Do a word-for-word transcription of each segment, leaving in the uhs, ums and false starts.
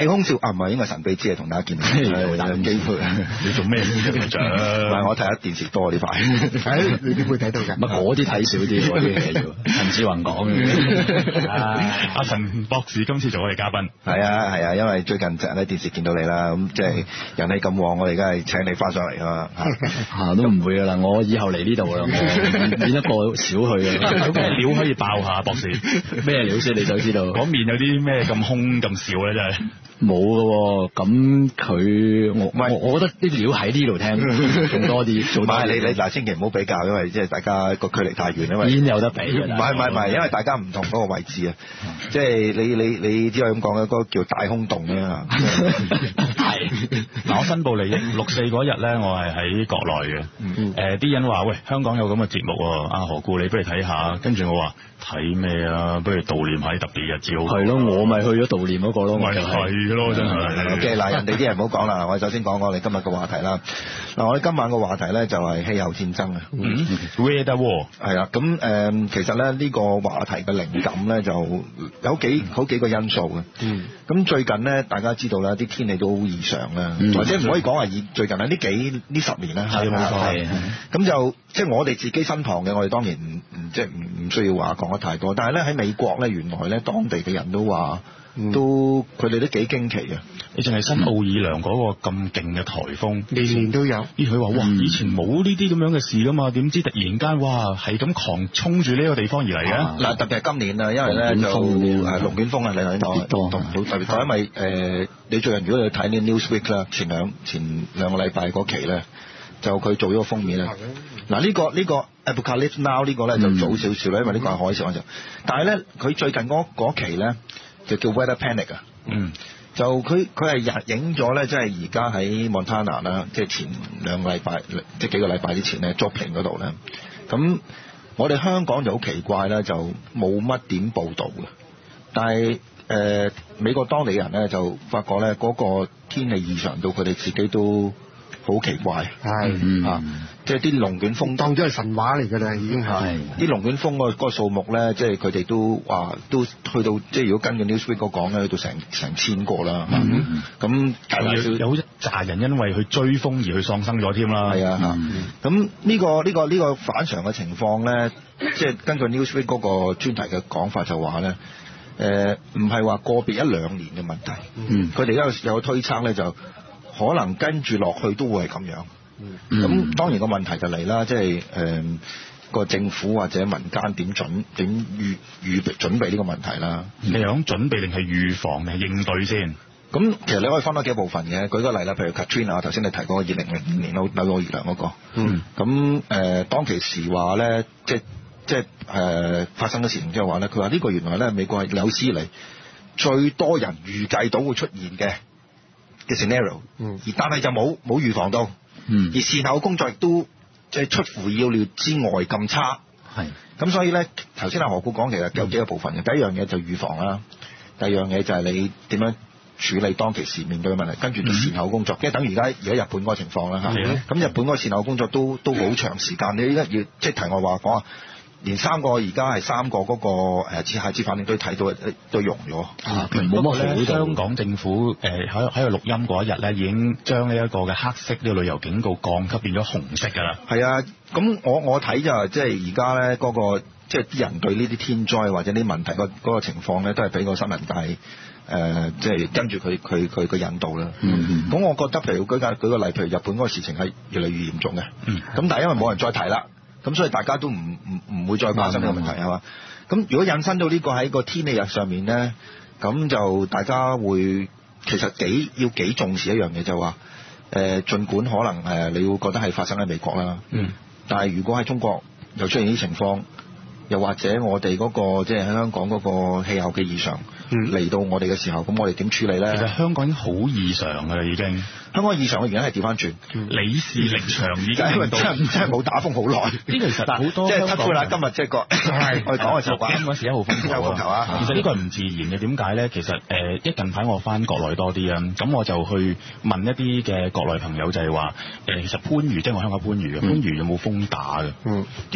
空少啊，唔係應該神秘之夜同大家見面，係有機會。 你做咩嘅長？ 唔係我睇得電視多呢排， 誒你點會睇到㗎？ 唔係我啲睇少啲嗰啲嘢要陳志宏講嘅。 阿陳博士今次做我哋嘉賓， 係啊係啊，因為最近成日喺電視見到你啦，咁即係人氣咁旺，我哋梗係請你翻上嚟啊嘛。 嚇都唔會㗎啦，我以後嚟呢度㗎啦，我變一個少去㗎。 有咩料可以爆下，博士？ 咩料先你想知道？ 嗰面有啲咩咁空咁少咧？真係冇㗎喎，咁佢我我我覺得啲料喺呢度聽仲多啲，做多啲。 唔係你你嗱，千祈唔好比較，因為即係大家個距離太遠，因為邊有得比㗎？ 唔係唔係唔係，因為大家唔同嗰個位置啊，即係你你你只可以咁講嘅，嗰個叫大空洞啊。 係嗱，我申報利益，六四嗰日咧，我係喺國內嘅。誒啲人話喂，香港有咁嘅節目喎，阿何故你不如睇下，跟住我話睇咩啊？不如悼念下啲特別日子好。 係咯，我咪去咗悼念嗰個咯， 咪係咯，真係。 嘅嗱，人哋啲人唔好講啦，我哋首先講我哋今日嘅話題啦。嗱，我哋今晚嘅話題咧就係氣候戰爭啊。 嗯 Weather War 係啦，咁誒其實咧呢個話題嘅靈感咧就有幾好幾個因素嘅。嗯。咁最近咧，大家知道啦，啲天氣都好異常啦， 嗯、 或者唔可以講話以最近啦，呢幾呢十年啦， 係冇錯。 咁就即係我哋自己身旁嘅，我哋當然唔唔即係唔唔需要話講得太多。但係咧喺美國咧，原來咧當地嘅人都話。都佢哋都幾驚奇嘅。 你淨係新奧爾良嗰個咁勁嘅颱風， 年年都有。 咦佢話哇，以前冇呢啲咁樣嘅事噶嘛，點知突然間哇係咁狂衝住呢個地方而嚟嘅。嗱、 啊、特別係今年啊，因為咧就係龍捲風啊，你頭先講特別多，特別多，因為誒、呃、你最近如果你睇呢 Newsweek 啦，前兩前兩個禮拜嗰期咧，就佢做咗個封面咧。嗱、這、呢個呢、這個 Apocalypse Now 呢個咧就早少少啦，因為呢個係海嘯嗰陣。但係咧佢最近嗰嗰期咧。就叫 Weather Panic 啊，嗯，就佢佢係影咗咧，即係而家喺 Montana 啦，即係前兩個禮拜，即係幾個禮拜之前咧 Joplin 嗰度咧，咁我哋香港就好奇怪咧，就冇乜點報導嘅，但係誒、呃、美國當地人咧就發覺咧嗰個天氣異常到佢哋自己都好奇怪，係、嗯、啊，即係啲龍捲風當咗係神話嚟㗎啦，已經係啲龍捲風個個數目咧，即係佢哋都話都去到，即係如果跟個 Newsweek 嗰講咧，去到成成千個啦。咁有有一紮人因為去追風而去喪生咗添啦。 係啊，咁呢、嗯呢個呢、呢個呢、呢個反常嘅情況咧，即係根據 Newsweek 嗰個專題嘅講法就話咧，誒唔係話個別一兩年嘅問題，佢哋而家有推測咧就。可能跟住落去都會係咁樣，咁、嗯、當然個問題就嚟啦，即係誒個政府或者民間點準點預預備準備呢個問題啦。 你係講準備定係預防定係應對先？ 咁其實你可以分開幾部分嘅。舉個例啦，譬如 Katrina 頭先你提過二零零五年紐紐奧爾良嗰個，嗯，咁誒、呃、當其時話咧，即即誒、呃、發生咗事情之後話咧，佢話呢個原來咧美國係有史以嚟最多人預計到會出現嘅。嘅 scenario，嗯，而但係就冇冇預防到，嗯，而善後工作亦都即係出乎意料之外咁差，係，咁所以咧頭先阿何故講其實有幾個部分嘅、嗯，第一樣嘢就預防啦，第二樣嘢就係你點樣處理當其時面對嘅問題，跟住善後工作，即、嗯、係等於而家而家日本嗰個情況啦嚇，咁日本嗰個善後工作都都好長時間，你而家要即係題外話講啊。連三個而家係三個嗰個誒自械自反應堆睇到都溶咗， 冇乜好。香港政府誒喺喺度錄音嗰一日咧，已經將呢一個嘅黑色呢個旅遊警告降級變咗紅色㗎啦。 係啊，咁我我睇就即係而家咧嗰個即係啲人對呢啲天災或者啲問題嗰嗰個情況咧，都係俾個新聞界誒即係跟住佢佢佢個引導啦。咁、嗯嗯、我覺得譬如舉個舉個例，譬如日本嗰個事情係越嚟越嚴重嘅。咁、嗯、但係因為冇人再提啦。咁所以大家都唔唔唔會再發生呢個問題係嘛？咁如果引申到呢個喺個天氣日上面咧，咁就大家會其實幾要幾重視一樣嘢就話，誒，儘管可能誒你會覺得係發生喺美國啦，嗯，但係如果喺中國又出現呢啲情況，又或者我哋嗰個即係喺香港嗰個氣候嘅異常嚟到我哋嘅時候，咁我哋點處理咧？ 其實香港已經好異常㗎啦，已經。 香港異常嘅原因係調翻轉， 李氏力場已經因為真係真係冇打風好耐。呢其實好多即係七灰啦，今日即係個我哋講嘅就話嗰時一號風球啊。其實呢個係唔自然嘅，點解咧？其實誒，一近排我翻國內多啲啊，咁我就去問一啲嘅國內朋友，就係話誒，其實番禺即係我香港番禺嘅番禺有冇風打嘅？嗯，啲人話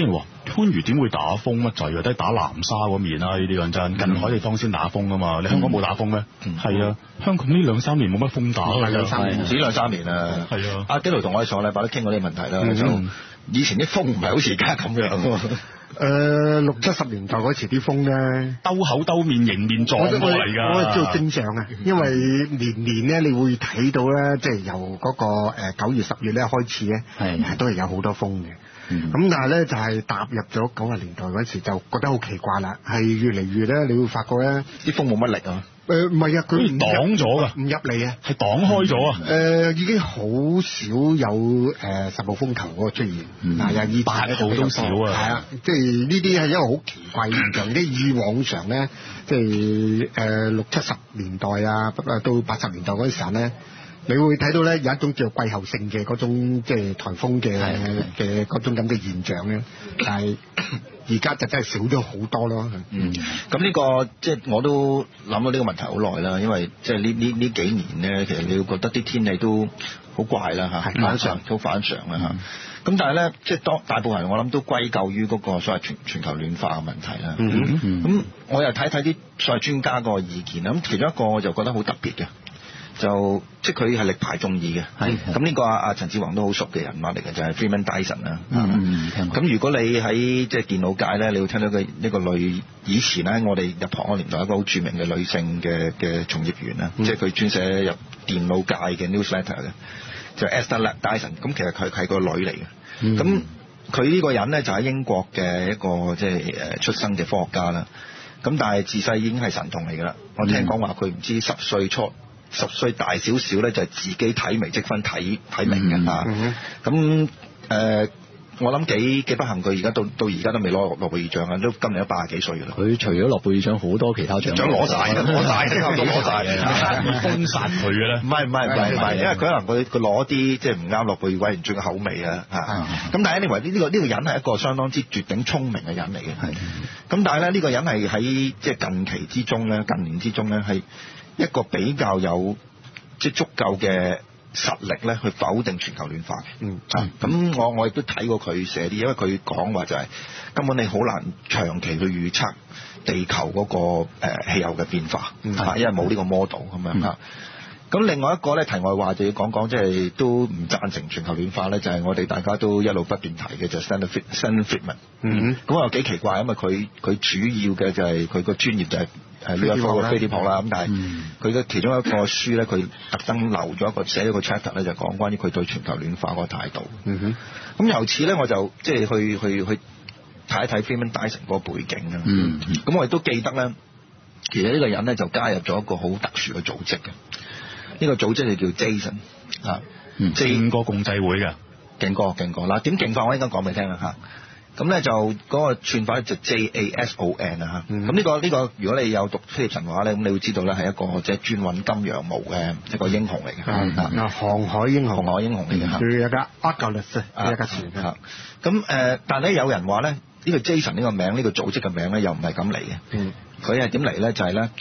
番禺點會打風乜滯啊？都係打南沙嗰面啦，呢啲講真，近海地方先打風噶嘛。你香港冇打風咩？係啊，香港呢兩三年冇乜風打㗎， 兩三年， 唔止兩三年啊。 係啊， 阿基奴同我哋上個禮拜都傾過呢個問題啦。就以前啲風唔係好似而家咁樣喎。 誒六七十年代嗰時啲風咧， 兜口兜面迎面撞過嚟㗎。 我係知道正常啊，因為年年咧，你會睇到咧，即係由嗰個誒九月十月咧開始咧，係都係有好多風嘅。咁、嗯、但係咧就係、是、踏入咗九十年代嗰時，就覺得好奇怪啦，係越嚟越咧，你會發覺咧啲風冇乜力啊。 誒唔係啊，佢唔擋咗㗎， 唔入嚟啊， 係擋開咗啊。 誒、呃、已經好少有誒十號風球嗰個出現，嗱有八號都少啊。係啊，即係呢啲係一個好奇怪現象。啲以往常咧，即係誒六七十年代啊，到八十年代嗰陣時候咧。你會睇到咧有一種叫季候性嘅嗰種即係颱風嘅嘅嗰種咁嘅現象咧，但係而家就真係少咗好多咯。 嗯，咁呢、這個即係、就是、我都諗到呢個問題好耐啦，因為即係呢呢呢幾年咧，其實你會覺得啲天氣都好怪啦嚇，反常好反常啦嚇。咁、嗯、但係咧，即係當大部分人我諗都歸咎於嗰個所謂全全球暖化嘅問題啦。咁、嗯嗯嗯、我又睇睇啲所謂專家個意見啦。咁其中一個我就覺得好特別嘅。就即係佢係力排眾議嘅，咁呢個阿阿陳志宏都好熟嘅人物嚟嘅，就係、是、Freeman Dyson 啦。嗯，咁如果你喺即係電腦界咧，你會聽到佢一個女以前咧，我哋入行嗰年代一個好著名嘅女性嘅嘅從業員啦，即係佢專寫入電腦界嘅 newsletter 嘅，就 Esther Dyson。咁其實佢係個女嚟嘅，咁佢呢個人咧就喺英國嘅一個即係誒出生嘅科學家啦。咁但係自細已經係神童嚟㗎啦。我聽講話佢唔知十歲初。十歲大少少咧，就係自己睇微積分睇睇明嘅嚇。咁誒、呃，我諗幾幾不幸，佢而家到到而家都未攞諾貝爾獎啊，都今年都八十幾歲㗎啦。佢除咗諾貝爾獎，好多其他獎獎攞晒，攞晒，啲都攞晒， 封殺佢嘅咧？ 唔係唔係唔係唔係，因為佢可能佢佢攞啲即係唔啱諾貝爾委員長嘅口味啊嚇。咁但係 anyway 呢呢個呢個人係一個相當之絕頂聰明嘅人嚟嘅。係。咁但係咧呢個人係喺即係近期之中咧，近年之中咧係。一個比較有即係足夠嘅實力咧，去否定全球暖化嘅。嗯，啊，咁我我亦都睇過佢寫啲，因為佢講話就係、是、根本你好難長期去預測地球嗰、那個誒、呃、氣候嘅變化，嗯、因為冇呢個 model 咁樣嚇。咁、嗯、另外一個咧題外話就要講講，即係都唔贊成全球暖化咧，就係、是、我哋大家都一路不斷提嘅就係 Stanton Friedman。嗯，咁又幾奇怪，因為佢佢主要嘅就係佢個專業就係、是。係呢一科嘅飛碟學啦，咁但係佢嘅其中一個書咧，佢特登留咗一個寫咗個 chapter 咧，就講關於佢對全球暖化嗰個態度。嗯哼，咁由此咧，我就即係去去去睇一睇 Freeman Dyson 嗰個背景啦。嗯，咁我亦都記得咧，其實呢個人咧就加入咗一個好特殊嘅組織嘅，呢、這個組織就叫 Jason 啊，勁過共濟會嘅，勁過勁過啦。點勁法我應該講俾你聽啦嚇。咁咧就嗰個串法就 J A S O N 啊嚇，咁呢個呢個如果你有讀飛碟神話咧，咁你會知道咧係一個即係專揾金羊毛嘅一個英雄嚟嘅， 嗱航海英雄， 航海英雄嚟嘅嚇， 佢有架 Argonaut 啊，一架船嚇。 咁誒，但係咧有人話咧，呢個 Jason 呢個名，呢個組織嘅名咧又唔係咁嚟嘅，佢係點嚟咧？就係咧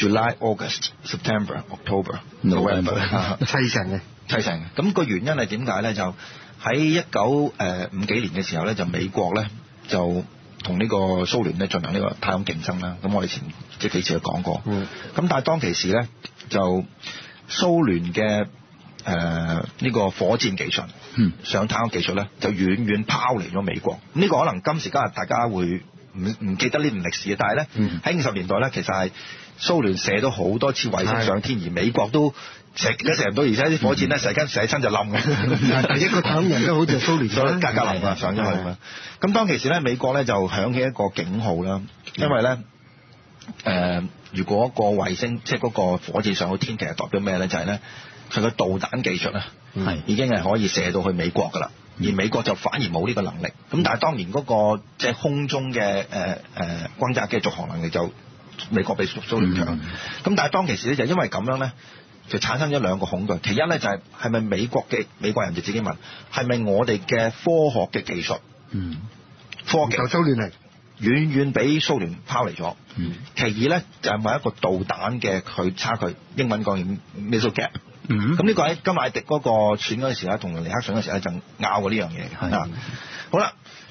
July、August、September、October、November 砌成嘅， 砌成嘅。咁個原因係點解咧？就喺一九誒五幾年嘅時候咧，就美國咧就同呢個蘇聯咧進行呢個太空競爭啦。咁我哋前即係幾次都講過。嗯。咁但係當其時咧，就蘇聯嘅誒呢個火箭技術，嗯，上太空技術咧，就遠遠拋離咗美國。咁呢個可能今時今日大家會唔唔記得呢段歷史嘅，但係咧喺五十年代咧，其實係蘇聯射咗好多次衛星上天，而美國都射都射唔到，而且啲火箭咧射緊射親就冧嘅。 第一個太空人都好似蘇聯所以格格林啊上咗去嘛。咁當其時咧，美國咧就響起一個警號啦，因為咧誒、呃，如果個衛星即係嗰個火箭上到天，其實代表咩咧？就係咧佢個導彈技術啊，係已經係可以射到去美國噶啦。而美國就反而冇呢個能力。咁但係當然嗰個即係空中嘅誒誒轟炸機續航能力就美國比蘇聯強。咁、嗯、但係當其時咧就因為咁樣咧，就產生咗兩個恐懼。其一咧就係係咪美國嘅美國人就自己問係咪我哋嘅科學嘅技術，嗯，科技就蘇聯嚟遠遠比蘇聯拋離咗。嗯。其二咧就係咪一個導彈嘅佢差距，英文講叫 missile gap。嗯。咁呢個喺甘迺迪嗰個選嗰陣時咧，同尼克遜嗰陣時咧就拗過呢樣嘢嘅。係。好啦，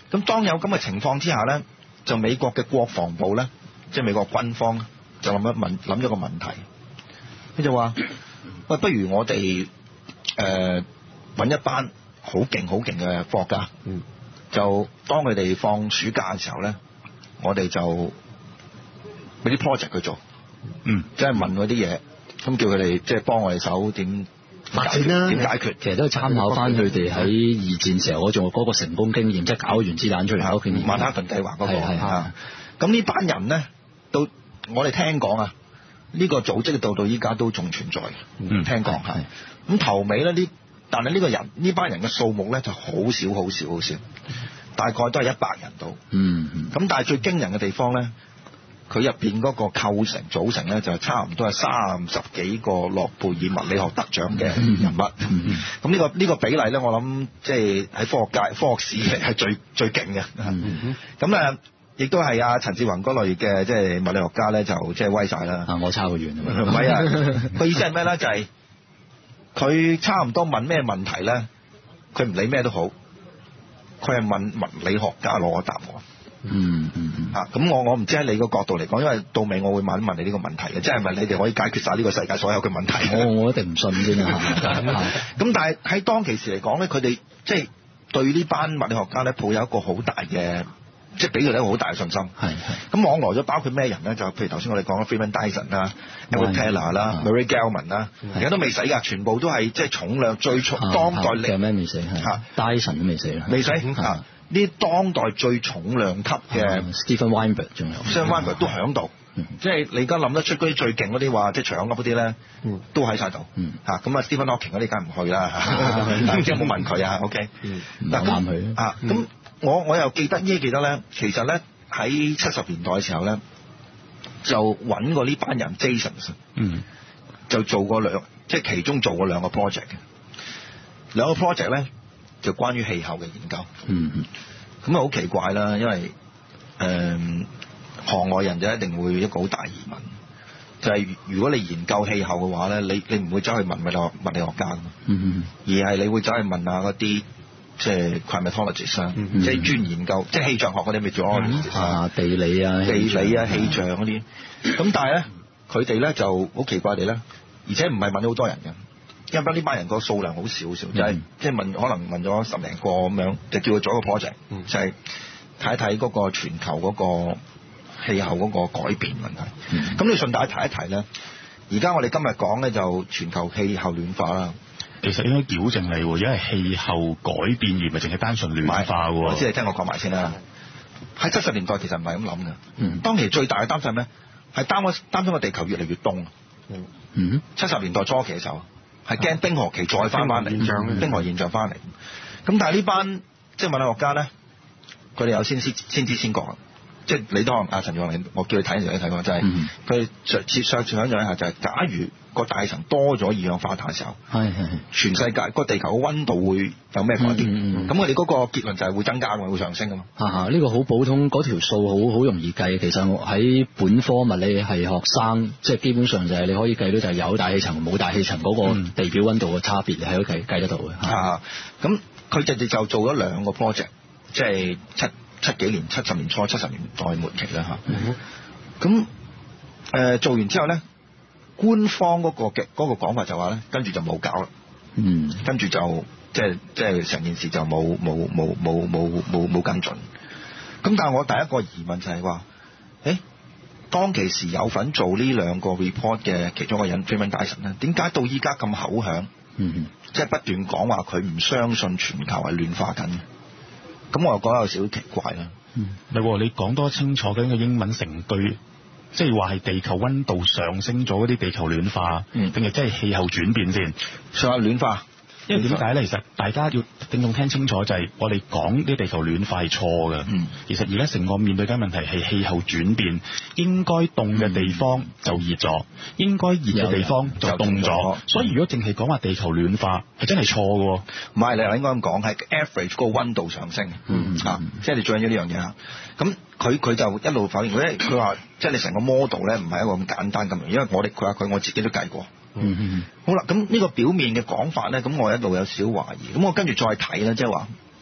咁當有咁嘅情況之下咧，就美國嘅國防部咧，即係美國軍方就諗一問諗咗個問題，佢就話：喂，不如我哋誒揾一班好勁好勁嘅科學家，嗯，就當佢哋放暑假嘅時候咧，我哋就俾啲 project 佢做，嗯，即係問嗰啲嘢，咁叫佢哋即係幫我哋手點發展啦， 點解決， 其實都係參考翻佢哋喺二戰時候嗰種嗰個成功經驗，即係搞原子彈出嚟嗰經驗。 曼哈頓計劃嗰個係係咁呢班人咧，到我哋聽講啊，呢個組織到到依家都仲存在嘅，嗯，聽講係。咁頭尾咧呢，但係呢個人呢班人嘅數目咧就好少好少好少，大概都係一百人到。嗯嗯。咁但係最驚人嘅地方咧，佢入邊嗰個構成組成咧就差唔多係三十幾個諾貝爾物理學得獎嘅人物。咁、嗯、呢、嗯呢個呢、呢個比例咧，我諗即係喺科學界科學史嚟係最最勁嘅。咁、嗯、誒，亦都係阿陳志宏嗰類嘅即係物理學家咧，就即係威晒啦。啊， 我差好遠。唔係啊，個意思係咩咧？就係、是、佢差唔多問咩問題咧，佢唔理咩都好，佢係問物理學家攞個答案。嗯嗯嗯啊，咁我我唔知喺你個角度嚟講，因為到尾我會問一問你呢個問題嘅，即係咪你哋可以解決晒呢個世界所有嘅問題？ 我我一定唔信先啦。 咁但係喺當其時嚟講咧，佢哋即係對呢班物理學家咧抱有一個好大嘅，即係俾佢哋一個好大嘅信心。係係。咁網羅咗包括咩人咧？就譬如頭先我哋講嘅 Freeman Dyson 啦、Edward Teller 啦、Murray Gell-Mann 啦，而家都未死㗎，全部都係即係重量最重當代力。 咩未死？係。Dyson 都未死啦。 未死啊！呢啲當代最重量級嘅 Stephen Weinberg 仲有 Stephen Weinberg 都響度，即係你而家諗得出嗰啲最勁嗰啲話，即係長噏嗰啲咧，都喺晒度。嚇咁啊 Stephen Hawking 嗰啲梗係唔去啦，唔知有冇問佢啊 ？OK， 嗱咁佢啊，咁我我又記得呢記得咧，其實咧喺七十年代嘅時候咧，就揾過呢班人 Jason， 嗯，就做過兩，即係其中做過兩個 project 嘅，兩個 project 咧。就關於氣候嘅研究，嗯，咁啊好奇怪啦，因為誒、呃、行外人就一定會一個好大疑問，就係、是、如果你研究氣候嘅話咧，你你唔會走去問物理學物理學家㗎嘛，嗯，而係你會走去問下嗰啲即係 climatologists 啊，即係專研究即係氣象學嗰啲咪做啊地理啊地理啊氣象嗰啲，咁但係咧佢哋咧就好奇怪地咧，而且唔係問咗好多人嘅。因為呢班人個數量好少少，就係即係問，可能問咗十零個咁樣，就叫佢做一個 project，、嗯、就係睇一睇嗰個全球嗰個氣候嗰個改變問題。咁、嗯、你順帶提一提咧，而家我哋今日講咧就全球氣候暖化啦。 其實應該矯正你喎，因為氣候改變而唔係淨係單純暖化喎。 即係聽我講埋先啦。喺七十年代其實唔係咁諗嘅。嗯。當其最大嘅擔心咧，係擔擔心個地球越嚟越凍。嗯。嗯。七十年代初期嘅時候。係驚冰河期再翻翻嚟，冰河現象翻嚟。咁但係呢班即係物理學家咧，佢哋有先知先知先覺啊！即係你都可能阿陳志宏，我叫你睇嘅時候你睇過，就係佢哋設想想像一下，就係假如個大層多咗二氧化碳嘅時候，係係全世界個地球嘅溫度會有咩改變？咁佢哋嗰個結論就係會增加㗎，會上升㗎嘛。 嚇嚇，呢個好普通，嗰條數好好容易計。其實我喺本科物理係學生，即係基本上就係你可以計到就係有大氣層冇大氣層嗰個地表溫度嘅差別，你係可以計計得到嘅。 嚇，咁佢哋就做咗兩個 project，即係七。七幾年、七十年初、七十年代末期啦嚇。咁、嗯、誒、呃、做完之後咧，官方嗰個嘅嗰個講法就話咧，跟住就冇搞啦。嗯，跟住就即係即係成件事就冇冇冇冇冇冇冇跟進。咁但係我第一個疑問就係話，誒當其時有份做呢兩個 report 嘅其中一個人 Freeman Dyson 咧，點解到依家咁口響？嗯，即係不斷講話佢唔相信全球係暖化緊嘅。咁我又覺得有少少奇怪啦。 嗯，係你講多清楚嘅呢個英文成對，即係話係地球溫度上升咗嗰啲地球暖化，定係即係氣候轉變先？ 上下暖化。 因為點解咧？其實大家要聽眾聽清楚，就係我哋講啲地球暖化係錯嘅。嗯，其實而家成個面對緊問題係氣候轉變，應該凍嘅地方就熱咗，應該熱嘅地方就凍咗。所以如果淨係講話地球暖化係真係錯嘅。 唔係，你係應該咁講，係 average 嗰個溫度上升。嗯啊，即係你做緊呢樣嘢啊。咁佢佢就一路否認，佢佢話即係你成個 model 咧唔係一個咁簡單咁，因為我哋佢話佢我自己都計過。嗯嗯，好啦，咁呢個表面嘅講法咧，咁我一路有少懷疑，咁我跟住再睇咧，即係話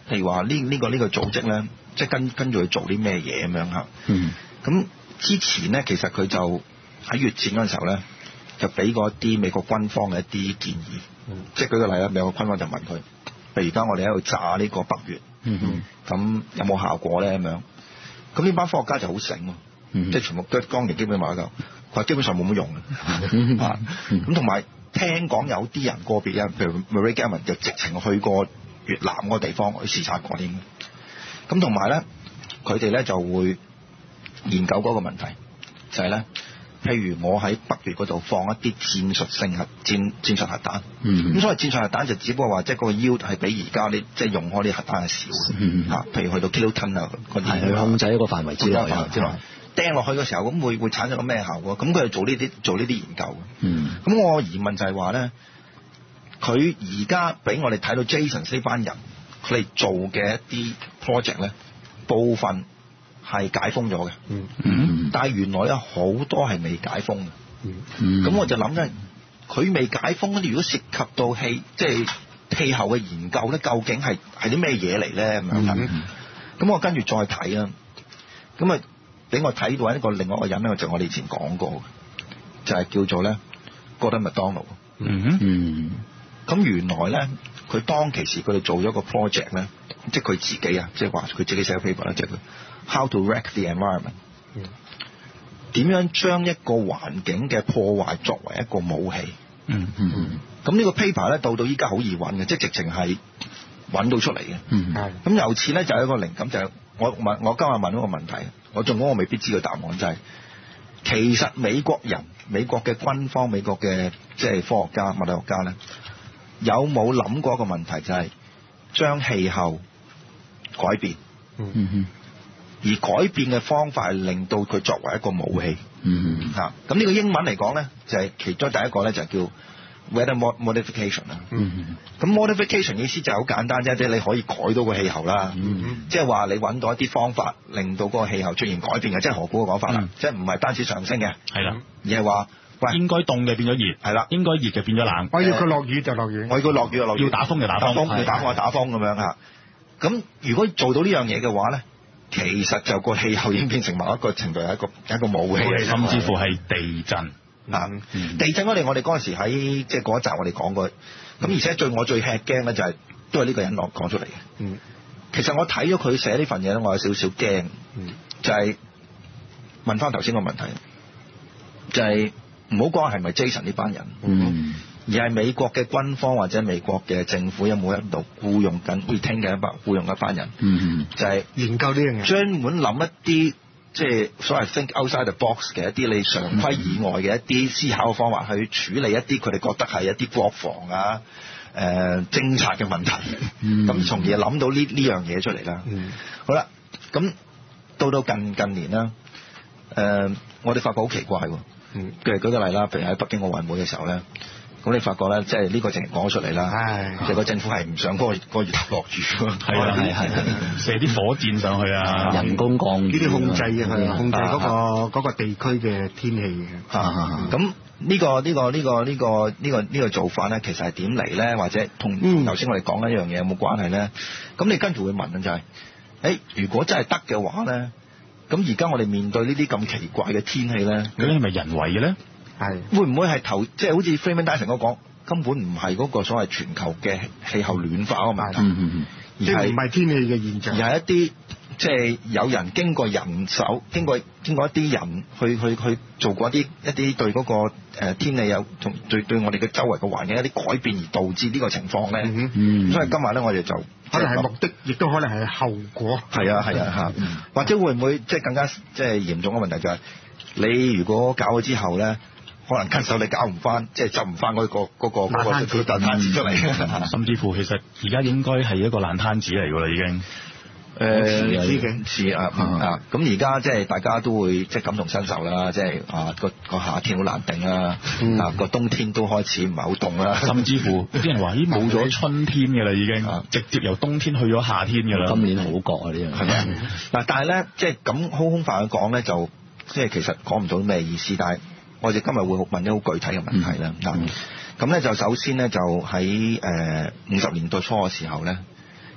譬如話呢呢個呢、呢個組織咧，即係跟跟住去做啲咩嘢咁樣嚇。 嗯。 咁之前咧，其實佢就喺越戰嗰陣時候咧，就俾過一啲美國軍方嘅一啲建議。嗯、即係舉個例啦，美國軍方就問佢，譬如而家我哋喺度炸呢個北越， 嗯嗯， 咁有冇效果咧？咁樣，咁呢班科學家就好醒喎， 嗯、 即係全部都當年基本馬夠，佢話基本上冇乜用嘅。啊，咁同埋聽講有啲人個別人，譬如 Murray Gell-Mann 就直情去過越南嗰個地方去視察過添。咁同埋咧，佢哋咧就會研究嗰個問題，就係、是、咧。譬如我喺北越嗰度放一啲戰術性核戰戰術核彈，咁、嗯、所謂戰術核彈就只不過話即係嗰個 yield 係比而家啲即係用開啲核彈係少嘅、嗯、譬如去到 kiloton 啊嗰啲，係去控制一個範圍之內， 之內掟落去嘅時候，咁會會產生個咩效果？咁佢係做呢啲做呢啲研究嘅。咁、嗯、我疑問就係話咧，佢而家俾我哋睇到 Jason 呢班人佢哋做嘅一啲 project 咧，部分係解封咗嘅，嗯嗯，但係原來有好多係未解封嘅，嗯，咁我就諗咧，佢未解封，如果涉及到氣，即係氣候嘅研究咧，究竟係係啲咩嘢嚟咧？咁樣，咁、嗯、我跟住再睇啦，咁啊俾我睇到一個另外一個人咧，就我哋以前講過嘅，就係、是、叫做咧 Gordon MacDonald，嗯嗯，咁原來咧佢當其時佢哋做咗個 project 咧，即係佢自己啊，即係話佢自己寫嘅 paper 咧，即係佢。How to wreck the environment？點、嗯、樣將一個環境嘅破壞作為一個武器？嗯嗯嗯。咁呢個 paper 咧，到到依家好易揾嘅，即係直情係揾到出嚟嘅。嗯係。咁由此咧就有一個靈感，就係、是、我問我今日問一個問題，我仲講我未必知個答案，就係、是、其實美國人、美國嘅軍方、美國嘅即係科學家、物理學家咧，有冇諗過一個問題，就係將氣候改變？嗯嗯。而改變嘅方法係令到佢作為一個武器。嗯嚇，咁呢個英文嚟講咧，就係、是、其中第一個咧，就係叫 weather modification 啦。嗯咁 modification 意思就係好簡單啫，即係你可以改到個氣候啦。嗯即係話你揾到一啲方法，令到嗰個氣候出現改變嘅，即係何故嘅講法啦。嗯、即係唔係單止上升嘅。係啦。而係話，喂，應該凍嘅變咗熱。係啦。應該熱嘅變咗冷。我要佢落雨就落雨。我要佢落雨就落雨。要打風就打風。打風要打風就打風咁樣嚇。咁如果做到呢樣嘢嘅話咧？其實就個氣候已經變成某一個程度係一個一個武器，甚至乎係地震啊！嗯、地震我哋我哋嗰陣時喺即係嗰一集我哋講過，咁而且最我最吃驚咧就係、是、都係呢個人落講出嚟嘅。嗯，其實我睇咗佢寫呢份嘢咧，我有少少驚。嗯，就係、是、問翻頭先個問題，就係唔好講係咪 Jason 呢班人。嗯。而係美國嘅軍方或者美國嘅政府有冇喺度僱用緊會聽嘅一班僱用一班人，嗯、就係、是、研究呢樣嘢，專門諗一啲即係所謂 think outside the box 嘅一啲你常規以外嘅一啲思考嘅方法去處理一啲佢哋覺得係一啲國防啊、誒偵察嘅問題，咁、嗯、從而諗到呢呢樣嘢出嚟啦。嗯、好啦，咁到到近近年啦，誒、呃、我哋發覺好奇怪喎。嗯，譬如舉個例啦，譬如喺北京奧運會嘅時候咧。咁你發覺咧，即係呢個淨係講咗出嚟啦。係，其實個政府係唔想嗰、嗰個、嗰個月落雨喎。係啊係係，射啲火箭上去啊，人工降雨呢啲控制啊，係控制嗰、嗰個嗰個地區嘅天氣嘅。啊，咁呢、呢個呢、呢個呢、呢個呢、呢個呢、呢個呢、呢個做法咧，其實係點嚟咧？或者同頭先我哋講一樣嘢有冇關係咧？咁你跟住會問就係、是，誒、欸，如果真係得嘅話咧，咁而家我哋面對呢啲咁奇怪嘅天氣咧，究竟係咪人為嘅咧？係會唔會係頭即係好似 Freeman Dyson 嗰講，根本唔係嗰個所謂全球嘅氣候暖化嗰個問題，嗯嗯嗯、而係唔係天氣嘅現象，而係一啲即係有人經過人手，經過經過一啲人去去去做過一啲一啲對嗰個誒天氣有同對對我哋嘅周圍嘅環境一啲改變而導致呢個情況咧。嗯嗯、所以今日咧我哋就可能係目的，亦都可能係後果。係啊係啊嚇，嗯、或者會唔會即係更加即係嚴重嘅問題就係、是、你如果搞咗之後咧？可能跟手你搞唔翻，即係執唔翻嗰個嗰、嗰個嗰、嗰個爛攤子出嚟，甚至乎其實而家應該係一個爛攤子嚟㗎啦，已經。誒知嘅似啊啊！咁而家即係大家都會即係感同身受啦，即係啊個個夏天好難頂啦，嗯、啊個冬天都開始唔係好凍啦，甚至乎有啲人話咦冇咗春天㗎啦，已經、啊、直接由冬天去咗夏天㗎啦。今年好覺啊呢樣係咪？嗱，但係咧即係咁空空泛去講咧，就即係其實講唔到咩意思，但係。我哋今日會問啲好具體嘅問題啦。嗱、嗯，咁咧就首先咧就喺誒五十年代初嘅時候咧，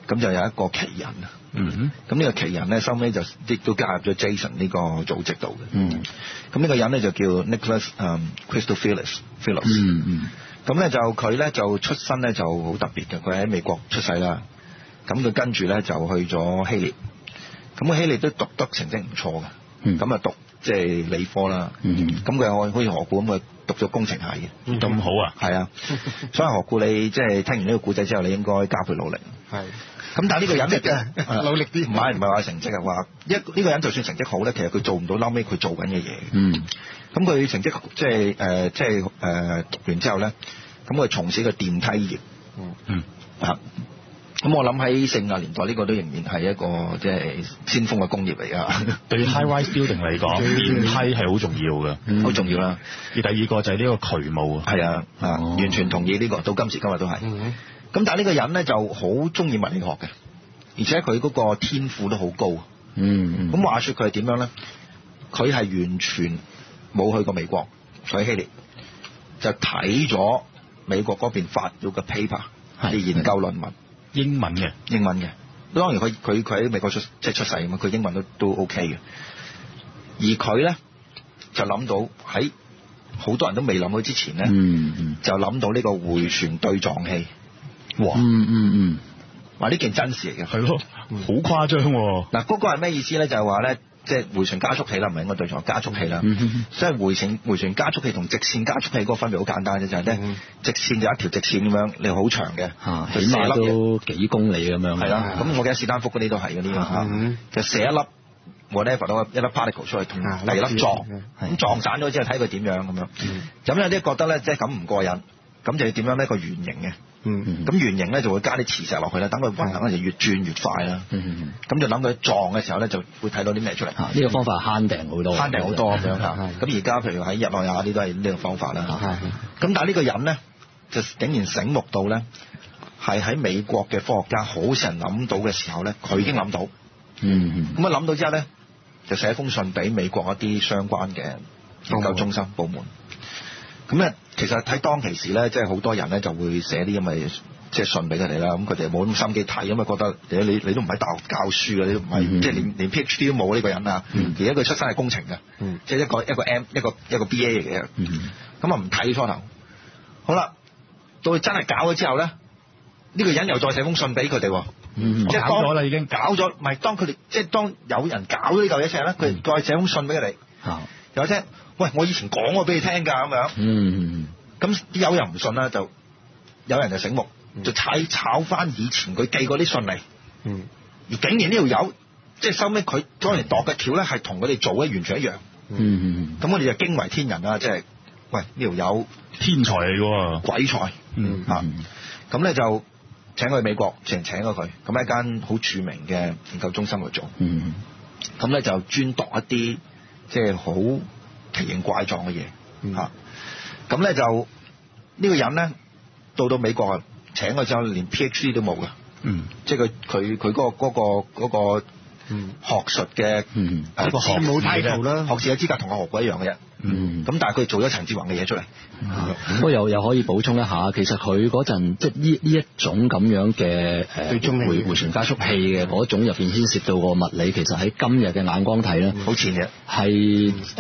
咁就有一個奇人啊。嗯，咁呢個奇人咧，收尾就亦都加入咗 Jason 呢個組織度嘅。嗯，咁呢個人咧就叫 Nicholas、um, Christofilos Philos。嗯嗯。咁咧就佢咧就出身咧就好特別嘅，佢喺美國出世啦。咁佢跟住咧就去咗希臘。咁佢希臘都讀得成績唔錯嘅。嗯。咁啊讀即係理科啦。嗯。咁佢好似何故咁佢讀咗工程系嘅。 咁、嗯、好啊。係啊。 所以何故你即係聽完呢個故仔之後，你應該加倍努力。係。咁但係呢個人嘅努力啲， 唔係唔係話成績啊，話一呢個人就算成績好咧，其實佢做唔到後尾佢做緊嘅嘢。嗯。咁佢成績即係誒即係誒讀完之後咧，咁佢從事個電梯業。嗯。嗯。啊。咁我諗喺四五十年代呢個都仍然係一個即係先鋒嘅工業嚟㗎。 對 high-rise building 嚟講，電梯係好重要嘅，好、 嗯、重要啦。 而第二個就係呢個渠務啊。係啊， 啊、哦，完全同意呢、呢個，到今時今日都係。嗯。咁但係呢個人咧就好中意物理學嘅，而且佢嗰個天賦都好高。嗯。咁話說佢係點樣咧？佢係完全冇去過美國，喺希臘就睇咗美國嗰邊發咗個 paper 嘅研究論文。 英文嘅， 英文嘅，當然佢佢佢喺美國出即係出世啊嘛，佢英文都都 OK 嘅。而佢咧就諗到喺好多人都未諗到之前咧、嗯嗯，就諗到呢個迴旋對撞器。哇！嗯嗯嗯，話呢件真事嚟嘅， 係咯，好誇張喎。 嗱，嗰個係咩意思咧？就係話咧，即係迴旋加速器啦，唔係應該對撞加速器啦。嗯，所以迴旋迴旋加速器同直線加速器嗰個分別好簡單嘅，就係、是、咧、嗯，直線就一條直線咁樣，你好長嘅， 啊，起碼都幾公里咁樣。係啦， 咁我記得史丹福嗰啲都係嗰啲嚇，就射一粒 whatever 一粒 particle 出去同第二粒撞，咁撞散咗之後睇佢點樣咁樣。咁、嗯、有啲覺得咧，即係咁唔過癮，咁就要點樣呢？一個圓形嘅。嗯，咁圓形咧就會加啲磁石落去啦，等佢運行咧就越轉越快啦。嗯，咁就諗佢撞嘅時候咧就會睇到啲咩出嚟。呢、 啊這個方法慳訂好多， 慳訂好多咁樣嚇。咁而家譬如喺日內瓦啲都係呢個方法啦。咁但係呢個人咧就竟然醒目到咧，係喺美國嘅科學家好少人諗到嘅時候咧，佢已經諗到。嗯，咁啊諗到之後咧，就寫封信俾美國一啲相關嘅研究中心部門。咁咧，其實睇當其時咧，即係好多人咧就會寫啲咁嘅即係信俾佢哋啦。咁佢哋冇咁心機睇，因為覺得你你你都唔喺大學教書嘅，你都唔係、嗯、即係連連 PhD 都冇呢個人啊。嗯、而且佢出身係工程嘅、嗯，即係一個一個 M 一個一個 B A 嚟嘅。咁啊唔睇初頭。好啦，到佢真係搞咗之後咧，呢、呢個人又再寫封信俾佢哋。嗯，即係搞咗啦已經，搞咗。唔係當佢哋即係當有人搞咗呢嚿嘢出嚟咧，佢哋再寫封信俾佢哋。嚇，有聽。喂，我以前講過俾你聽㗎，咁樣。嗯。咁啲友又唔信啦，就有人就醒目，就炒炒翻以前佢寄過啲信嚟。嗯。而竟然呢條友，即係收尾佢當年度嘅橋咧，係同佢哋做嘅完全一樣。嗯嗯。咁我哋就驚為天人啦，即係，喂呢條友天才嚟㗎喎， 鬼才。嗯。嚇。咁咧就請佢去美國，請請咗佢，咁一間好著名嘅研究中心去做。嗯。咁咧就專讀一啲即係好奇形怪狀嘅嘢嚇，咁、嗯、咧就呢、呢個人咧到到美國啊，請佢之後連 PhD 都冇嘅，嗯，即係佢佢佢嗰個嗰、嗰個嗰、嗰個嗯學術嘅嗯一個學冇態度啦， 學士嘅資格同阿何故一樣嘅啫，嗯，咁但係佢做咗陳志宏嘅嘢出嚟， 不過又又可以補充一下，其實佢嗰陣即係呢呢一種咁樣嘅誒迴迴旋加速器嘅嗰種入邊牽涉到個物理，其實喺今日嘅眼光睇咧， 好淺嘅， 係誒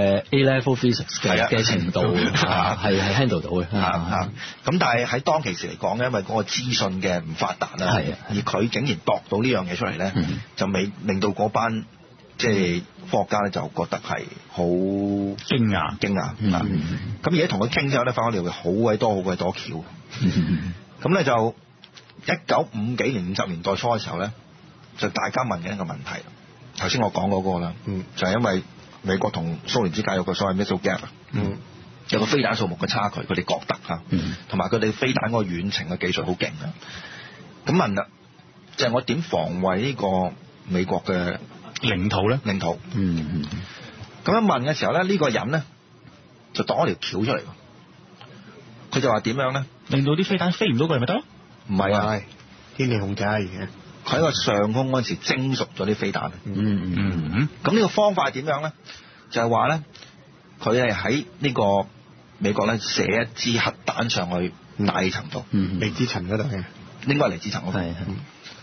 A level physics 嘅嘅程度係係 handle 到嘅， 嚇咁但係喺當其時嚟講咧，因為嗰個資訊嘅唔發達啦，係而佢竟然度到呢樣嘢出嚟咧，就未令到嗰班即係科學家咧就覺得係好驚訝驚訝啊！咁而家同佢傾之後咧，發覺佢好鬼多好鬼多橋。咁咧就一九五幾年五十年代初嘅時候咧，就大家問緊一個問題。頭先我講嗰個啦，就係因為美國同蘇聯之間有個所謂 missile gap 啊，有個飛彈數目嘅差距，佢哋覺得嚇，同埋佢哋飛彈嗰個遠程嘅技術好勁啊。咁問啦，就係我點防衛呢個美國嘅領土咧？ 領土，嗯嗯。咁樣問嘅時候咧，呢、呢個人咧就當一條橋出嚟。佢就話點樣咧？ 令到啲飛彈飛唔到過嚟咪得咯？ 唔係啊， 天氣控制嘅。 佢喺個上空嗰陣時蒸熟咗啲飛彈。嗯嗯嗯。咁呢個方法係點樣咧？就係話咧，佢係喺呢個美國咧射一支核彈上去大氣層度。嗯。離子層嗰度嘅。應該係離子層嗰度。係係。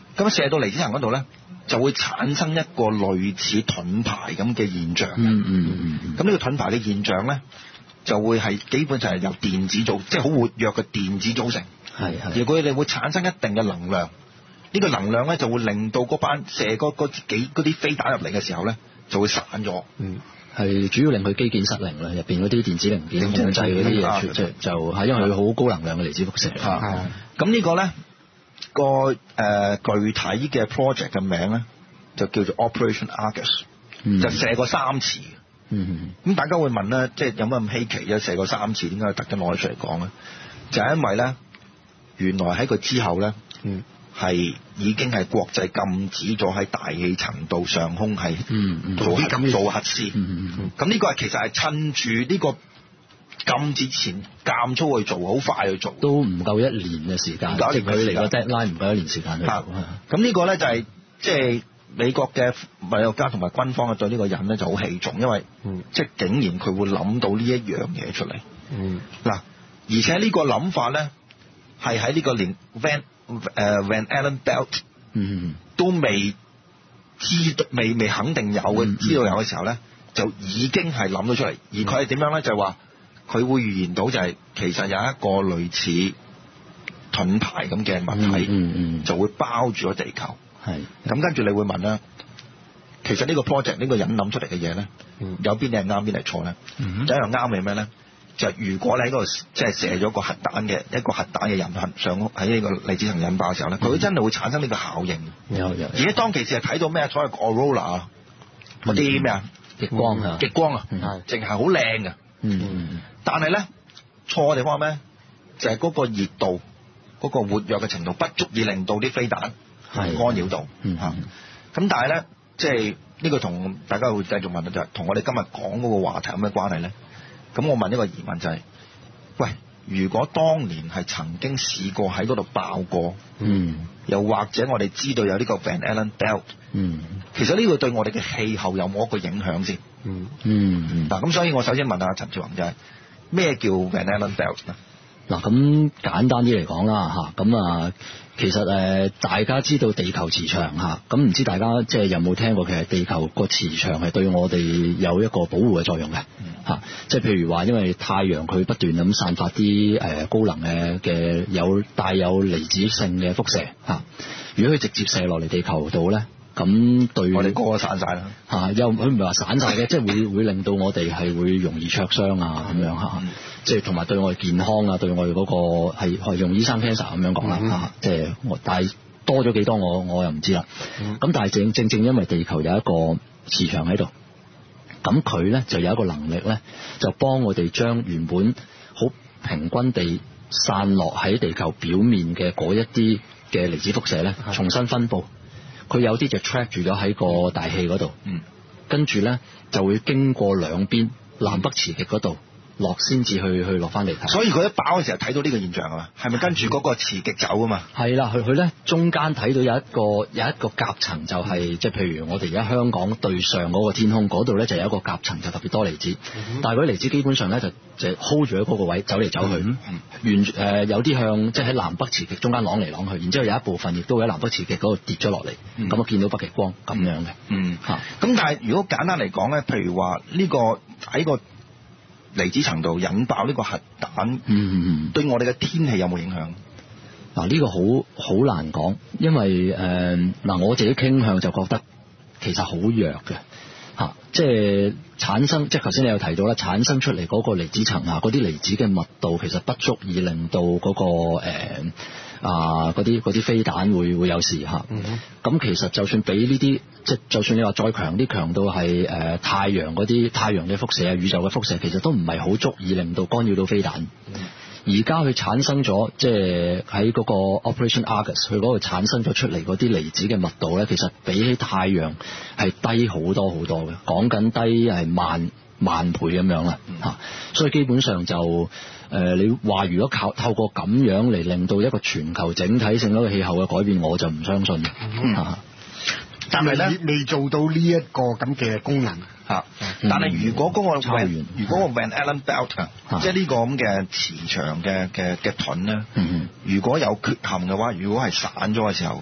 咁射到離子層嗰度咧，就會產生一個類似盾牌咁嘅現象。 嗯嗯嗯。 咁呢個盾牌嘅現象咧，就會係基本上係由電子組，即係好活躍嘅電子組成。 係係。 而佢哋會產生一定嘅能量，呢、呢個能量咧就會令到嗰班射嗰嗰幾嗰啲飛彈入嚟嘅時候咧，就會散咗。嗯。 係主要令佢機件失靈啦，入邊嗰啲電子零件控制嗰啲嘢，就就係因為佢好高能量嘅離子輻射。 係。咁呢個咧個誒、呃、具體嘅 project 嘅名咧就叫做 Operation Argus，、嗯、就射過三次。嗯。咁大家會問咧，即係有乜咁稀奇啫？射過三次，點解特登攞出嚟講咧？就係、是、因為咧，原來喺佢之後咧，嗯。係已經係國際禁止咗喺大氣層度上空係做核、嗯嗯、做核試。咁、嗯、呢、嗯、個係其實係趁住呢個禁止前監粗去做，好快去做，都唔夠一年嘅時間。即係佢離個 deadline唔夠一年時間去做。咁呢個咧就係即係美國嘅物理學家同埋軍方對呢個人咧就好器重，因為即係、嗯、竟然佢會諗到呢一樣嘢出嚟。嗱、嗯，而且呢個諗法咧係喺呢個連 Van 誒、uh, Van Allen belt，嗯，都未知未未肯定有嘅、嗯，知道有嘅時候咧，就已經係諗到出嚟。而佢係點樣咧？就係話佢會預言到就係其實有一個類似盾牌咁嘅物體，嗯嗯，就會包住咗地球。係咁跟住你會問啦，其實呢個 project 呢個人諗出嚟嘅嘢咧，有邊啲係啱，邊係錯咧？有一樣啱係咩咧？就係、如果你喺嗰度即係射咗個核彈嘅一個核彈嘅引核上喺呢個離子層引爆嘅時候咧，佢、嗯、真係會產生呢個效應。有有。而且當其時係睇到咩所謂 aurora 嗰啲咩啊極光啊極光啊，淨係好靚嘅。嗯嗯。但係咧錯嘅地方係咩？就係、是、嗰個熱度、嗰、嗰個活躍嘅程度不足以令到啲飛彈係干擾到。嗯嚇。咁但係咧，即係呢個同大家會繼續問就係、是、同我哋今日講嗰個話題有咩關係咧？咁我問一個疑問就係、是，喂，如果當年係曾經試過喺嗰度爆過，嗯，又或者我哋知道有呢個 Van Allen belt，嗯，其實呢個對我哋嘅氣候有冇一個影響先？嗯嗯，嗱，咁所以我首先問下陳志宏就係、是，咩叫 Van Allen belt 咧？嗱，咁簡單啲嚟講啦嚇，咁啊，其實誒大家知道地球磁場嚇，咁唔知大家即係有冇聽過其實地球個磁場係對我哋有一個保護嘅作用嘅嚇，即係譬如話因為太陽佢不斷咁散發啲誒高能嘅嘅有帶有離子性嘅輻射嚇，如果佢直接射落嚟地球度咧，咁對我哋個個散晒啦嚇，又佢唔係話散晒嘅，即係會會令到我哋係會容易灼傷啊咁樣嚇。即係同埋對我哋健康啊，對我哋嗰個係係用醫生 cancer 咁樣講啦嚇，即係我但係多咗幾多我我又唔知啦。咁、嗯、但係正正正因為地球有一個磁場喺度，咁佢咧就有一個能力咧，就幫我哋將原本好平均地散落喺地球表面嘅嗰一啲嘅離子輻射咧，重新分佈。佢有啲就 trap 住咗喺個大氣嗰度，嗯，跟住咧就會經過兩邊南北磁極嗰度。落先至去去落翻嚟睇，所以佢一爆嘅時候睇到呢個現象啊嘛，係咪跟住嗰個磁極走啊嘛？係啦，佢佢咧中間睇到有一個有一個夾層、就係，就係即係譬如我哋而家香港對上嗰個天空嗰度咧，就有一個夾層，就特別多離子。嗯、但係嗰啲離子基本上咧就就 hold 住喺嗰個位走嚟走去，嗯嗯、完誒、呃、有啲向即係喺南北磁極中間啷嚟啷去，然之後有一部分亦都會喺南北磁極嗰度跌咗落嚟，咁、嗯、我見到北極光咁樣嘅。嗯嚇，咁、嗯、但係如果簡單嚟講咧，譬如話呢、呢個喺個離子層度引爆呢個核彈，嗯，對我哋嘅天氣有冇影響？嗱，呢個好好難講，因為誒嗱、呃，我自己傾向就覺得其實好弱嘅嚇，即係產生，即係頭先你有提到啦，產生出嚟嗰個離子層啊，嗰啲離子嘅密度其實不足以令到嗰、嗰個誒。呃啊！嗰啲嗰啲飛彈會會有事嚇，咁、嗯、其實就算俾呢啲，即係就算你話再強啲，強到係誒、呃、太陽嗰啲太陽嘅輻射啊、宇宙嘅輻射，其實都唔係好足以令到干擾到飛彈。而家佢產生咗，即係喺嗰個 Operation Argus，佢嗰度產生咗出嚟嗰啲離子嘅密度咧，其實比起太陽係低好多好多嘅，講緊低係萬萬倍咁樣啦嚇，所以基本上就。誒、呃，你話如果靠透過咁樣嚟令到一個全球整體性嗰個氣候嘅改變，我就唔相信。嗯啊、但係咧未做到呢一個咁嘅功能嚇、嗯。但係如果嗰、那個如果個 Van Allen belt、嗯、即係呢個咁嘅磁場嘅嘅嘅盾咧，如果有缺陷嘅話，如果係散咗嘅時候，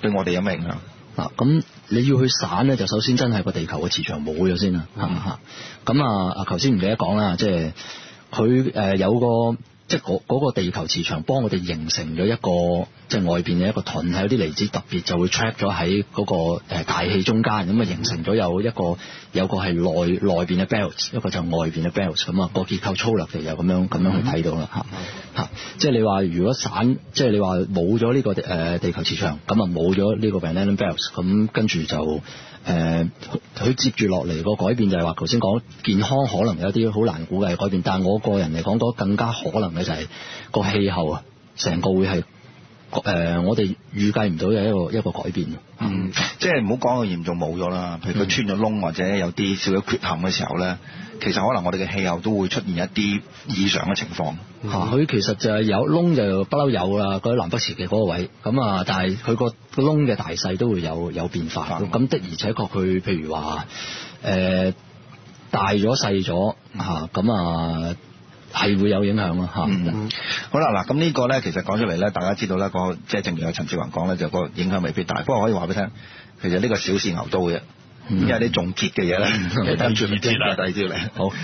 對我哋有咩影響？ 嗱，咁你要去散咧，就首先真係個地球嘅磁場冇咗先啦，嚇嚇、嗯。咁啊啊，頭先唔記得講啦，即係佢誒有個即係嗰嗰個地球磁場幫我哋形成咗一個即係外邊嘅一個盾，係有啲離子特別就會 trap 咗喺嗰個誒大氣中間，咁啊形成咗有一個有個係內內邊嘅 belt， 一個就外邊嘅 belt， 咁啊個結構粗略地就咁樣咁樣去睇到啦嚇嚇。即係你話如果散，即係你話冇咗呢個誒地球磁場，咁啊冇咗呢個 Van Allen belts， 咁跟住就誒佢、呃、接住落嚟個改變就係話頭先講健康可能有啲好難估計嘅改變，但係我個人嚟講講更加可能嘅就係個氣候啊，成個會係。誒、呃，我哋預計唔到嘅一個一個改變。 嗯，即係唔好講到嚴重冇咗啦，譬如佢穿咗窿或者有啲少少缺陷嘅時候咧，其實可能我哋嘅氣候都會出現一啲異常嘅情況。 嚇、嗯，佢其實就係有窿就不嬲有啦，嗰啲南北磁嘅嗰個位，咁啊，但係佢個個窿嘅大細都會有有變化。咁、嗯、的而且確佢譬如話誒、呃、大咗細咗嚇，咁啊。係會有影響咯嚇。 嗯，好啦，嗱，咁呢個咧，其實講出嚟咧，大家知道咧，個即係正如阿陳志宏講咧，就個影響未必大。不過可以話俾你聽，其實呢個小試牛刀嘅啫，因為啲仲結嘅嘢咧，第二節啦，第二節嚟。好，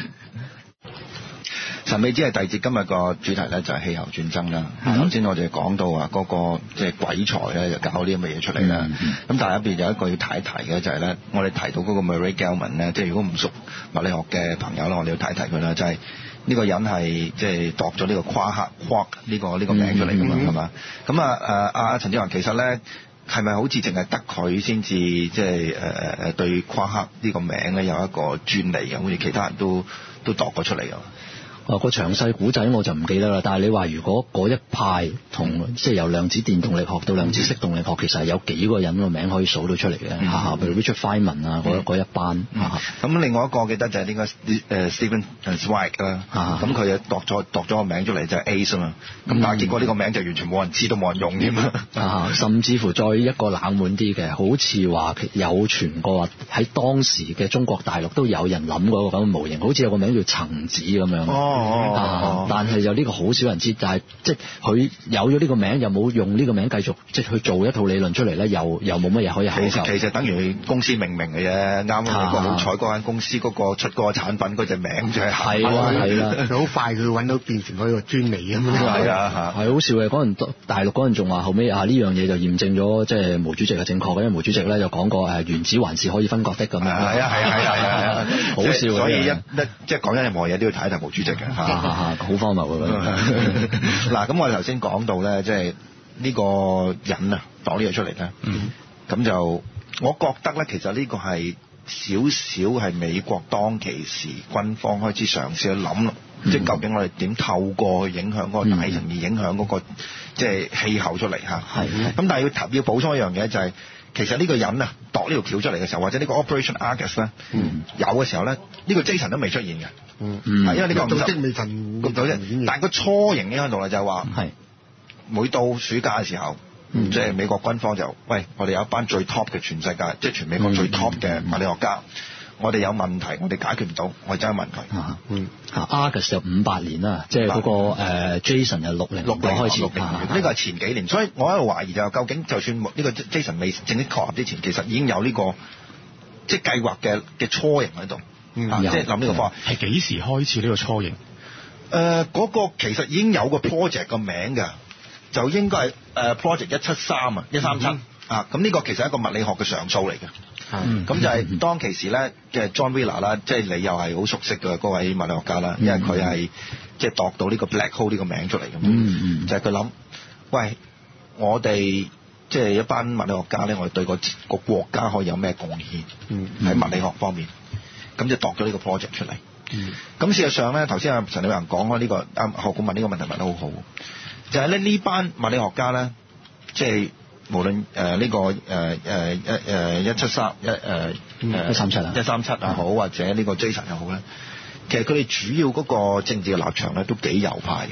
神秘之夜第二節今日個主題咧就係氣候戰爭啦。頭先我哋講到話嗰個即係鬼才咧，就搞啲咁嘅嘢出嚟啦。咁但係入邊有一個要提一提嘅就係咧，我哋提到嗰個 Murray Gell-Mann 咧，即係如果唔熟物理學嘅朋友咧，我哋要提一提佢啦，就係。呢個人係即係度咗呢個夸克 Quark 呢個呢個名出嚟㗎嘛，係嘛？咁啊誒阿陳志宏其實咧係咪好似淨係得佢先至即係誒誒對夸克呢個名咧有一個專利嘅，好似其他人都都度過出嚟㗎？ 啊，個詳細古仔我就唔記得啦，但係你話如果嗰一派同即係由量子電動力學到量子色動力學，其實係有幾個人個名可以數到出嚟嘅，嚇嚇，譬如 Richard Feynman 啊嗰嗰一班嚇。咁、 嗯、另外一個記得就係呢個誒 Stephen Zweig 啦，咁佢又度咗度咗個名出嚟就係 Ace 啊嘛，咁但係結果呢個名就完全冇人知道冇人用添啊， 甚至乎再一個冷門啲嘅，好似話有傳過話喺當時嘅中國大陸都有人諗過個咁嘅模型，好似有個名叫層子咁樣。 哦哦， 啊、但係就呢個好少人知，但係即係佢有咗呢個名，又冇用呢個名繼續即係去做一套理論出嚟咧，又又冇乜嘢可以考究。 其實等於公司命名嘅啫，啱啱你個好彩嗰間公司嗰個出嗰個產品嗰隻名就係係啦係啦， 好快佢揾到變成嗰個專利咁樣。 係啊係好笑嘅，嗰陣大陸嗰陣仲話後尾啊呢樣嘢就驗證咗，即係毛主席係正確嘅，因為毛主席咧就講過誒原子還是可以分割的咁樣。係啊係啊係啊係啊， 好笑嘅。 所以一一即係講緊任何嘢都要睇一睇毛主席嘅嚇。 好荒謬啊！ 嗱，咁我哋頭先講到咧，即係呢個人啊，講呢個出嚟咧，咁、嗯、就我覺得咧，其實呢個係少少係美國當其時軍方開始嘗試去諗咯，嗯、即係究竟我哋點透過去影響嗰個大層而影響嗰、那個、嗯、即係氣候出嚟嚇。係咁、嗯、但係要要補充一樣嘢就係、是，其實呢個人啊，度呢條橋出嚟嘅時候，或者呢個 Operation Argus 咧、嗯，有嘅時候咧，呢、這個 Jason 都未出現嘅。嗯，因為呢個組織未曾組織，但係個雛形影響到啦，就係話，係每到暑假嘅時候，即、嗯、係、就是、美國軍方就，喂，我哋有一班最 top 嘅全世界，即、就、係、是、全美國最 top 嘅物理學家，嗯、我哋有問題，我哋解決唔到，我哋走去問佢。啊、嗯，啊 Argus 就五八年啦，即係嗰個誒 Jason 就六零六零開始，呢、啊這個係前幾年，所以我喺度懷疑就究竟就算呢個 Jason 未正式確立之前，其實已經有呢、這個即係計劃嘅嘅雛形喺度。嗯啊、即係諗呢個方案係幾時開始呢個雛形？誒、 呃，嗰、那個其實已經有個 project 個名㗎，就應該係誒、呃、project 一七三啊，一三七啊。咁呢個其實係一個物理學嘅常數嚟嘅。咁、嗯、就係當其時咧嘅 John Wheeler 啦，即係你又係好熟悉嘅嗰位物理學家啦，因為佢係即係度到呢個 black hole 呢個名出嚟嘅。嗯嗯，就係佢諗，喂，我哋即係一班物理學家咧，我哋對個個國家可以有咩貢獻？嗯，喺物理學方面。咁就度咗呢個 project 出嚟。咁、嗯、事實上咧，頭先阿陳理人講開呢個阿何故問呢個問題問得好好，就係咧呢班物理學家咧，即、就、係、是、無論誒呢、呃這個誒誒一誒一七三一誒一三七啊一三七啊好，或者呢個 Jason 又好咧，其實佢哋主要嗰個政治嘅立場咧都幾右派嘅。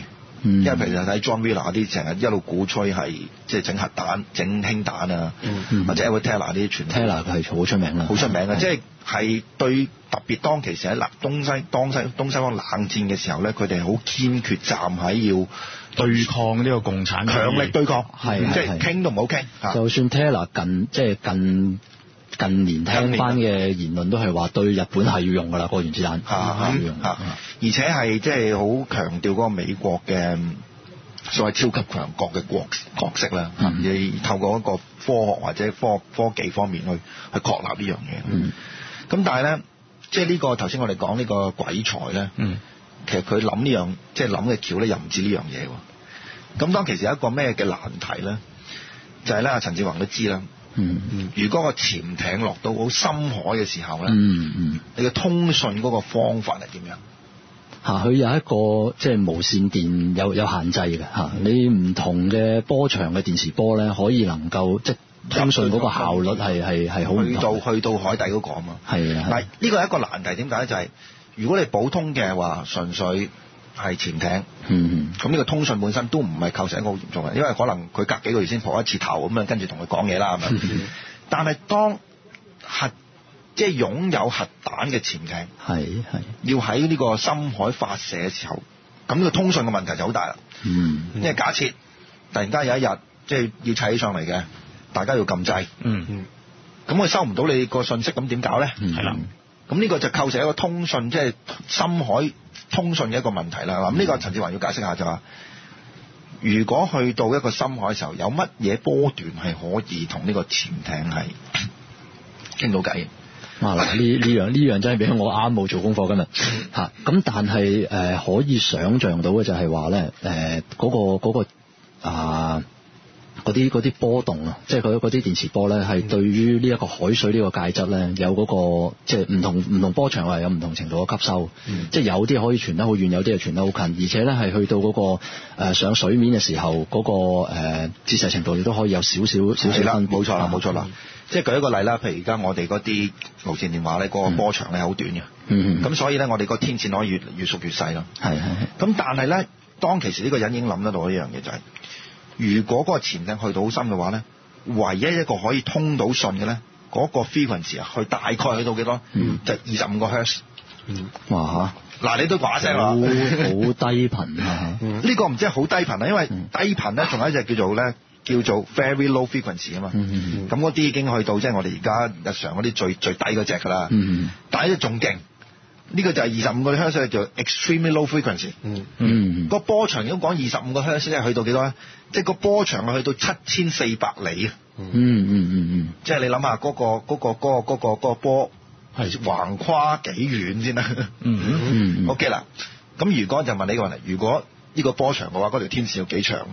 因為譬如睇 John Wheeler 啲成日一路鼓吹係即係整核彈、整氫彈啊，嗯、或者 Edward Teller 啲傳 Teller 佢係好出名啦， 好出名嘅，即係係對特別當其時喺嗱東西當西東西方冷戰嘅時候咧，佢哋好堅決站喺要對抗呢個共產強力對抗， 係即係傾都唔好傾。 就算 Teller 近即係近。近年聽翻嘅言論都係話對日本係要用㗎啦，個原子彈係要用， 而且係即係好強調嗰個美國嘅所謂超級強國嘅國角色啦。你、嗯、透過一個科學或者科科技方面去去確立呢樣嘢。咁、嗯、但係咧，即係呢個頭先我哋講呢個鬼才咧，嗯、其實佢諗呢樣即係諗嘅橋咧，又唔止呢樣嘢喎。咁當其時有一個咩嘅難題咧，就係咧，阿陳志宏都知啦。嗯嗯，如果個潛艇落到好深海嘅時候咧，嗯嗯，你嘅通訊嗰個方法係點樣？ 嚇，佢有一個即係無線電有有限制嘅嚇，你唔同嘅波長嘅電磁波咧，可以能夠即係通訊嗰個效率係係係好唔同。 去到去到海底嗰個啊嘛， 係啊， 但係呢個係一個難題，點解咧？就係、是、如果你普通嘅話，純粹係潛艇，嗯，咁呢個通訊本身都唔係構成一個好嚴重嘅，因為可能佢隔幾個月先蒲一次頭咁樣，跟住同佢講嘢啦，係咪？但係當核即係擁有核彈嘅潛艇，係係要喺呢個深海發射嘅時候，咁呢個通訊嘅問題就好大啦。嗯，因為假設突然間有一日即係要砌起上嚟嘅，大家要撳掣，嗯嗯，咁佢收唔到你個信息，咁點搞咧？係啦，咁呢個就構成一個通訊即係深海通訊嘅一個問題啦。咁呢個陳志宏要解釋下就話，如果去到一個深海嘅時候，有乜嘢波段係可以同呢個潛艇係傾到偈？ 啊嗱，呢呢樣呢樣真係俾我啱冇做功課今日嚇。咁但係誒、呃、可以想像到嘅就係話咧，誒嗰個嗰、嗰個啊。嗰啲嗰啲波動啊，即係嗰啲電磁波咧，係對於呢一個海水呢個介質咧，有嗰、嗰個即係唔同唔同波長係有唔同程度嘅吸收，嗯、即係有啲可以傳得好遠，有啲係傳得好近，而且咧係去到嗰、嗰個、呃、上水面嘅時候，嗰、嗰個誒折射程度亦都可以有少少少少分別。 冇錯啦，冇錯啦。即係舉一個例啦，譬如而家我哋嗰啲無線電話咧，嗰、嗰個波長咧好短嘅，咁、嗯嗯、所以咧我哋個天線可以越越縮越細咯。係係係。咁但係咧，當其時呢個人已經諗得到一樣嘢就係、是。如果嗰個潛艇去到好深嘅話咧，唯一一個可以通到訊嘅咧，嗰、嗰個 frequency 啊，去大概去到幾多？嗯、就二十五個 hertz。嗯，哇嚇！嗱，你都話聲啦，好低頻啊！呢、 嗯、個唔知係好低頻啊，因為低頻咧仲有一隻叫做咧叫做 very low frequency 啊嘛。咁嗰啲已經去到即係、就是、我哋而家日常嗰啲最最低嗰隻㗎啦。嗯、但係咧仲勁。呢個就係二十五個 hertz 叫 extremely low frequency。嗯嗯，個波長如果講二十五個 hertz 係去到幾多咧？即係個波長係去到七千四百里啊！嗯嗯嗯嗯，即係你諗下嗰個嗰個嗰個嗰個嗰個波係橫跨幾遠先啦？嗯嗯 OK 啦，咁如果就問你個問題，如果呢個波長嘅話，嗰條天線要幾長？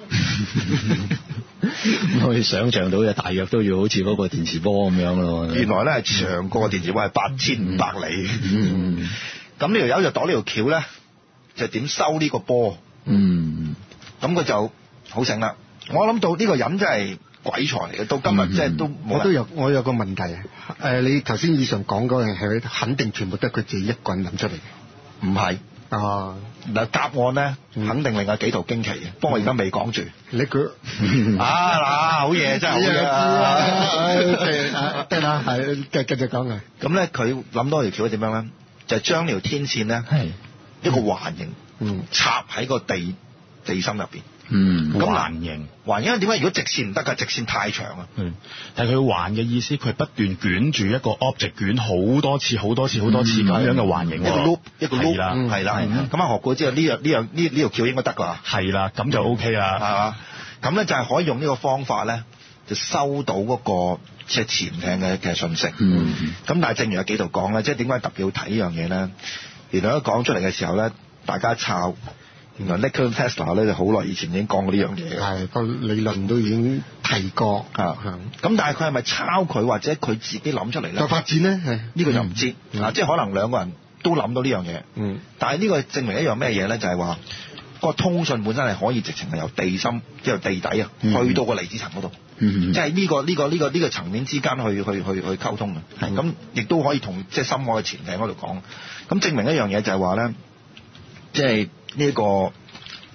可以想像到嘅，大約都要好似嗰個電磁波咁樣咯。 原來咧係長過個電磁波係八千五百里。嗯，咁呢條友就度呢條橋咧，就點收呢個波？嗯，咁佢就好醒啦。我諗到呢個人真係鬼才嚟嘅，到今日即係都冇。 我都有我有個問題啊。誒，你頭先以上講嗰樣係肯定全部都係佢自己一個人諗出嚟嘅？ 唔係。啊！嗱，答案咧、嗯、肯定另外幾圖驚奇嘅，不過我而家未講住。你佢啊嗱，好嘢真係好嘢啊！ 得啦，係繼繼續講啊。 咁咧，佢諗多條橋點樣咧？就係將條天線咧，係一個環形，嗯，插喺個地地心入邊。嗯，咁環形，環形點解？如果直線唔得㗎，直線太長啊。 嗯，但係佢環嘅意思，佢不斷捲住一個 object，捲好多次、好多次、好多次咁樣嘅環形。一個 loop，一個 loop，係啦，係啦。咁啊，學過之後呢樣呢樣呢呢條橋應該得㗎。 係啦，咁就 OK 啦，係嘛？咁咧就係可以用呢個方法咧，就收到嗰個即係潛艇嘅嘅信息。嗯。咁但係正如阿紀陶講咧，即係點解特別要睇呢樣嘢咧？原來一講出嚟嘅時候咧，大家抄。原來 Nikola Tesla 咧就好耐以前已經講過呢樣嘢嘅， 係個理論都已經提過啊。 咁但係佢係咪抄佢或者佢自己諗出嚟咧？ 就發展咧，係呢個就唔知、嗯、啊。即係可能兩個人都諗到呢樣嘢。嗯。但係呢個證明一樣咩嘢咧？就係話個通訊本身係可以直情係由地心即係由地底啊，嗯、去到個離子層嗰度。嗯。即係呢個呢、呢個呢、呢個呢、呢個層面之間去去去去溝通嘅。係。咁亦都可以同即係深海嘅潛艇嗰度講。咁證明一樣嘢就係話咧，即係。呢、這個誒、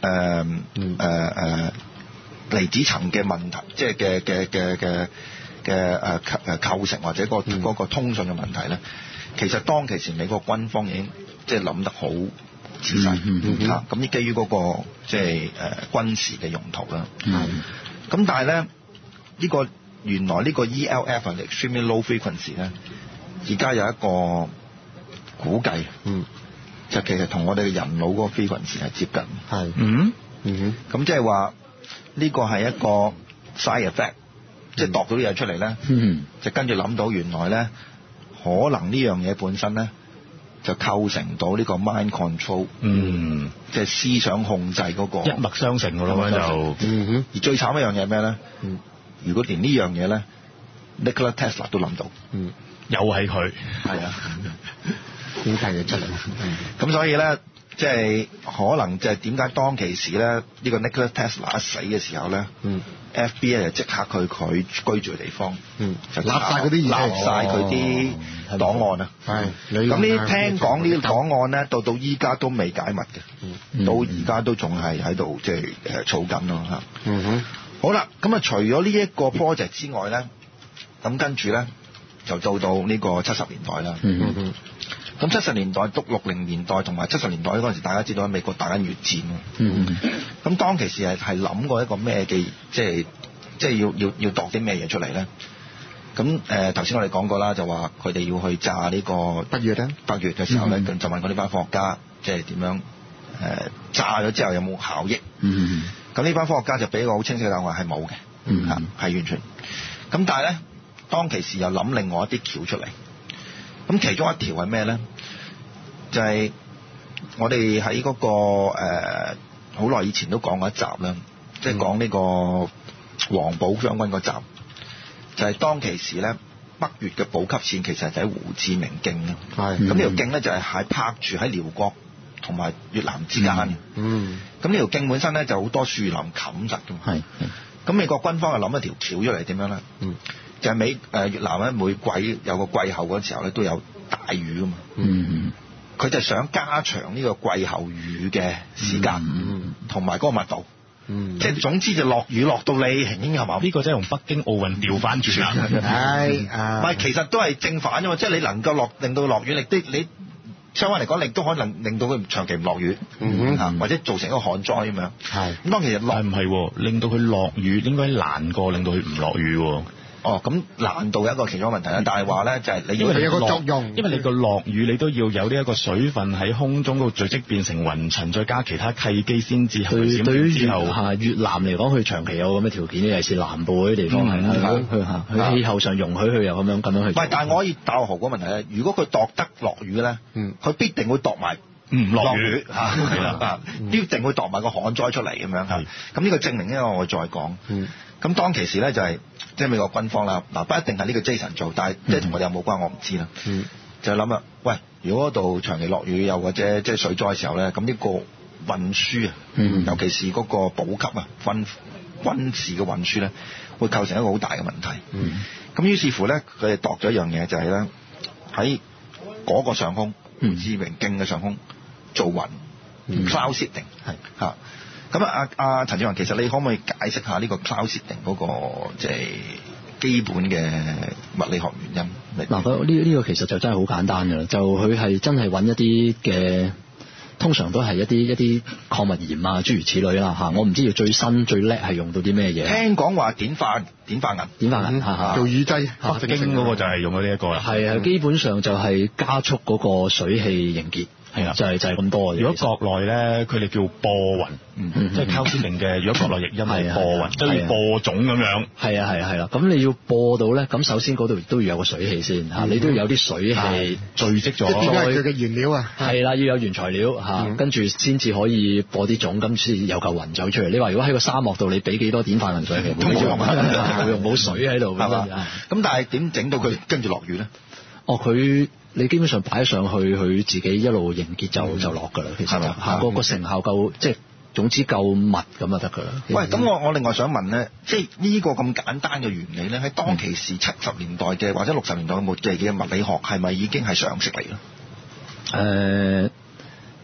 誒誒誒離子層嘅問題，即係嘅嘅嘅嘅嘅誒誒構成或者個嗰個通訊嘅問題咧，其實當其時美國軍方已經即係諗得好仔細嚇，咁基於嗰個即係誒軍事嘅用途啦。咁但係咧呢個原來呢個 E L F 係 extremely low frequency 咧，而家有一個估計，嗯，就其實同我哋嘅人腦嗰個 frequency 係接近，係，嗯嗯哼，咁即係話呢個係一個 side effect，即係度到啲嘢出嚟咧，嗯，就跟住諗到原來咧可能呢樣嘢本身咧就構成到呢個 mind control，嗯，即係思想控制嗰個一脈相承㗎咯，就， 嗯哼，而最慘一樣嘢係咩咧？嗯，如果連呢樣嘢咧 Nikola Tesla 都諗到，嗯， 又係佢， 係啊。 點解嘢出嚟？ 咁所以咧，即係可能即係點解當其時咧，呢個 Nikola Tesla 一死嘅時候咧，嗯 ，F B I 就即刻去佢居住嘅地方，嗯，就立晒嗰啲立晒佢啲檔案啊，係。咁呢聽講呢啲檔案咧，到到依家都未解密嘅，到而家都仲係喺度即係誒儲緊咯嚇。嗯哼。好啦，咁啊除咗呢一個 project 之外咧，咁跟住咧就到到呢個七十年代啦。嗯哼。咁七十年代、到六零年代同埋七十年代嗰陣時，大家知道喺美國打緊越戰。嗯。咁當其時係係諗過一個咩嘅，即係即係要要要度啲咩嘢出嚟咧？咁誒頭先我哋講過啦，就話佢哋要去炸呢個北越咧，北越嘅時候咧，咁、嗯、就問過呢班科學家，即係點樣誒、呃、炸咗之後有冇效益？嗯。咁呢班科學家就俾一個好清晰嘅答案係冇嘅，嗯，係完全。咁但係咧，當其時又諗另外一啲橋出嚟。咁其中一條係咩咧？就係、是、我哋喺嗰個誒好耐以前都講過一集啦，即係講呢個黃埔將軍嗰集，就係、是、當其時咧北越嘅補給線其實就喺胡志明徑啦。係。咁呢條徑咧就係喺拍住喺遼國同埋越南之間嘅。嗯。咁呢條徑本身咧就好多樹林冚實嘅。係。咁美國軍方就諗一條橋出嚟點樣咧？嗯。就係美誒越南咧，每季有個季候嗰時候咧，都有大雨噶嘛。嗯，佢就想加長呢個季候雨嘅時間，同埋嗰個密度。嗯，即係總之就落雨落到你輕輕係嘛？ 呢個真係同北京奧運調翻轉啦。 係啊，唔係其實都係正反啫嘛。即係你能夠落令到落雨，你啲你相反嚟講，你都可能令到佢長期唔落雨，嗯嗯，或者造成一個旱災咁樣。係。咁當其實落唔係令到佢落雨，應該難過令到佢唔落雨。 哦，咁難度有一個其中一個問題啦，但係話咧就係你因為有個作用， 因為你個落雨你都要有呢一個水分喺空中嗰度聚積變成雲層，再加其他契機先至。 佢對於越嚇越南嚟講，佢長期有咁嘅條件，尤其是南部嗰啲地方係啦，佢嚇佢氣候上容許佢又咁樣咁樣去。 唔係，但係我可以答我何個問題咧？如果佢度得落雨咧，嗯，佢必定會度埋唔落雨嚇，係啦，必定會度埋個旱災出嚟咁樣嚇。咁呢個證明咧，我再講。嗯。咁當其時咧就係即係美國軍方啦，嗱不一定係呢個 Jason 做，但係即係同我哋有冇關我唔知啦。嗯，就諗啦，喂，如果嗰度長期落雨又或者即係水災嘅時候咧，咁呢個運輸啊，嗯，尤其是嗰個補給啊，軍軍事嘅運輸咧，會構成一個好大嘅問題。嗯，咁於是乎咧，佢哋度咗一樣嘢就係咧喺嗰個上空，胡志明徑嘅上空做雲 cloud seeding 係嚇。咁啊，阿阿陳志宏，其實你可唔可以解釋下呢個 cloud seeding 嗰個即係基本嘅物理學原因？ 嗱，呢呢個其實就真係好簡單㗎啦，就佢係真係揾一啲嘅，通常都係一啲一啲礦物鹽啊，諸如此類啦嚇。我唔知要最新最叻係用到啲咩嘢。 聽講話碘化碘化銀，碘化銀做乳劑， 北京嗰個就係用咗呢一個啦。 係啊，基本上就係加速嗰個水氣凝結。係啊，就係、是、就係、是、咁多嘅。 如果國內咧，佢哋叫播雲，嗯嗯、即係 cloud seeding 嘅。如果國內譯音係播雲，即係播種咁樣。係啊係啊係啦，咁你要播到咧，咁首先嗰度都要有個水氣先嚇、嗯，你都要有啲水氣聚積咗。 即係佢嘅原料啊。 係啦，要有原材料嚇、嗯，跟住先至可以播啲種，咁先有嚿雲走出嚟。你話如果喺個沙漠度，你俾幾多碘化銀水氣？冇用，冇用，冇水喺度。係嘛？ 咁但係點整到佢跟住落雨咧？ 哦，佢。你基本上擺上去，佢自己一路凝結就就落㗎啦。其實就嚇個個成效夠，即係總之夠密咁就得㗎啦。 喂，咁我我另外想問咧，即係呢個咁簡單嘅原理咧，喺當其時七十年代嘅或者六十年代嘅末期嘅物理學係咪已經係常識嚟咧？誒、 呃，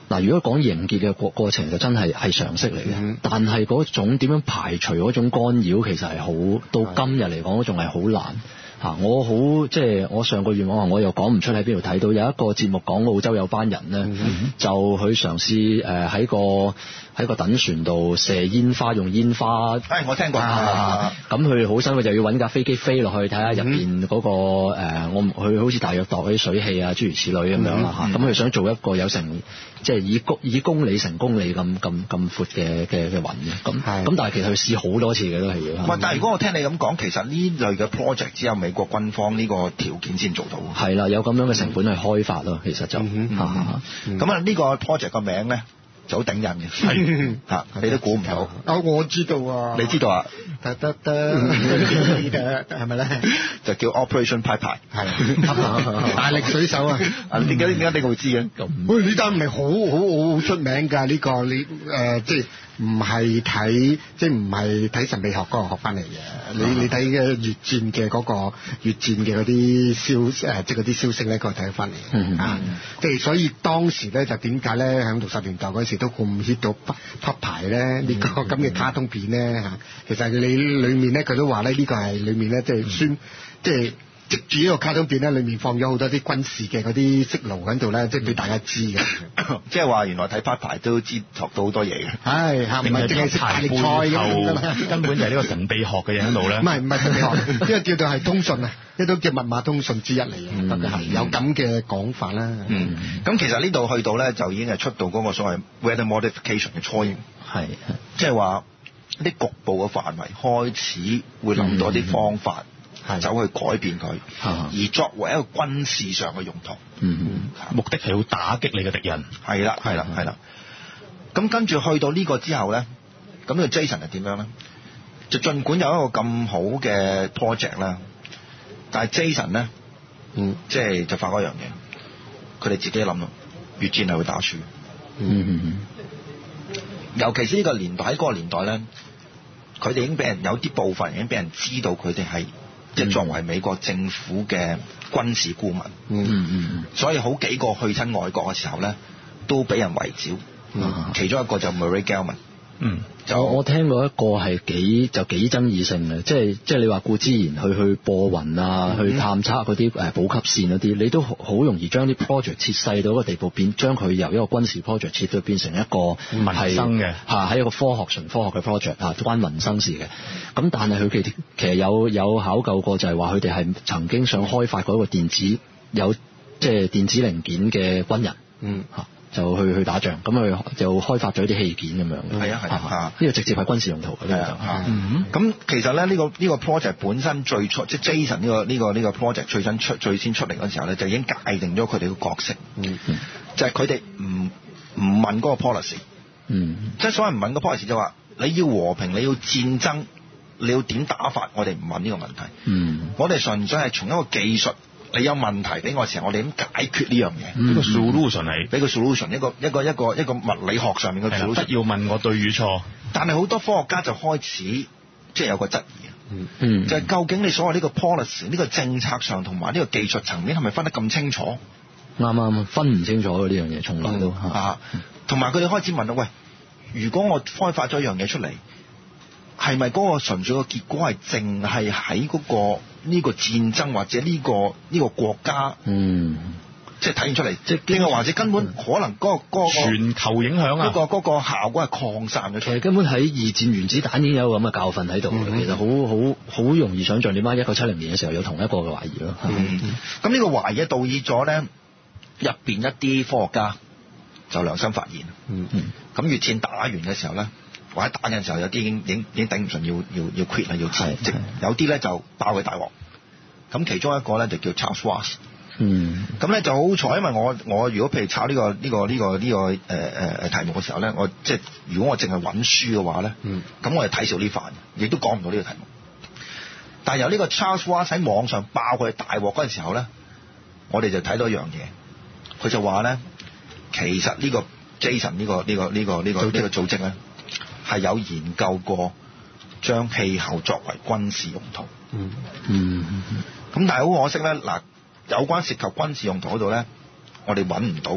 嗱，如果講凝結嘅過過程就真係係常識嚟嘅，嗯、但係嗰種點樣排除嗰種干擾，其實係好到今日嚟講都仲係好難。嚇！我好即係我上個月我話我又講唔出喺邊度睇到有一個節目講澳洲有班人咧，嗯、就佢嘗試誒喺個喺個躉船度射煙花，用煙花。誒、 哎，我聽過。 咁佢好辛苦，就要揾架飛機飛落去睇下入邊嗰個誒、呃，我佢好似大約度嗰啲水氣啊，諸如此類咁樣啦嚇。咁佢、嗯、想做一個有成即係以公以公里成公里咁咁咁闊嘅嘅嘅雲嘅。咁咁但係其實佢試好多次嘅都係要。 喂，但係如果我聽你咁講，其實呢類嘅 project 只有美國軍方呢個條件先做到。 係啦，有咁樣嘅成本去開發咯，其實就咁啊呢個 project 個名咧就好頂人嘅，係嚇你都估唔到。 啊，我知道啊， 你知道啊？ 得得得，係咪咧？ 就叫 Operation 派牌， 係大力水手啊！ 點解點解你會知嘅？ 喂，呢單唔係好好好出名㗎？呢個你誒即係唔係睇即係唔係睇神秘學嗰個學翻嚟嘅？你你睇嘅越戰嘅嗰個越戰嘅嗰啲消誒即係嗰啲消息咧，佢睇得翻嚟啊！即係所以當時咧就點解咧喺六十年代嗰時都咁 hit 到匹牌咧？呢個咁嘅卡通片咧嚇，其實你裏面咧佢都話咧呢個係裏面咧即係宣即係。藉住呢個卡通片咧，裏面放咗好多啲軍事嘅嗰啲息路喺度咧，即係俾大家知嘅。 即係話原來睇牌都知學到好多嘢嘅。 係嚇，唔係淨係識大力賽咁， 根本就係呢個神秘學嘅嘢喺度咧。 唔係唔係神秘學，呢個叫做係通訊啊，呢都叫密碼通訊之一嚟嘅，特別係有咁嘅講法啦。 嗯，咁其實呢度去到咧就已經係出到嗰個所謂 weather modification 嘅初型，係即係話啲局部嘅範圍開始會諗到啲方法。走去改變佢，而作為一個軍事上嘅用途， 嗯、目的係要打擊你嘅敵人。 係啦，係啦，係啦。咁跟住去到呢個之後咧，咁呢個 Jason 係點樣咧？就儘管有一個咁好嘅 project 啦，但係 Jason 咧，嗯，即係就發嗰樣嘢，佢哋自己諗咯，越戰係會打輸。嗯嗯嗯。尤其是呢個年代喺嗰個年代咧，佢哋已經俾人有啲部分已經俾人知道佢哋係。即係作為美國政府嘅軍事顧問，嗯嗯嗯，所以好幾個去親外國嘅時候咧，都俾人圍剿。嗯，其中一個就 Murray Gell-Mann。嗯， 就我聽過一個係幾就幾爭議性嘅，即係即係你話顧之然去去播雲啊，嗯、去探測嗰啲誒補給線嗰啲，你都好容易將啲 project 切細到一個地步，變將佢由一個軍事 project 切到變成一個民生嘅嚇，喺一個科學純科學嘅 project 嚇，關民生事嘅。咁但係佢哋其實有有考究過，就係話佢哋係曾經想開發嗰個電子有即係電子零件嘅軍人，嗯嚇。就去去打仗，咁佢就開發咗啲器件咁樣。 係啊係啊， 呢個直接係軍事用途嘅。係啊， 咁其實咧呢個呢個 project 本身最初即係 Jason 呢個呢個呢個 project 最新出最先出嚟嗰時候咧，就已經界定咗佢哋嘅角色。嗯嗯，就係佢哋唔唔問嗰個 policy。嗯，即係所謂唔問個 policy 就話你要和平，你要戰爭，你要點打法，我哋唔問呢個問題。嗯，我哋純粹係從一個技術。你有問題俾我時候，我哋點解決呢樣嘢？ 呢個 solution 嚟， 俾個 solution，一個一個一個一個物理學上面嘅 solution。 不要問我對與錯。 但係好多科學家就開始即係有個質疑，嗯嗯，就係究竟你所謂呢個 policy 呢個政策上同埋呢個技術層面係咪分得咁清楚？ 啱啱分唔清楚呢樣嘢，從來都啊，同埋佢哋開始問啦，喂，如果我開發咗一樣嘢出嚟，係咪嗰個純粹嘅結果係淨係喺嗰個呢個戰爭或者呢個呢個國家，嗯，即係體現出嚟，即係另外或者根本可能嗰個嗰個全球影響啊， 嗰個嗰個效果係擴散咗出嚟。 其實根本喺二戰原子彈已經有咁嘅教訓喺度，其實好好好容易想像點解一九七零年嘅時候有同一個嘅懷疑咯。 咁呢個懷疑導致咗咧入邊一啲科學家就良心發現，嗯嗯，咁越戰打完嘅時候咧。或者打嘅時候有啲已經已經已經頂唔順，要要要 quit 啦，要辭職。有啲咧就爆佢大鑊。咁其中一個咧就叫 Charles Ross。嗯。咁咧就好彩，因為我我如果譬如炒呢、呢個呢、呢個呢、呢個呢、呢個誒誒誒題目嘅時候咧，我即係如果我淨係揾書嘅話咧，嗯。咁我係睇少呢範，亦都講唔到呢個題目。但係由呢個 Charles Ross 喺網上爆佢大鑊嗰陣時候咧，我哋就睇到一樣嘢，佢就話咧，其實呢個 Jason 呢、呢個呢、呢個呢、呢個呢、呢個呢、呢個組織咧。係有研究過將氣候作為軍事用途，嗯嗯，咁但係好可惜咧，嗱，有關涉及軍事用途嗰度咧，我哋揾唔到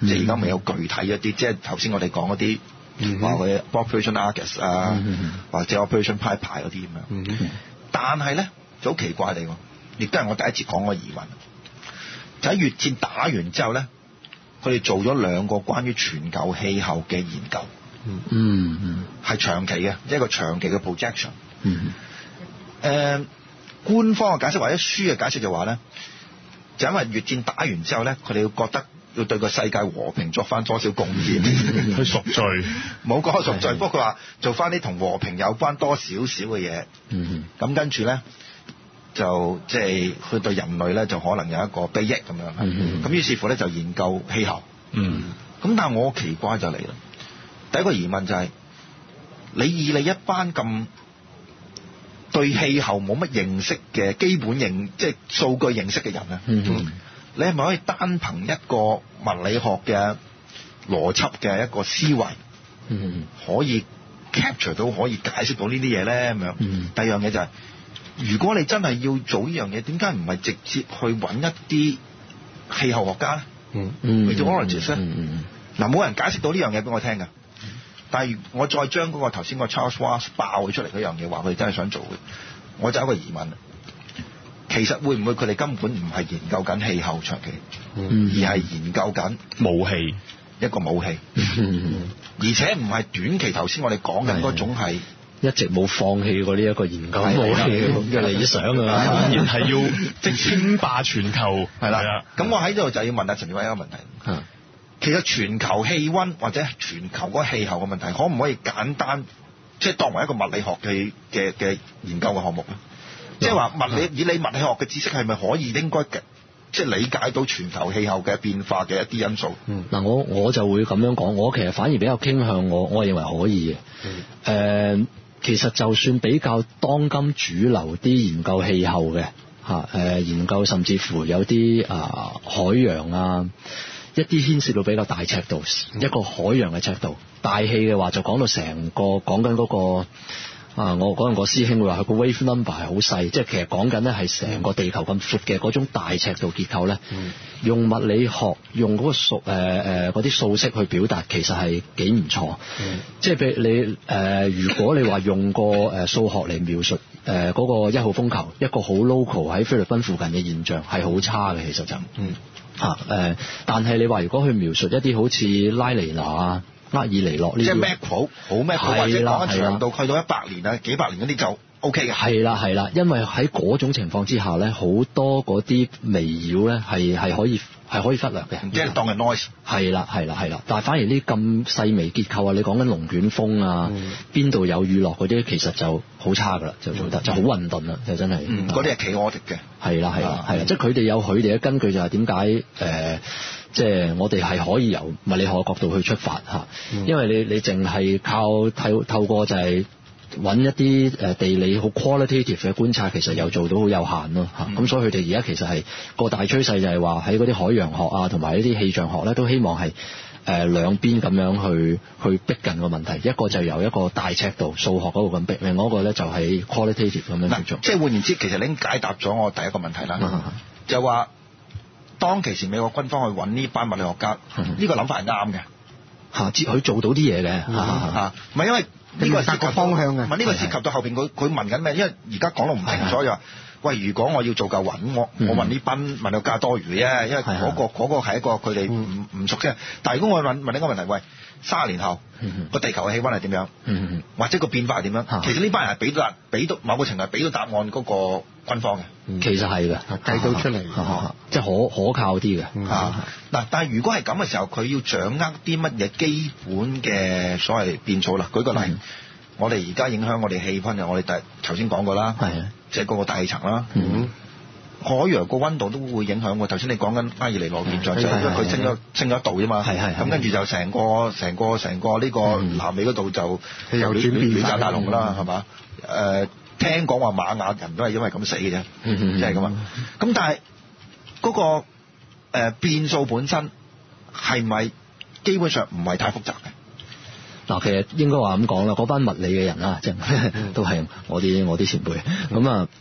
即係而家未有具體一啲，即係頭先我哋講嗰啲。話佢 Operation Argus 啊，嗯、或者 Operation Piper 嗰啲咁樣，嗯、但係咧就好奇怪地喎，亦都係我第一次講個疑問。就喺越戰打完之後咧，佢哋做咗兩個關於全球氣候嘅研究，嗯嗯，係長期嘅，一個長期嘅 projection。嗯，誒、呃，官方嘅解釋或者書嘅解釋就話咧，就因為越戰打完之後咧，佢哋會覺得。要對個世界和平作翻多少貢獻？ 去贖罪， 冇講贖罪，不過佢話做翻啲同和平有關多少少嘅嘢。嗯，咁跟住咧就即係佢對人類咧就可能有一個裨益咁樣。嗯，咁於是乎咧就研究氣候。嗯，咁但係我奇怪就嚟啦，第一個疑問就係、是、你以你一班咁對氣候冇乜認識嘅基本認即係數據認識嘅人啊。嗯。你係咪可以單憑一個物理學嘅邏輯嘅一個思維，嗯，可以 capture 到可以解釋到呢啲嘢咧？咁樣，嗯，第二樣嘢就係、是，如果你真係要做呢樣嘢，點解唔係直接去揾一啲氣候學家咧？嗯嗯 meteorologist 咧？嗯嗱，冇人解釋到呢樣嘢俾我聽㗎。但係我再將嗰個頭先個 Charles Watts 爆佢出嚟嗰樣嘢，話佢哋真係想做嘅，我就有一個疑問。其實會唔會佢哋根本唔係研究緊氣候長期，嗯、而係研究緊武器一個武器，嗯、而且唔係短期頭先我哋講緊嗰種係一直冇放棄過呢一個研究武器嘅理想啊， 當然係要即係稱霸全球係啦。咁我喺度就要問下陳志偉一個問題，嗯、其實全球氣温或者全球嗰個氣候嘅問題，可唔可以簡單即係、就是、當為一個物理學嘅嘅嘅研究嘅項目咧？即係話物理以你物理學嘅知識係咪可以應該即係理解到全球氣候嘅變化嘅一啲因素？嗱、 嗯，我我就會咁樣講，我其實反而比較傾向我，我認為可以嘅。誒、嗯呃，其實就算比較當今主流啲研究氣候嘅嚇，誒、呃、研究甚至乎有啲啊、呃、海洋啊，一啲牽涉到比較大尺度，嗯、一個海洋嘅尺度，大氣嘅話就講到成個講緊嗰個。啊！我嗰陣個師兄會話佢個 wave number 係好細，即係其實講緊咧係成個地球咁闊嘅嗰種大尺度結構咧，嗯、用物理學用嗰個數誒誒嗰啲數式去表達，其實係幾唔錯。嗯、即係譬如你誒、呃，如果你話用個誒數學嚟描述誒嗰、呃嗰個一號風球一個好 local 喺菲律賓附近嘅現象係好差嘅，其實就嗯嚇誒、啊呃，但係你話如果去描述一啲好似拉尼娜啊。厄爾尼諾呢啲， 即係 macro 好 macro，或者講緊長度去到一百年啊、幾百年嗰啲就 O K 嘅。 係啦係啦，因為喺嗰種情況之下咧，好多嗰啲微擾咧係係可以係可以忽略嘅， 即係當係 noise。 係啦係啦係啦，但係反而呢咁細微結構啊，你講緊龍捲風啊，邊度、嗯、有雨落嗰啲，其實就好差噶啦，就做得、嗯、就好混沌啦，就真係。 嗰啲係企鵝嘅。係啦係啦係啦，即係佢哋有佢哋嘅根據，就係點解誒？即係我哋係可以由物理學角度去出發嚇，嗯、因為你你淨係靠透透過就係揾一啲誒地理好 qualitative 嘅觀察，其實又做到好有限咯嚇。咁、嗯、所以佢哋而家其實係個大趨勢就係話喺嗰啲海洋學啊，同埋呢啲氣象學咧，都希望係誒、呃、兩邊咁樣去去逼近個問題。一個就由一個大尺度數學嗰度咁逼，另外一個咧就係 qualitative 咁樣去做。 即係換言之，其實你已經解答咗我第一個問題啦，嗯、就話。當其時美國軍方去揾呢班物理學家，呢、嗯、個諗法係啱嘅嚇，接佢做到啲嘢嘅嚇， 唔係因為呢個涉及方向嘅， 唔係呢個涉及到後邊佢佢問緊咩？因為而家講到唔清楚，就話喂，如果我要做嚿雲，我我問呢班物理學家多餘嘅，因為嗰、那個嗰、那個係一個佢哋唔唔熟啫。但係如果我問問呢個問題，喂，三十年後個、嗯、地球嘅氣温係點樣？嗯、或者個變化係點樣？嗯、其實呢班人係俾到俾到某個程度係俾到答案嗰個軍方嘅。 嗯、其實係嘅， 計到出嚟， 即係可可靠啲嘅。 嗱，但係如果係咁嘅時候，佢要掌握啲乜嘢基本嘅所謂變數啦？舉個例，嗯、我哋而家影響我哋氣温就我哋第頭先講過啦，即係嗰個大氣層啦。嗯、海洋個温度都會影響喎。頭先你講緊厄爾尼諾現象，就因為佢升咗升咗一度啫嘛。咁跟住就成個成個成個呢個南美嗰度就又轉變暖化大龍啦，係嘛？誒。聽講話瑪雅人都係因為咁死嘅啫，即係咁啊！咁但係嗰個誒、呃、變數本身係咪基本上唔係太複雜嘅？ 嗱，其實應該話咁講啦，嗰班物理嘅人啦，即係都係我啲我啲前輩咁啊。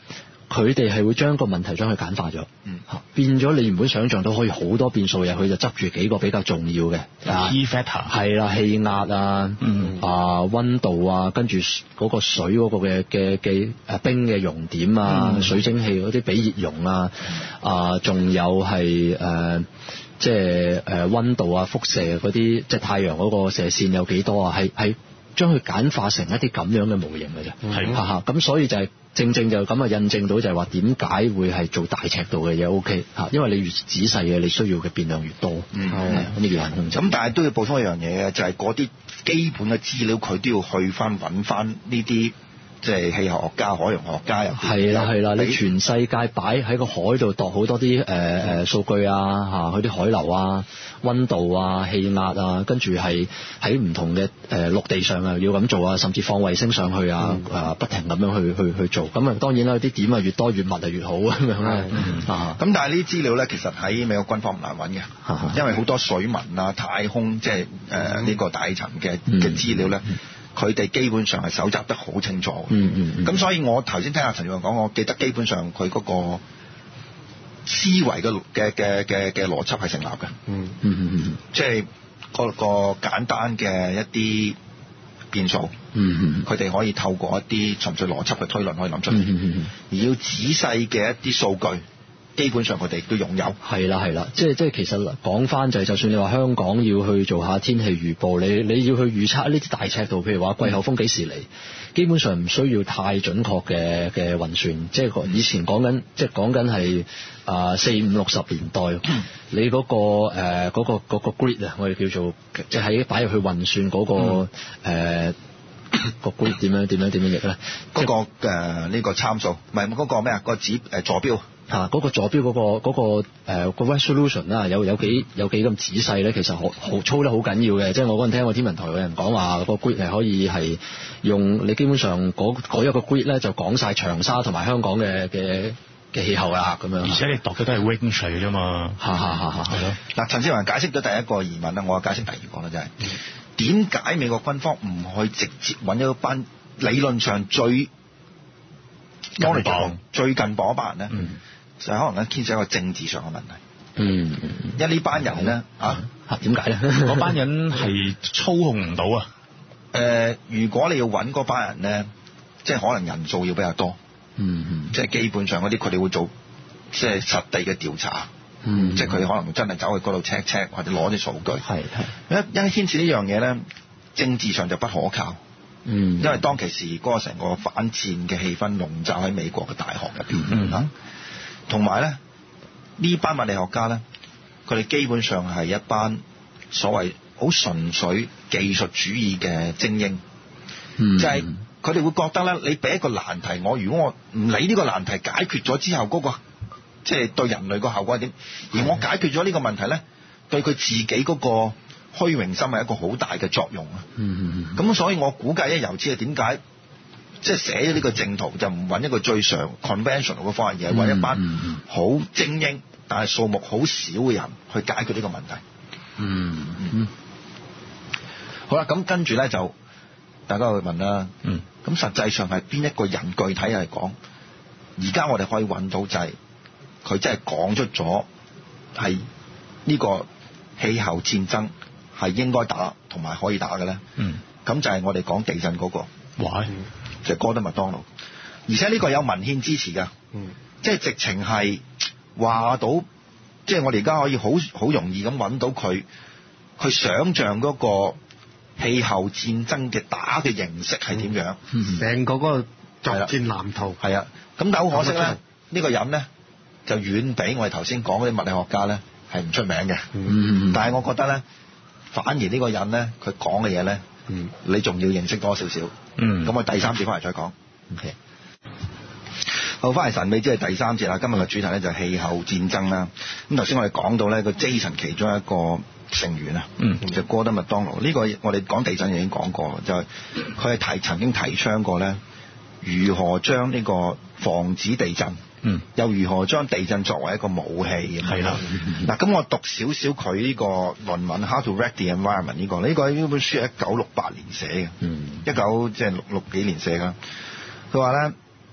佢哋係會將個問題將佢簡化咗， 嗯， 變咗你原本想象到可以好多變數嘅，佢就執住幾個比較重要嘅 key factor 係啦，氣壓啊， 嗯啊溫度啊，跟住嗰個水嗰個嘅嘅嘅誒冰嘅熔點啊， 嗯、 水蒸氣嗰啲比熱容啊，啊仲有係誒。呃即係誒溫度啊、輻射嗰啲，即係太陽嗰個射線有幾多啊？係係將佢簡化成一啲咁樣嘅模型嘅啫。係嚇嚇，咁所以就係、是、正正就咁啊，印證到就係話點解會係做大尺度嘅嘢 O K 嚇，因為你越仔細嘅，你需要嘅變量越多。 嗯， 係咁呢個人控制。 咁但係都要補充一樣嘢嘅，就係嗰啲基本嘅資料，佢都要去翻揾翻呢啲。即係氣候學家、海洋學家入邊， 係啦係啦，你全世界擺喺個海度度好多啲誒誒數據啊嚇，佢啲海流啊、溫度啊、氣壓啊，跟住係喺唔同嘅誒陸地上啊要咁做啊，甚至放衛星上去啊，誒、嗯、不停咁樣去去去做，咁啊當然啦，啲點啊越多越密啊越好咁樣啦。 咁但係呢啲資料咧，其實喺美國軍方唔難揾嘅，因為好多水文啊、太空即係誒呢個大氣層嘅嘅資料咧。嗯佢哋基本上係搜集得好清楚， 嗯嗯嗯， 咁所以我頭先聽阿陳耀講，我記得基本上佢嗰個思維嘅嘅嘅嘅嘅邏輯係成立嘅， 嗯嗯嗯，即係個個簡單嘅一啲變數， 嗯嗯， 佢哋可以透過一啲純粹邏輯嘅推論可以諗出嚟， 嗯嗯嗯， 而要仔細嘅一啲數據。基本上佢哋都擁有， 係啦係啦，即係即係其實講翻就係，就算你話香港要去做下天氣預報，你你要去預測呢啲大尺度，譬如話季候風幾時嚟，基本上唔需要太準確嘅嘅運算，即係以前講緊即係講緊係啊四五六十年代，嗯、你嗰、嗰個誒嗰、呃嗰個嗰個 grid 啊，我哋叫做即係喺擺入去運算嗰、嗰個誒。嗯呃個 grid 點樣點樣點樣譯咧？ 嗰、那個誒呢、呃這個參數，唔係嗰個咩啊？個指誒坐標嚇，嗰、那個坐標嗰、那個嗰、那個誒、呃那個 resolution 啦，有有幾有幾咁仔細咧？其實好好粗得好緊要嘅。即係我嗰陣聽過天文台有人講話，個 grid 係可以係用你基本上嗰一個 grid 咧，就講晒長沙同埋香港嘅嘅嘅氣候啦咁樣。 而且你度嘅都係 range 嚟啫嘛。 嚇嚇嚇嚇，係咯。 嗱，陳志宏解釋咗第一個疑問啦，我解釋第二個啦，真係。點解美國軍方唔去直接揾一班理論上最近磅、最近磅一班人咧？嗯、就係可能咧牽涉一個政治上嘅問題。 嗯， 因為呢班人咧啊嚇點解咧？ 嗰班人係操控唔到啊！ 誒、呃，如果你要揾嗰班人咧，即係可能人數要比較多。 嗯嗯， 即係基本上嗰啲佢哋會做即係實地嘅調查。 嗯， 即係佢可能真係走去嗰度 check check 或者攞啲數據， 係係一一牽涉呢樣嘢咧，政治上就不可靠。 嗯， 因為當其時嗰個成個反戰嘅氣氛籠罩喺美國嘅大學入邊，嗯啊，同埋咧呢班物理學家咧，佢哋基本上係一班所謂好純粹技術主義嘅精英， 嗯， 就係佢哋會覺得咧，你俾一個難題我，如果我唔理呢個難題解決咗之後嗰個。即係對人類個效果係點？而我解決咗呢個問題咧，對佢自己嗰個虛榮心係一個好大嘅作用啊！ 嗯嗯嗯。 咁所以我估計咧，由此係點解即係寫咗呢個正圖就唔揾一個最常 conventional 嘅方法，而係揾一班好精英但係數目好少嘅人去解決呢個問題。 嗯嗯。 好啦，咁跟住咧就大家會問啦。 嗯。 咁實際上係邊一個人具體嚟講？而家我哋可以揾到就係、是。佢真係講出咗係呢個氣候戰爭係應該打同埋可以打嘅咧。 嗯， 咁就係我哋講地震嗰、那個， 哇， 就係哥德麥當勞，而且呢個有文獻支持㗎。 嗯， 即係直情係話到，即係我哋而家可以好好容易咁揾到佢，佢想像嗰個氣候戰爭嘅打嘅形式係點樣，成、 嗯、個嗰個作戰藍圖係啊。咁但係好可惜咧，呢、這個人咧。就遠比我哋頭先講嗰啲物理學家咧係唔出名嘅， 嗯， 但係我覺得咧，反而呢個人咧佢講嘅嘢咧，嗯，你仲要認識多少少，嗯，咁我第三節翻嚟再講 ，OK。好，翻嚟神秘之係第三節啦，今日嘅主題咧就係氣候戰爭啦。咁頭先我哋講到咧個 Jason 其中一個成員啊，嗯，就哥德麥當勞呢個我哋講地震已經講過，就係佢係提曾經提倡過咧，如何將呢個防止地震。嗯，又如何將地震作為一個武器咁？係啦，嗱，咁我讀少少佢呢個論文《How to Wreck the Environment》呢個，呢個呢本書係一九六八年寫嘅，嗯，一九即係六六幾年寫㗎。佢話咧，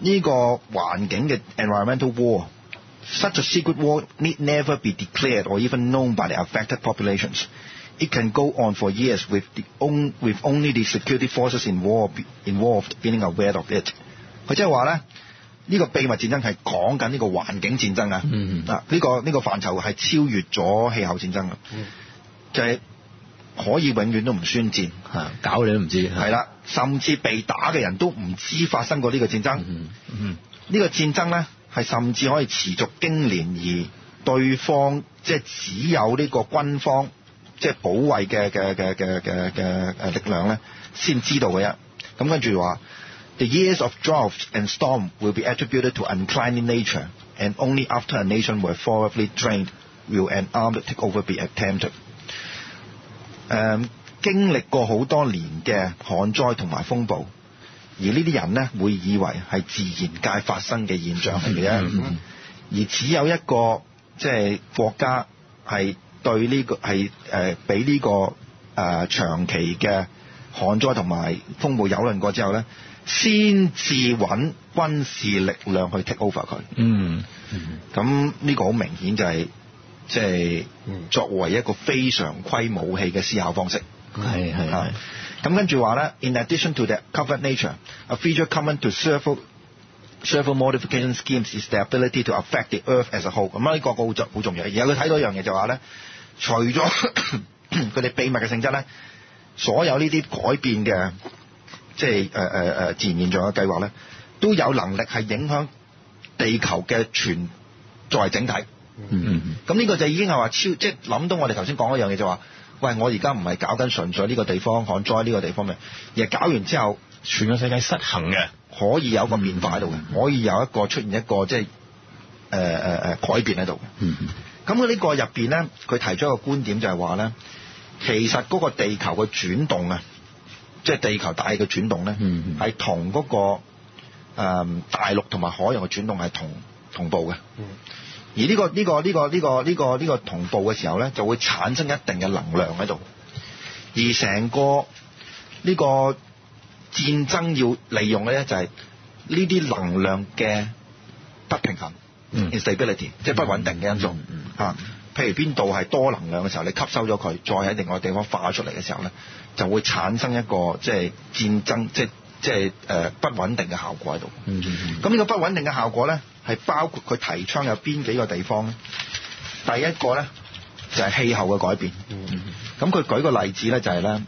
呢個環境嘅 environmental war。Such a secret war need never be declared or even known by the affected populations. It can go on for years with, the on, with only the security forces involved, involved being aware of it. 佢即係話咧，呢個秘密戰爭係講緊呢個環境戰爭啊！嗯啊，呢個呢個範疇係超越咗氣候戰爭啊！嗯、就係可以永遠都唔宣戰， 係搞你都唔知。 係啦，甚至被打嘅人都唔知發生過呢個戰爭。嗯嗯，呢個戰爭咧。係甚至可以持續經年，而對方即係只有呢個軍方即係保衛嘅嘅嘅嘅嘅嘅誒力量咧，先知道嘅啫。咁跟住話 ，The years of drought and storm will be attributed to unclimbing nature, and only after a nation were thoroughly trained will an armed takeover be attempted。誒，經歷過好多年嘅旱災同埋風暴。而呢啲人咧會以為係自然界發生嘅現象嚟嘅啫，嗯、而只有一個即係、就是、國家係對呢、這個係誒俾呢個誒、呃、長期嘅旱災同埋風暴蹂躪過之後咧，先至揾軍事力量去 take over 佢。嗯，咁呢個好明顯就係即係作為一個非常規武器嘅思考方式。係係係。咁跟住話咧 ，in addition to the covered nature, a feature common to several several modification schemes is the ability to affect the earth as a whole。咁啊呢個好重好重要。而家佢睇到一樣嘢就話咧，除咗佢哋秘密嘅性質咧，所有呢啲改變嘅即係誒誒誒自然現象嘅計劃咧，都有能力係影響地球嘅全作為整體。嗯嗯。咁呢個就已經係話超，即係諗到我哋頭先講嗰樣嘢就話。喂，我而家唔係搞緊純粹呢個地方旱災呢個地方嘅，而係搞完之後， 全個世界失衡嘅， 可以有個變化喺度嘅，嗯、可以有一個出現一個即係誒誒誒改變喺度嘅。嗯咁佢呢個入邊咧，佢提出一個觀點就係話咧，其實嗰個地球嘅轉動啊，即係地球大嘅轉動咧，係同嗰個誒、呃、大陸同埋海洋嘅轉動係同同步嘅。嗯而呢、這個呢、這個呢、這個呢、這個呢、這個呢、這個同步嘅時候咧，就會產生一定嘅能量喺度。而成個呢個戰爭要利用嘅咧，就係呢啲能量嘅不平衡、嗯、instability， 即係不穩定嘅因素。嗯嗯嗯、啊，譬如邊度係多能量嘅時候，你吸收咗佢，再喺另外地方化出嚟嘅時候咧，就會產生一個即係戰爭，即係即係誒、呃、不穩定嘅效果喺度。咁呢、嗯嗯嗯、個不穩定嘅效果咧，係包括佢提倡有邊幾個地方咧？第一個咧就係、是、氣候嘅改變。咁佢、嗯、舉個例子咧就係、是、咧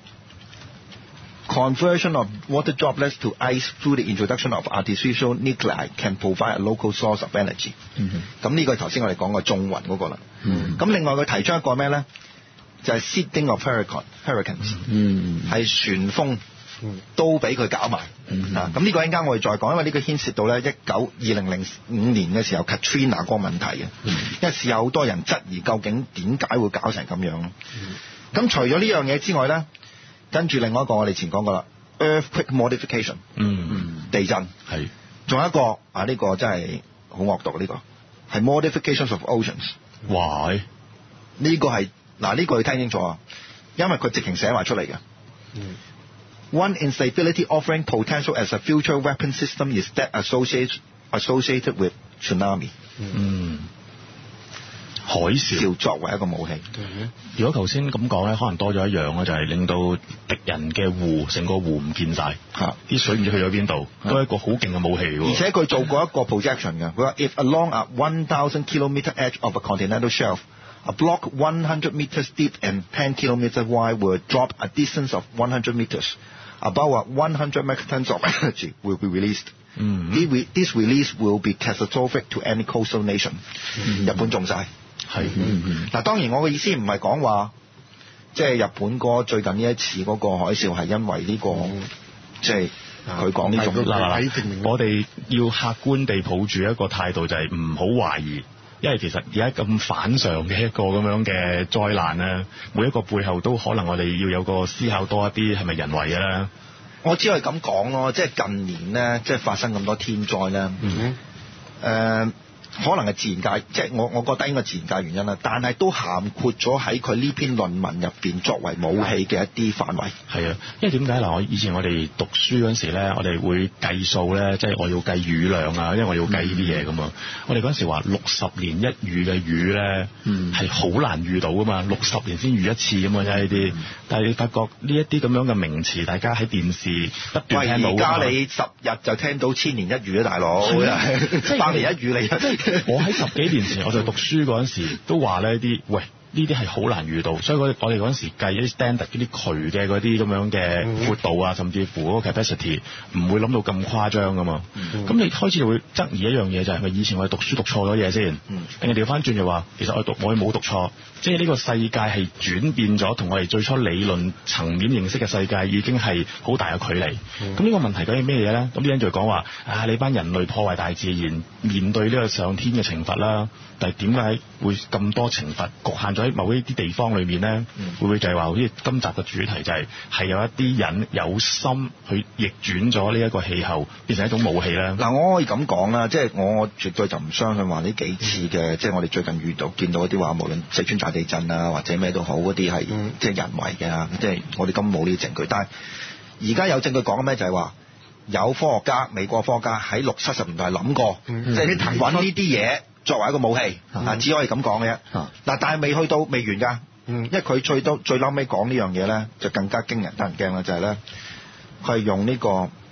，conversion of water droplets to ice through the introduction of artificial nuclei can provide a local source of energy。咁呢、嗯、個頭先我哋講過縱雲嗰個啦。咁、嗯、另外佢提倡一個咩咧？就係、是、seeding of hurricane hurricanes，係、嗯、旋風。都俾佢搞埋、嗯、啊！咁呢個一陣間我哋再講，因為呢個牽涉到咧一九二零零五年嘅時候 Katrina 個問題嘅，嗯、因為是有好多人質疑究竟點解會搞成咁樣咯。咁、嗯、除咗呢樣嘢之外咧，跟住另外一個我哋前講過啦 ，earthquake modification，嗯嗯，地震係，仲有一個啊呢、呢個真係好惡毒呢、呢個係 modifications of oceans。哇！呢個係嗱呢個要聽清楚啊，因為佢直情寫埋出嚟嘅。嗯One instability offering potential as a future weapon system is that associated associated with tsunami。嗯，海嘯作為一個武器。嗯、 如果頭先咁講咧，可能多咗一樣咧，就係、是、令到敵人嘅湖成個湖唔見晒，嚇啲水唔知去咗邊度，都係一個好勁嘅武器喎。 而且佢做過一個 projection 嘅，佢話 if along a one thousand kilometer edge of a continental shelf，a block one hundred meters deep and ten kilometers wide will drop a distance of one hundred meters。About one hundred megatons of energy will be released. Mm-hmm. This release will be catastrophic to any coastal nation. Mm-hmm. 日本中晒。係。嗱，當然我嘅意思唔係講話，即係日本嗰最近呢一次嗰個海嘯係因為呢、這個，即係佢講呢種。 嗱，我哋要客觀地抱住一個態度，就係唔好懷疑。因為其實而家咁反常嘅一個咁樣嘅災難咧，每一個背後都可能我哋要有個思考多一啲，係咪人為嘅咧？ 我只係咁講咯，即係近年咧，即係發生咁多天災咧。嗯哼。誒、呃， 可能係自然界，即係我我覺得應該自然界原因啦，但係都涵括咗喺佢呢篇論文入邊作為武器嘅一啲範圍。 係啊，因為點解嗱？我以前我哋讀書嗰陣時咧，我哋會計數咧，即係我要計雨量啊，因為我要計呢啲嘢噶嘛。我哋嗰陣時話六十年一遇嘅雨咧，係好難遇到噶嘛，六十年先遇一次咁嘛，即係呢啲。但係你發覺呢一啲咁樣嘅名詞，大家喺電視不斷聽到。 喂，而家你十日就聽到千年一遇啊，大佬！百年一遇你。 我喺十幾年前我就讀書嗰陣時都話呢啲，喂呢啲係好難遇到，所以我我哋嗰陣時計一啲 standard 嗰啲渠嘅嗰啲咁樣嘅闊度啊，甚至乎嗰個 capacity 唔會諗到咁誇張噶嘛。咁、嗯、你開始就會質疑一樣嘢，就係、是、咪以前我哋讀書讀錯咗嘢先？定係調翻轉就話其實我哋讀我哋冇讀錯，即係呢個世界係轉變咗，同我哋最初理論層面認識嘅世界已經係好大嘅距離。咁、嗯、呢個問題究竟咩嘢咧？咁啲人就講話啊，你班人類破壞大自然，面對呢個上天嘅懲罰啦。但係點解會咁多懲罰局限咗喺某一啲地方裏面咧？嗯、會唔會就係話好似今集嘅主題就係、是、係有一啲人有心去逆轉咗呢一個氣候，變成一種武器咧？ 嗱，我可以咁講啦，即係我絕對就唔相信話呢幾次嘅，即係我哋最近遇到見到一啲話，無論四川大地震啊或者咩都好，嗰啲係即係人為嘅，即係我哋根本冇呢啲證據。但係而家有證據講咩？就係話有科學家，美國科學家喺六七十年代諗過，即係揾呢啲嘢作為一個武器，啊，只可以咁講嘅啫。嗱，但係未去到未完㗎，因為佢最多最嬲尾講呢樣嘢咧，就更加驚人得人驚啦，就係咧，佢係用呢個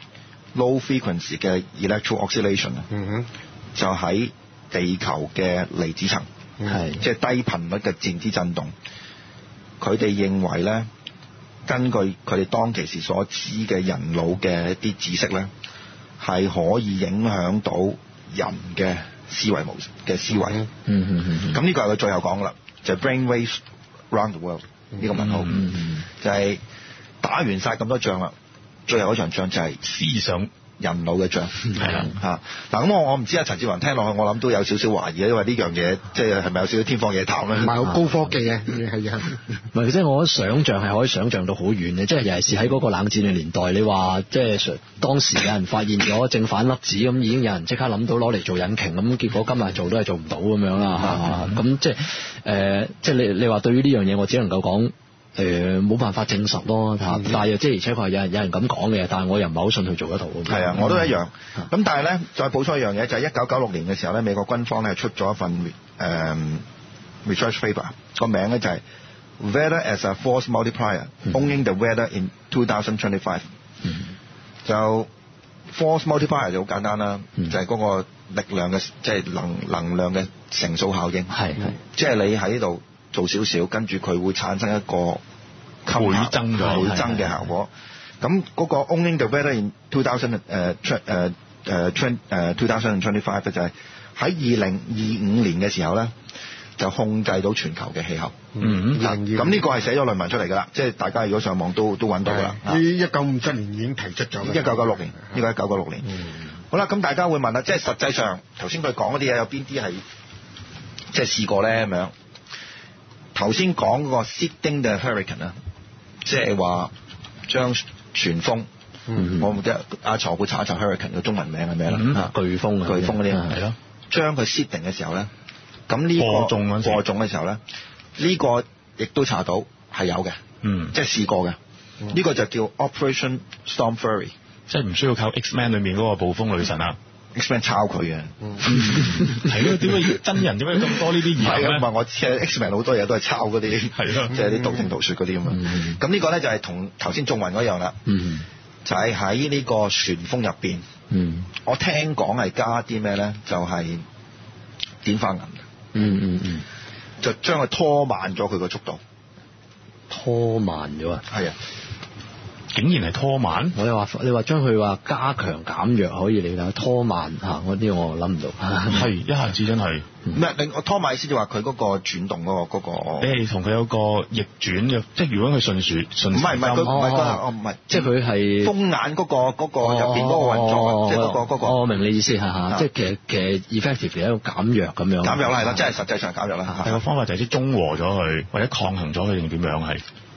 low frequency 嘅 electro oscillation 啊，就喺地球嘅離子層，係即係低頻率嘅漸之震動。佢哋認為咧，根據佢哋當其時所知嘅人腦嘅一啲知識咧，係可以影響到人嘅思維模式嘅思維。嗯嗯嗯。咁呢個係佢最後講噶啦，就係、是、brain waves round the world 呢個問號，嗯嗯、就係打完晒咁多仗啦，最後一場仗就係思想人腦嘅仗。係啦嚇。嗱咁我我唔知啊，陳志宏聽落去，我諗都有少少懷疑，因為呢樣嘢即係係咪有少少天方夜譚咧？唔係好高科技嘅，係啊。 唔係即係我想像係可以想像到好遠嘅，即係尤其是喺嗰個冷戰嘅年代，你話即係當時有人發現咗正反粒子，咁已經有人即刻諗到攞嚟做引擎，咁結果今日做都係做唔到咁樣啦嚇。咁即係誒，即係你你話對於呢樣嘢，我只能夠講。誒冇、呃、辦法證實咯，嗯、但係又即係而且確係有人有人咁講嘅，但係我又唔係好信佢做得到。 係啊，我都一樣。咁、嗯、但係咧，再補充一樣嘢，就係一九九六年嘅時候咧，美國軍方咧出咗一份誒、呃、research paper，個名咧就係 Weather as a Force Multiplier、嗯、Owning the Weather in twenty twenty-five、嗯。就 force multiplier 就好簡單啦，嗯、就係嗰個力量嘅即係能能量嘅乘數效應。係係，即係你喺呢度做少少，跟住佢會產生一個倍增嘅倍增嘅效果。咁嗰個 owning the weather in two thousand 誒誒誒誒 twenty 誒 two thousand twenty-five 就係喺二零二五年嘅時候咧，就控制到全球嘅氣候。嗯，咁呢個係寫咗論文出嚟㗎啦，即係大家如果上網都都揾到㗎啦。 呢一九五七年已經提出咗。 一九九六年，呢個一九九六年。嗯、好啦，咁大家會問啦，即係實際上頭先佢講嗰啲嘢有邊啲係即係試過咧咁樣？頭先講嗰個 Sidney 嘅 hurricane 啊，即係話將旋風，嗯、我唔記得阿財會查一查 hurricane 嘅中文名係咩啦？ 嗯、颶風啊， 颶風嗰啲係咯，將佢 Sidney 嘅時候咧，咁呢、這個播種嗰播種嘅時候咧，呢、這個亦都查到係有嘅，嗯，即係試過嘅，呢、嗯、個就叫 Operation Storm Fury， 即係唔需要靠 X-Men 裏面嗰個暴風女神啊。 X-Men 抄佢嘅， 係咯？點解真人點解咁多呢啲嘢咧？ 唔係我知 X-Men 好多嘢都係抄嗰啲，係咯，即係啲道聽途說嗰啲咁啊。咁呢個咧就係同頭先眾運嗰樣啦，就係喺呢個旋風入邊。我聽講係加啲咩咧？就係碘化銀，嗯嗯嗯，就將佢拖慢咗佢個速度， 拖慢咗啊！ 係啊。 竟然係拖慢， 我又話你話將佢話加強減弱可以理解，拖慢嚇，嗰啲我諗唔到。 係一下子真係， 唔係你我拖慢意思就話佢嗰個轉動嗰個嗰個， 你係同佢有個逆轉嘅，即係如果佢順時順唔係唔係佢唔係佢哦唔係， 即係佢係風眼嗰個嗰個入邊嗰個運作，即係嗰個嗰個。 我明你意思嚇嚇，即係其實其實 effective 係一個減弱咁樣。 減弱啦係啦，即係實際上減弱啦。 係個方法就係啲中和咗佢，或者抗衡咗佢定點樣係？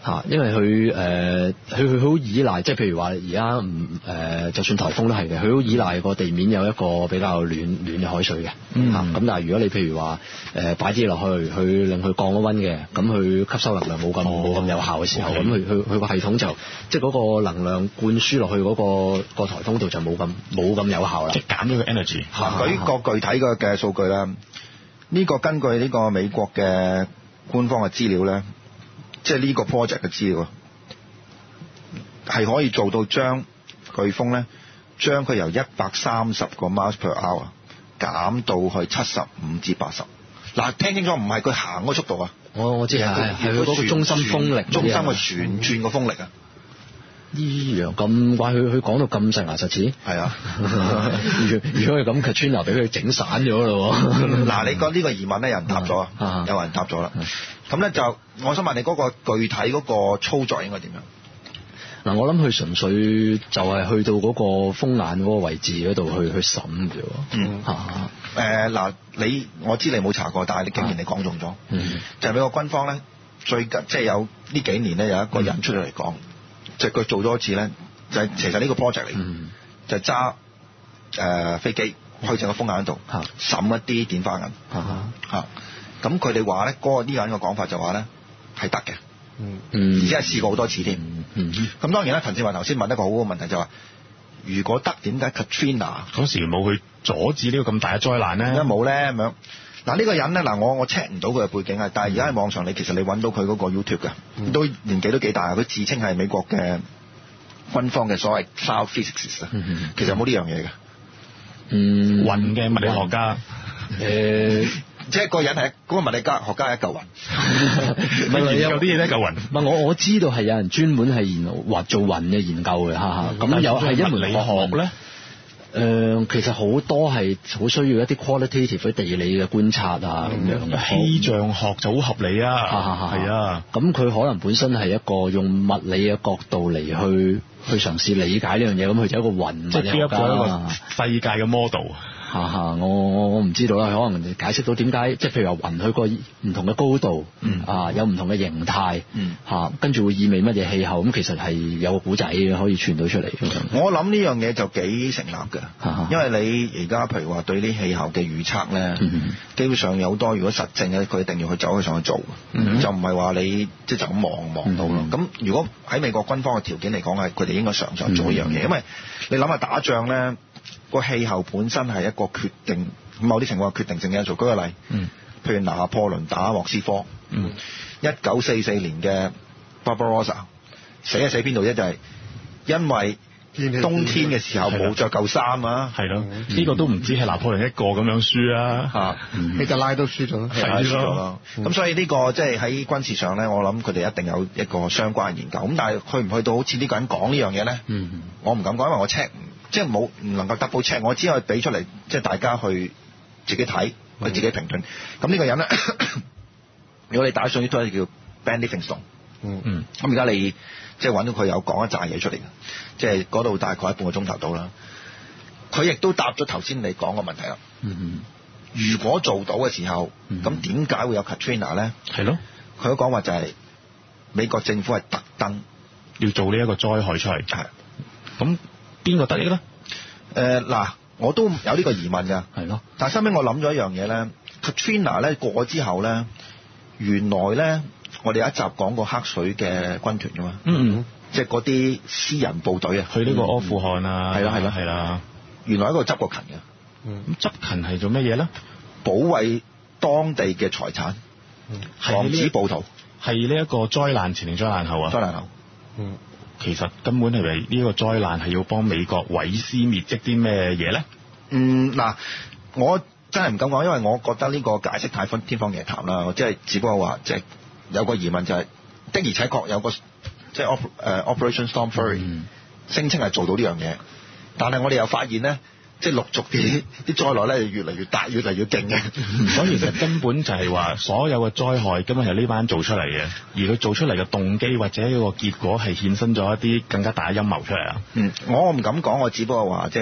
嚇，因為佢誒佢佢好依賴，即係譬如話而家唔誒，就算颱風都係嘅，佢好依賴個地面有一個比較暖暖嘅海水嘅嚇。咁、嗯、但係如果你譬如話誒擺啲嘢落去，去令佢降咗溫嘅，咁佢吸收能量冇咁冇咁有效嘅時候，咁佢佢佢個系統就即係嗰個能量灌輸落去嗰、嗰個、嗰個颱風度就冇咁冇咁有效啦， 即係減咗個 energy。 嗱，舉個具體嘅嘅數據啦，呢、呢個根據呢個美國嘅官方嘅資料咧。即係呢個 project 嘅資料係可以做到將颶風咧，將佢由一百三十個 miles per hour 減到去七十五至八十。嗱，聽清楚，唔係佢行嗰個速度啊！ 我我知係係佢嗰個中心風力， 中心嘅旋轉個風力啊！ 依樣咁怪，佢佢講到咁實牙實齒。係啊，如如果係咁 Katrina 俾佢整散咗咯。 嗱，你講呢個疑問咧，有人答咗啊，有人答咗啦。咁咧就，我想問你嗰個具體嗰個操作應該點樣？ 嗱，我諗佢純粹就係去到嗰個風眼嗰個位置嗰度去去審嘅喎。 嗯嚇。誒嗱，你我知你冇查過，但係你竟然你講中咗。嗯。就係美國軍方咧，最近即係有呢幾年咧有一個人出咗嚟講，即係佢做咗一次咧，就係其實呢個 project 嚟嘅，就係揸誒飛機去整個風眼度審一啲碘化銀。嚇。咁佢哋話咧，嗰、那個呢個人嘅講法就話咧係得嘅，嗯，而且係試過好多次添，嗯，咁、嗯、當然啦，陳志雲頭先問一個好好嘅問題就話、是，如果得點解 Katrina 嗰時冇去阻止呢個咁大嘅災難咧？ 點解冇咧咁樣？嗱呢個人咧，嗱我我 check 唔到佢嘅背景啊，但係而家喺網上你其實你揾到佢嗰個 YouTube 嘅、嗯，都年紀都幾大，佢自稱係美國嘅軍方嘅所謂 cloud physicist 啊、嗯，其實冇呢樣嘢嘅， 嗯， 雲嘅物理學家， 誒。 即係個人係嗰個物理家學家係一嚿雲， 唔係有啲嘢咧嚿雲。 唔係我我知道係有人專門係研或做雲嘅研究嘅，哈哈。咁有係一門理學咧。誒、呃，其實好多係好需要一啲 qualitative 嘅地理嘅觀察啊，咁、嗯、樣氣象學就好合理啊，係啊。咁佢可能本身係一個用物理嘅角度嚟去去嘗試理解呢樣嘢，咁佢就一個雲即係邊一個世界嘅 model。 嚇嚇，我我我唔知道啦，可能解釋到點解，即係譬如話雲去個唔同嘅高度，嗯、啊有唔同嘅形態，嚇、嗯，跟住會意味乜嘢氣候，咁其實係有個古仔嘅可以傳到出嚟。 我諗呢樣嘢就幾成立嘅，因為你而家譬如話對啲氣候嘅預測咧、嗯，基本上有好多如果實證咧，佢一定要去走去上去做，嗯、就唔係話你即係就咁望望到咯。咁、嗯、如果喺美國軍方嘅條件嚟講係，佢哋應該常常做一樣嘢、嗯，因為你諗下打仗咧。個氣候本身係一個決定，某啲情況係決定性嘅因素。舉個例，嗯，譬如拿破崙打莫斯科，嗯，一九四四年嘅 Barbarossa 死喺死邊度啫？就係、是、因為冬天嘅時候冇着夠衫啊， 係咯，呢、嗯這個都唔止係拿破崙一個咁樣輸啊，嚇、 嗯，希特拉都輸咗， 係輸咗咯。咁所以呢、這個即係喺軍事上咧，我諗佢哋一定有一個相關嘅研究。咁但係去唔去到好似呢個人講呢樣嘢咧？嗯，我唔敢講，因為我 check。即係冇唔能夠 double check，我只可以俾出嚟，即係大家去自己睇，去自己評論。咁呢個人咧，如果你打上呢堆叫 Ben Livingstone，嗯嗯，咁而家你即係揾到佢有講一紮嘢出嚟嘅，即係嗰度大概半個鐘頭到啦。佢亦都答咗頭先你講個問題啦。嗯嗯，如果做到嘅時候，咁點解會有 Katrina 咧？係咯，佢都講話就係美國政府係特登要做呢一個災害出嚟。係咁。邊個得益咧？誒、 呃、嗱，我都有呢個疑問㗎。係咯。但係收尾我諗咗一樣嘢咧 ，Katrina 咧過咗之後咧，原來咧我哋有一集講過黑水嘅軍團㗎嘛。嗯嗯。即係嗰啲私人部隊啊， 去呢個阿富汗啊。係啦係啦係啦。 原來喺度執過勤嘅。 嗯。咁執勤係做乜嘢咧？ 保衛當地嘅財產，嗯、防止暴徒。 係呢一個災難前定災難後啊？ 災難後。嗯。 其實根本係咪呢個災難係要幫美國毀屍滅跡啲咩嘢咧？ 嗯，嗱，我真係唔敢講，因為我覺得呢個解釋太天方夜譚啦。我即係只不過話，即係有個疑問就係、是、的而且確有個即係 op 誒 Operation Storm Fury、嗯、聲稱係做到呢樣嘢，但係我哋又發現咧。即係陸續啲啲災難咧，越嚟越大，越嚟越勁嘅。 所以其實根本就係話，所有嘅災害根本係呢班人做出嚟嘅，而佢做出嚟嘅動機或者一個結果係衍生咗一啲更加大嘅陰謀出嚟啊。 嗯，我唔敢講，我只不過話即係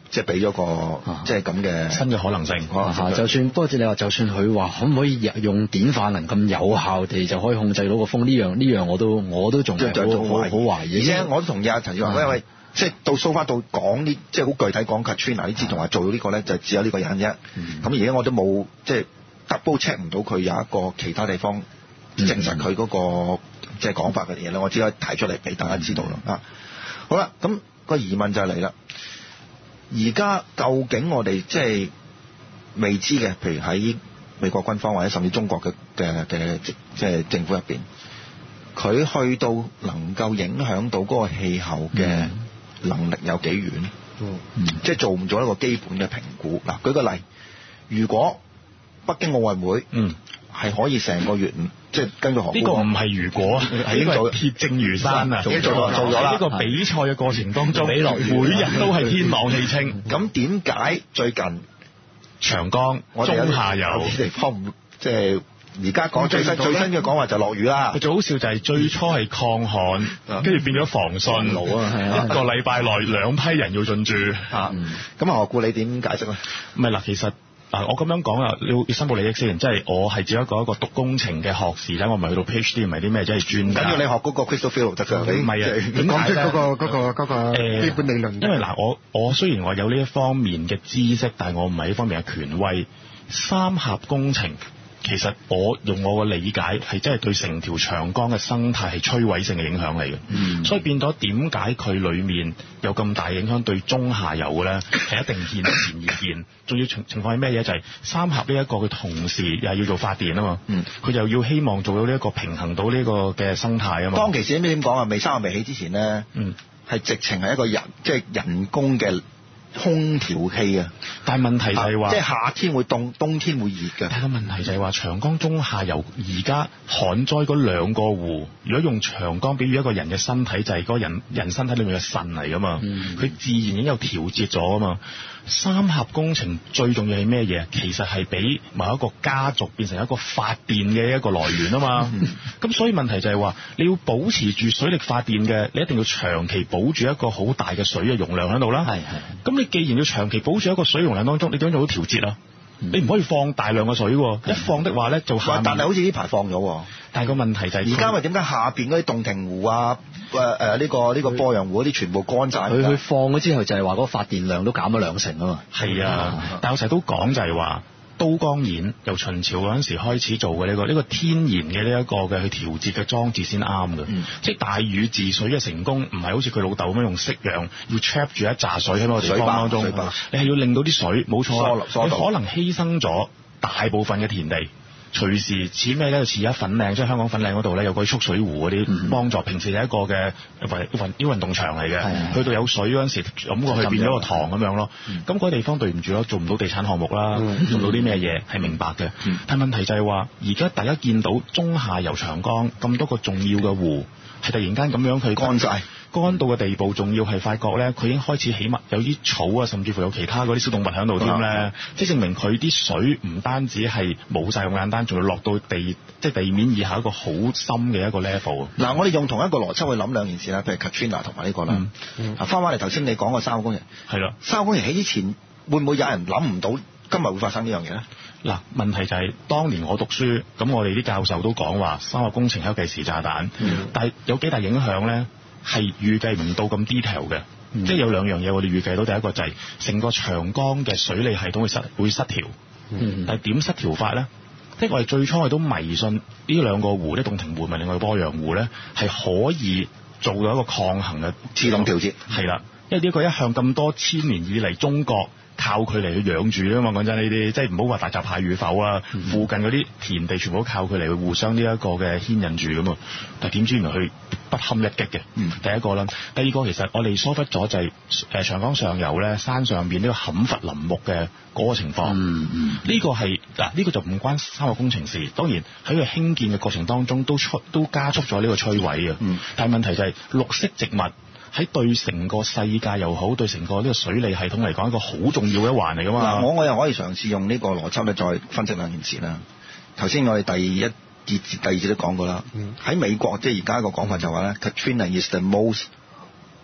即係俾咗個即係咁嘅新嘅可能性。 啊、就算不過你話，就算佢話可唔可以用碘化能咁有效地就可以控制到個風，呢樣呢樣我都我都仲係好好懷疑。 而且我都同意阿陳志華，因為即係到 so far 到講呢，即係好具體講 Katrina 呢次同埋做到呢個咧，就只有呢個人啫。咁而家我都冇即係 double check 唔到佢有一個其他地方證實佢嗰個即係講法嘅嘢咧，我只可以提出嚟俾大家知道啦。啊、嗯，好啦，咁、個疑問就嚟啦。而家究竟我哋即係未知嘅，譬如喺美國軍方或者甚至中國嘅嘅嘅即係政府入邊，佢去到能夠影響到嗰個氣候嘅能力有幾遠？嗯，即係做唔做一個基本嘅評估。嗱，舉個例，如果北京奧運會，嗯，係可以成個月，即係根據航呢個唔係如果，係應該鐵證如山啊！ 已經做做咗啦。 呢個比賽嘅過程當中，每日都係天朗氣清。 咁點解最近長江中下游地方唔即係而家講最新最新嘅講話就落雨啦？ 最好笑就係最初係抗旱，跟住變咗防汛路啊！一個禮拜內兩批人要進駐啊！咁何故你點解釋咧？ 唔係嗱，其實。嗱，我咁樣講啊，要要申報利益先，即係我係只一個一個讀工程嘅學士咧，我唔係去到 PhD，唔係啲咩，即係專家。 緊要你學嗰個 crystal field 得㗎，你唔係啊？ 點講出嗰個嗰個嗰個基本理論？ 因為嗱，我我雖然我有呢一方面嘅知識，但係我唔係呢方面嘅權威。三峽工程其實我用我嘅理解係真係對成條長江嘅生態係摧毀性嘅影響嚟嘅，嗯、所以變咗點解佢裡面有咁大影響對中下游嘅咧？係一定見得顯而見。仲要情情況係咩嘢？就係、是、三峽呢一個佢同時又係要做發電啊嘛，佢、嗯、又要希望做到呢一個平衡到呢個嘅生態啊嘛。 當其時點講啊？未三峽未起之前咧，係、嗯、直情係一個人即係、就是、人工嘅空調器啊！ 但係問題就係話， 即係夏天會凍，冬天會熱嘅。 但係個問題就係話，長江中下游而家旱災嗰兩個湖，如果用長江比喻一個人嘅身體，就係、是、嗰個人人身體裏面嘅腎嚟噶嘛，佢、嗯、自然已經有調節咗啊嘛。三峽工程最重要係咩嘢？其實係俾某一個家族變成一個發電嘅一個來源啊嘛。咁、嗯、所以問題就係話，你要保持住水力發電嘅，你一定要長期保住一個好大嘅水嘅容量喺度啦。係係。咁你既然要長期保住一個水容量當中，你點樣做到調節啊？嗯、你唔可以放大量嘅水喎，嗯、一放的話咧就下面。 但係好似呢排放咗。 但係個問題就係而家咪點解下邊嗰啲洞庭湖啊，誒誒呢個呢、呢個鄱陽湖嗰啲全部乾晒？ 佢佢放咗之後就係話嗰個發電量都減咗兩成啊嘛。 係啊，啊但係我成日都講就係話，都江堰由秦朝嗰陣時開始做嘅呢、呢個呢、呢個天然嘅呢一個嘅去調節嘅裝置先啱嘅。嗯、即係大禹治水嘅成功，唔係好似佢老豆咁樣用息壤要 trap 住一紮水喺嗰個地方當中，你係要令到啲水冇錯，你可能犧牲咗大部分嘅田地。隨時似咩咧？似而家粉嶺，即係香港粉嶺嗰度咧，有個蓄水湖嗰啲幫助。平時係一個嘅運運啲運動場嚟嘅，嗯、去到有水嗰陣時，咁過去變咗個塘咁樣咯。咁嗰、嗯、個地方對唔住咯，做唔到地產項目啦，嗯、做唔到啲咩嘢係明白嘅。嗯、但係問題就係話，而家大家見到中下游長江咁多個重要嘅湖，係突然間咁樣去乾晒。乾到嘅地步，仲要係發覺咧，佢已經開始起碼有啲草啊，甚至乎有其他嗰啲小動物喺度添咧，即係證明佢啲水唔單止係冇晒咁簡單，仲要落到地即係地面以下一個好深嘅一個 level。嗱， 我哋用同一個邏輯去諗兩件事啦，譬如 Katrina 同埋呢個啦。啊、嗯，翻返嚟頭先你講個三峽工程，係啦的，三峽工程起之前會唔會有人諗唔到今日會發生呢樣嘢咧？ 嗱，問題就係、是、當年我讀書，咁我哋啲教授都講話三峽工程係一個計時炸彈，嗯、但係有幾大影響咧？係預計唔到咁 detail 嘅，嗯、即係有兩樣嘢我哋預計到，第一個就係成個長江嘅水利系統會失會失調，嗯、但係點失調法咧？即係我哋最初我哋都迷信呢兩個湖，呢洞庭湖咪另外鄱陽湖咧，係可以做到一個抗衡嘅自動調節， 係啦，因為呢個一向咁多千年以嚟中國。靠佢嚟去養住啊嘛，講真呢啲，即係唔好話大閘蟹與否啊，嗯、附近嗰啲田地全部都靠佢嚟去互相呢一個嘅牽引住咁啊。但係點知原來佢不堪一擊嘅。嗯、第一個啦，第二個其實我哋疏忽咗就係誒長江上游咧，山上邊呢個砍伐林木嘅嗰個情況。嗯嗯，呢個係嗱呢個就唔關三峽工程事，當然喺佢興建嘅過程當中都出都加速咗呢個摧毀嘅。嗯，但係問題就係綠色植物。喺對成個世界又好，對成個呢個水利系統嚟講，一個好重要嘅一環嚟噶嘛。 嗱，我我又可以嘗試用呢個邏輯咧，再分析兩件事啦。頭先我哋第一節、第二節都講過啦。喺、嗯、美國，即係而家個講法就話咧、嗯、，Katrina is the most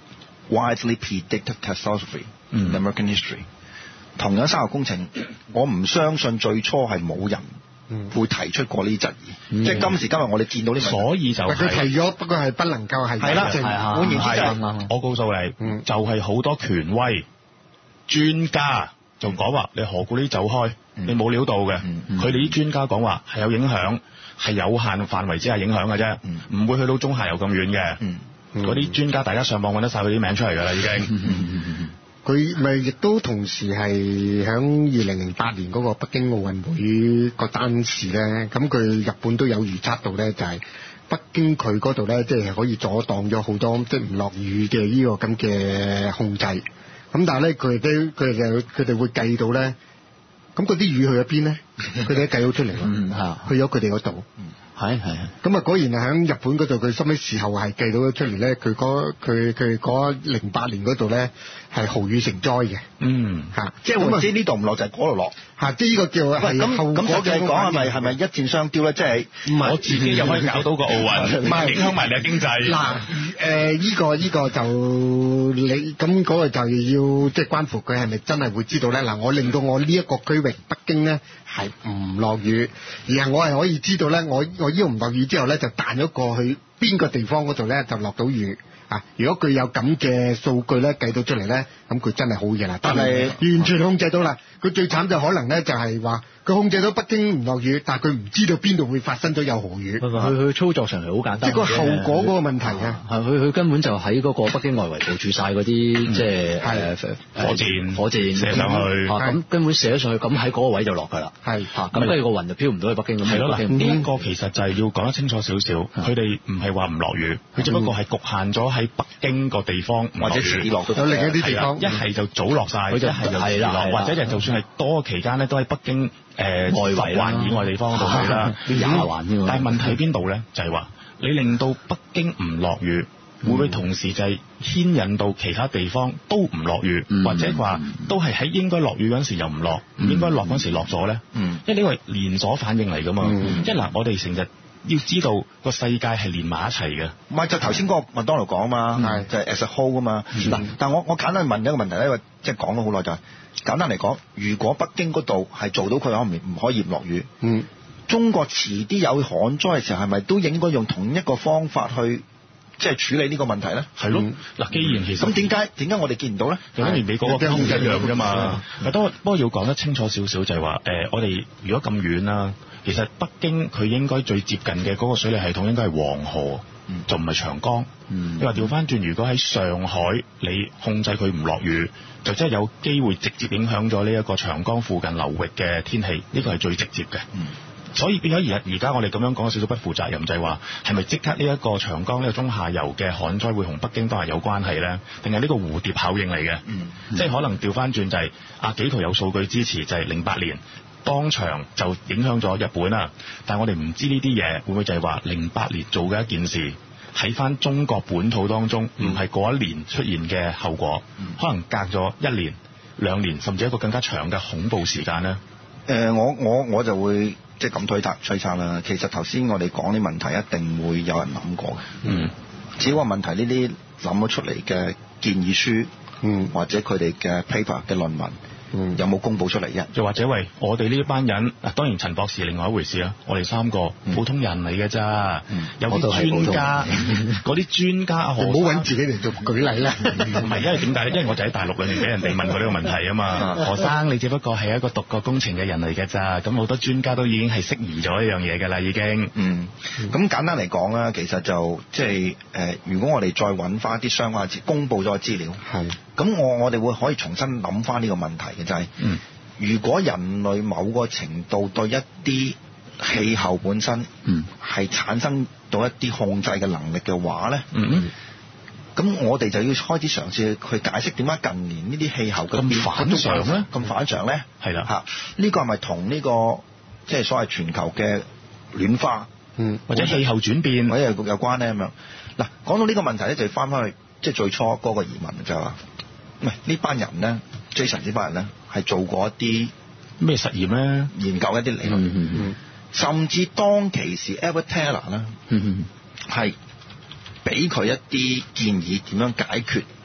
widely predicted catastrophe in American history。同樣山岳工程，我唔相信最初係冇人會提出過呢啲質疑，嗯、即係今時今日我哋見到呢， 所以就係、 佢提咗，不過係不能夠係係啦，換言之就係、 係、我告訴你，嗯、就係好多權威專家就講話，你何故呢走開？嗯、你冇料到嘅，佢哋啲專家講話係有影響，係有限範圍之下影響嘅啫，唔、嗯、會去到中下游咁遠嘅。嗰、嗯、啲、嗯、專家大家上網揾得晒佢啲名出嚟㗎啦，已經。嗯佢咪亦都同時係響二零零八年嗰個北京奧運會個單事咧，咁佢日本都有預測到咧，就係北京佢嗰度咧，即係可以阻擋咗好多即係唔落雨嘅呢個咁嘅控制。咁但係咧，佢哋都佢哋就佢哋會計到咧，咁嗰啲雨去咗邊咧？佢哋都計到出嚟咯，去咗佢哋嗰度。 係係咁啊，果然係喺日本嗰度，佢收尾時候係計到咗出嚟咧。佢嗰佢佢嗰零八年嗰度咧係豪雨成災嘅。嗯，嚇， 即係換之呢度唔落就係嗰度落嚇，即係呢個叫係後果嘅。咁實際講係咪係咪一箭雙雕咧？即係唔係我自己又可以搞到個奧運，唔係影響埋你嘅經濟。 嗱誒，依個依個就你咁嗰個就要即係關乎佢係咪真係會知道咧？嗱，我令到我呢一個區域北京咧係唔落雨，而係我係可以知道咧，我我呢度唔落雨之後咧，就彈咗過去邊個地方嗰度咧就落到雨啊！如果佢有咁嘅數據咧計到出嚟咧，咁佢真係好嘢啦。但係完全控制到啦，佢最慘就可能咧就係話佢控制到北京唔落雨，但係佢唔知道邊度會發生咗有豪雨。 佢佢操作上係好簡單， 即係個後果嗰個問題啊！ 係佢佢根本就喺嗰個北京外圍部署晒嗰啲即係誒火箭火箭射上去， 咁根本射咗上去，咁喺嗰個位就落㗎啦。係嚇，咁跟住個雲就飄唔到去北京咁。 係咯，嗱呢一個其實就係要講得清楚少少，佢哋唔係話唔落雨，佢只不過係局限咗喺北京個地方或者遲啲落， 有另一啲地方， 一係就早落晒，一係就遲落，或者就就算係多期間咧，都喺北京誒外圍環以外地方度去啦。 廿環啫嘛。 但係問題喺邊度咧？就係話你令到北京唔落雨，會唔會同時就係牽引到其他地方都唔落雨，或者話都係喺應該落雨嗰陣時又唔落，唔應該落嗰陣時落咗咧？因為呢個係連鎖反應嚟㗎嘛。即係嗱，我哋成日要知道個世界係連埋一齊嘅， 唔係就頭先嗰個麥當勞講啊嘛，係就係 as a whole 啊嘛。嗱，但係我我簡單問一個問題咧，因為即係講咗好耐就係簡單嚟講，如果北京嗰度係做到佢可唔唔可以唔落雨？嗯，中國遲啲有旱災嘅時候，係咪都應該用同一個方法去即係處理呢個問題咧？ 係咯，嗱，既然其實咁點解點解我哋見唔到咧？就等於美國個空一樣啫嘛。咪不過不過要講得清楚少少，就係話誒，我哋如果咁遠啦。其實北京佢應該最接近嘅嗰個水利系統應該係黃河，嗯、就唔係長江。嗯、你話調翻轉，如果喺上海你控制佢唔落雨，就真係有機會直接影響咗呢一個長江附近流域嘅天氣，呢個係最直接嘅。嗯、所以變咗而而家我哋咁樣講少少不負責任，就係話係咪即刻呢一個長江呢個中下游嘅旱災會同北京都係有關係咧？定係呢個蝴蝶效應嚟嘅？嗯嗯、即係可能調翻轉就係、是、阿紀陶有數據支持，就係零八年。當場就影響咗日本啊！但係我哋唔知呢啲嘢會唔會就係話零八年做嘅一件事，喺翻中國本土當中，唔係嗰一年出現嘅後果，嗯、可能隔咗一年、兩年，甚至一個更加長嘅恐怖時間咧。 誒、呃，我我我就會即係咁推測推測啦。其實頭先我哋講啲問題，一定會有人諗過嘅。嗯，只不過問題呢啲諗咗出嚟嘅建議書，嗯，或者佢哋嘅 paper 嘅論文。嗯，有冇公佈出嚟啫？ 又或者喂，我哋呢一班人，嗱當然陳博士另外一回事啊。我哋三個普通人嚟嘅咋，嗯、有啲專家，嗰啲專家啊，唔好揾自己嚟做舉例啦。 唔係，因為點解咧？因為我就喺大陸裏面俾人哋問過呢個問題啊嘛。何生，你只不過係一個讀過工程嘅人嚟嘅咋，咁好多專家都已經係適宜咗一樣嘢㗎啦，已經。嗯， 咁、嗯、簡單嚟講啦，其實就即係誒，如果我哋再揾翻啲相關資公佈咗嘅資料，係。咁我我哋會可以重新諗翻呢個問題嘅，就係、是，嗯、如果人類某個程度對一啲氣候本身係產生到一啲控制嘅能力嘅話咧，咁、嗯、我哋就要開始嘗試去解釋點解近年呢啲氣候嘅咁反常咧， 咁反常咧，係啦、嗯，嚇呢、呢個係咪同呢個即係所謂全球嘅暖化， 嗯、或者氣候轉變或者有有關咧咁樣？嗱，講到呢個問題咧，就翻翻去即係最初嗰個疑問就係話。唔係呢班人咧，Jason 呢班人咧係做過一啲咩實驗咧？ 研究一啲理論，嗯嗯嗯、甚至當其時 Albert Teller 咧，係俾佢一啲建議點樣解決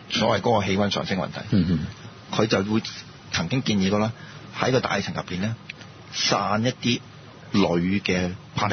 所謂嗰個氣温上升問題。 嗯佢就會曾經建議過啦，喺個大氣層入邊咧散一啲鋁嘅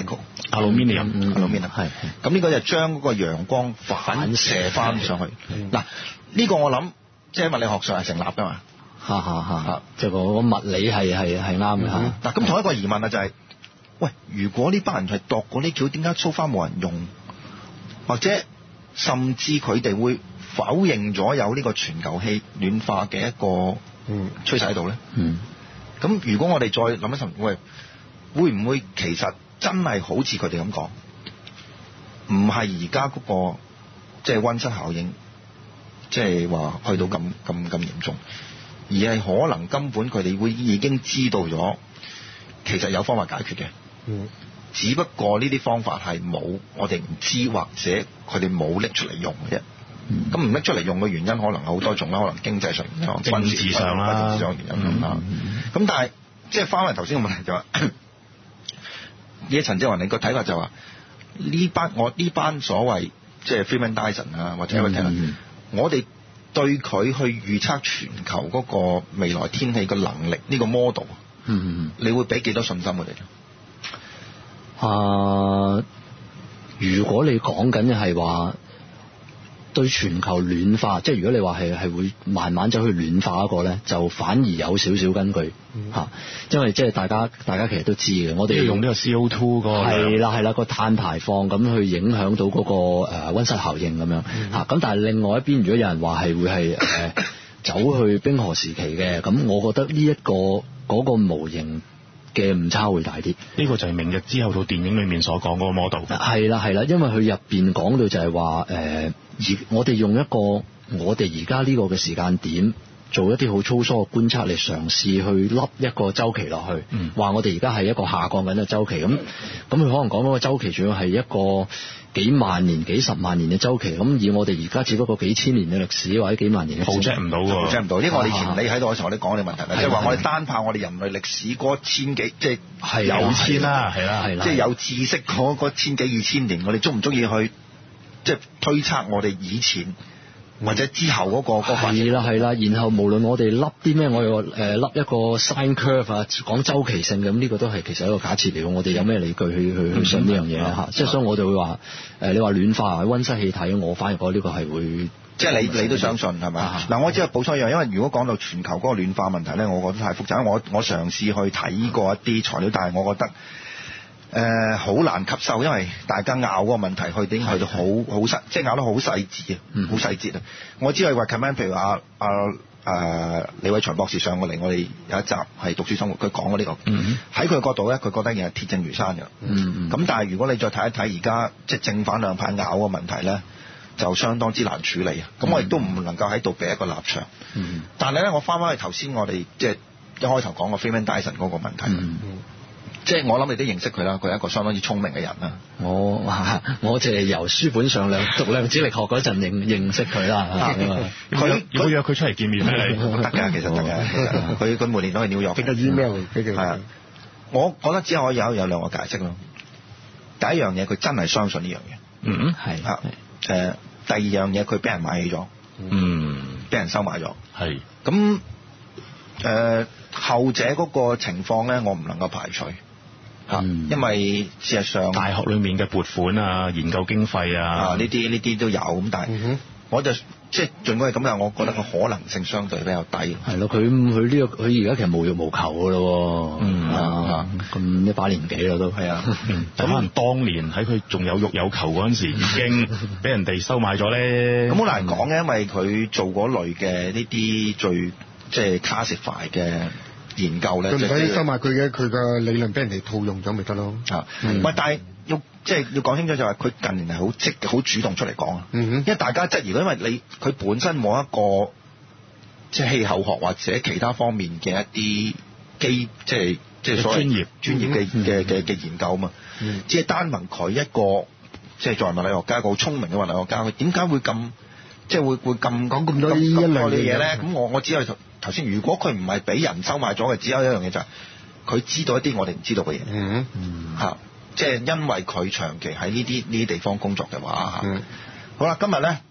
particle，aluminium，aluminium 係。咁呢個就將嗰個陽光反射翻上去。嗱，呢個我諗即係物理學上係成立㗎嘛。 嚇嚇嚇！即係個物理係係係啱嘅嚇。 嗱，咁同一個疑問啊，就係，喂，如果呢班人係度嗰啲橋，點解 so far冇人用？或者甚至佢哋會否認咗有呢個全球氣暖化嘅一個趨勢喺度咧？嗯。咁如果我哋再諗一層，喂，會唔會其實真係好似佢哋咁講，唔係而家嗰個即係溫室效應，即係話去到咁咁咁嚴重，而係可能根本佢哋會已經知道咗，其實有方法解決嘅。嗯。只不過呢啲方法係冇，我哋唔知，或者佢哋冇拎出嚟用嘅啫。咁唔拎出嚟用嘅原因可能有好多種啦，可能經濟上原因、 政治上啦、 政治上原因咁啦。咁、嗯、但係即係翻嚟頭先個問題就話、是，呢陳志宏你個睇法就話、是、呢班我呢班所謂即係 Freeman Dyson 啊或者乜嘢、嗯，我哋對佢去預測全球嗰個未來天氣嘅能力呢、呢個 model， 嗯，你會俾幾多信心佢哋？ 啊、呃，如果你講緊嘅係話對全球暖化，即係如果你話係係會慢慢走去暖化一個咧，就反而有少少根據嚇、嗯，因為即係大家大家其實都知嘅，我哋要用呢個 C O 二 嗰個係啦係啦個碳排放咁去影響到嗰個誒溫室效應咁樣嚇，咁、嗯、但係另外一邊如果有人話係會係誒走去冰河時期嘅，咁我覺得呢、這、一個嗰、那個模型嘅誤差會大啲， 呢個就係明日之後套電影裏面所講嗰個 model。 係啦係啦，因為佢入邊講到就係話誒，而我哋用一個我哋而家呢個嘅時間點，做一啲好粗疏嘅觀測嚟嘗試去凹一個週期落去，話、嗯、我哋而家係一個下降緊嘅週期。咁咁佢可能講嗰個週期仲要係一個幾萬年、幾十萬年嘅週期。咁以我哋而家只不過幾千年嘅歷史或者幾萬年嘅， 捕捉唔到喎，捕捉唔到。因為我哋以前你喺度嘅時候，我哋講嘅問題咧，即係話我哋單靠我哋人類歷史嗰千幾，即係有千啦，係啦，係啦，即係有知識嗰嗰千幾二千年，我哋中唔中意去即係推測我哋以前？或者之後嗰、那個嗰個係啦係啦，然後無論我哋笠啲咩，我哋誒笠一個 sine curve 啊，講周期性嘅，咁呢個都係其實一個假設嚟嘅。我哋有咩理據去去去信呢樣嘢咧嚇？即係所以我就會話誒，你話暖化或者溫室氣體，我反而覺得呢個係會， 即係你你都相信係咪？嗱，我只係補充一樣，因為如果講到全球嗰個暖化問題咧，我覺得太複雜。我我嘗試去睇過一啲材料，但係我覺得。誒好、呃、難吸收，因為大家拗嗰個問題，佢已經去到好好細，即係拗得好細緻啊，好、嗯、細節啊。我只係話 comment，譬如阿阿誒李偉才博士上過嚟，我哋有一集係讀書生活，佢講過呢個。喺佢嘅角度咧，佢覺得嘢係鐵證如山嘅。咁、嗯、但係如果你再睇一睇而家即係正反兩派拗嘅問題咧，就相當之難處理啊。咁、嗯、我亦都唔能夠喺度俾一個立場。嗯、但係咧，我翻返去頭先我哋即係一開頭講個 Freeman Dyson 嗰個問題。嗯嗯即係我諗你都認識佢啦，佢係一個相當之聰明嘅人啦。 我我就係由書本上量讀量子力學嗰陣認認識佢啦。 佢如果約佢出嚟見面咩？ 得㗎，其實得嘅。佢佢每年都係紐約。 俾個 email 俾佢。係啊， 我覺得只可以有有兩個解釋咯。第一樣嘢，佢真係相信呢樣嘢。 嗯，係。 啊，誒，第二樣嘢，佢俾人買起咗。 嗯， 俾人收買咗。 係。 咁誒，後者嗰個情況咧，我唔能夠排除。嗯、因為事實上大學裏面嘅撥款啊、研究經費啊， 呢啲呢啲都有咁，但係、嗯、我就即係盡管係咁樣，我覺得個可能性相對比較低。 係咯，佢佢呢個佢而家其實無欲無求㗎咯。嗯啊，咁一把年紀啦都係啊。 可能當年喺佢仲有欲有求嗰陣時，已經俾人哋收買咗咧。 咁好難講嘅，因為佢做嗰類嘅呢啲最即係 classify 嘅。研究咧， 佢唔使收埋佢嘅，佢嘅理論俾人哋套用咗咪得咯。 啊，唔係，但係要即係要講清楚就係佢近年係好積極、好主動出嚟講啊。嗯哼，因為大家質疑，因為你佢本身冇一個即係氣候學或者其他方面嘅一啲基，即係即係所謂專業專業嘅嘅嘅嘅研究啊嘛。嗯，只係單憑佢一個即係作為物理學家，一個好聰明嘅物理學家，佢點解會咁即係會會咁講咁多呢一類嘅嘢咧？咁我我只係。頭先，如果佢唔係俾人收買咗嘅，只有一樣嘢就係佢知道一啲我哋唔知道嘅嘢。嗯嗯，嚇，即係因為佢長期喺呢啲呢啲地方工作嘅話嚇。嗯。好啦，今日咧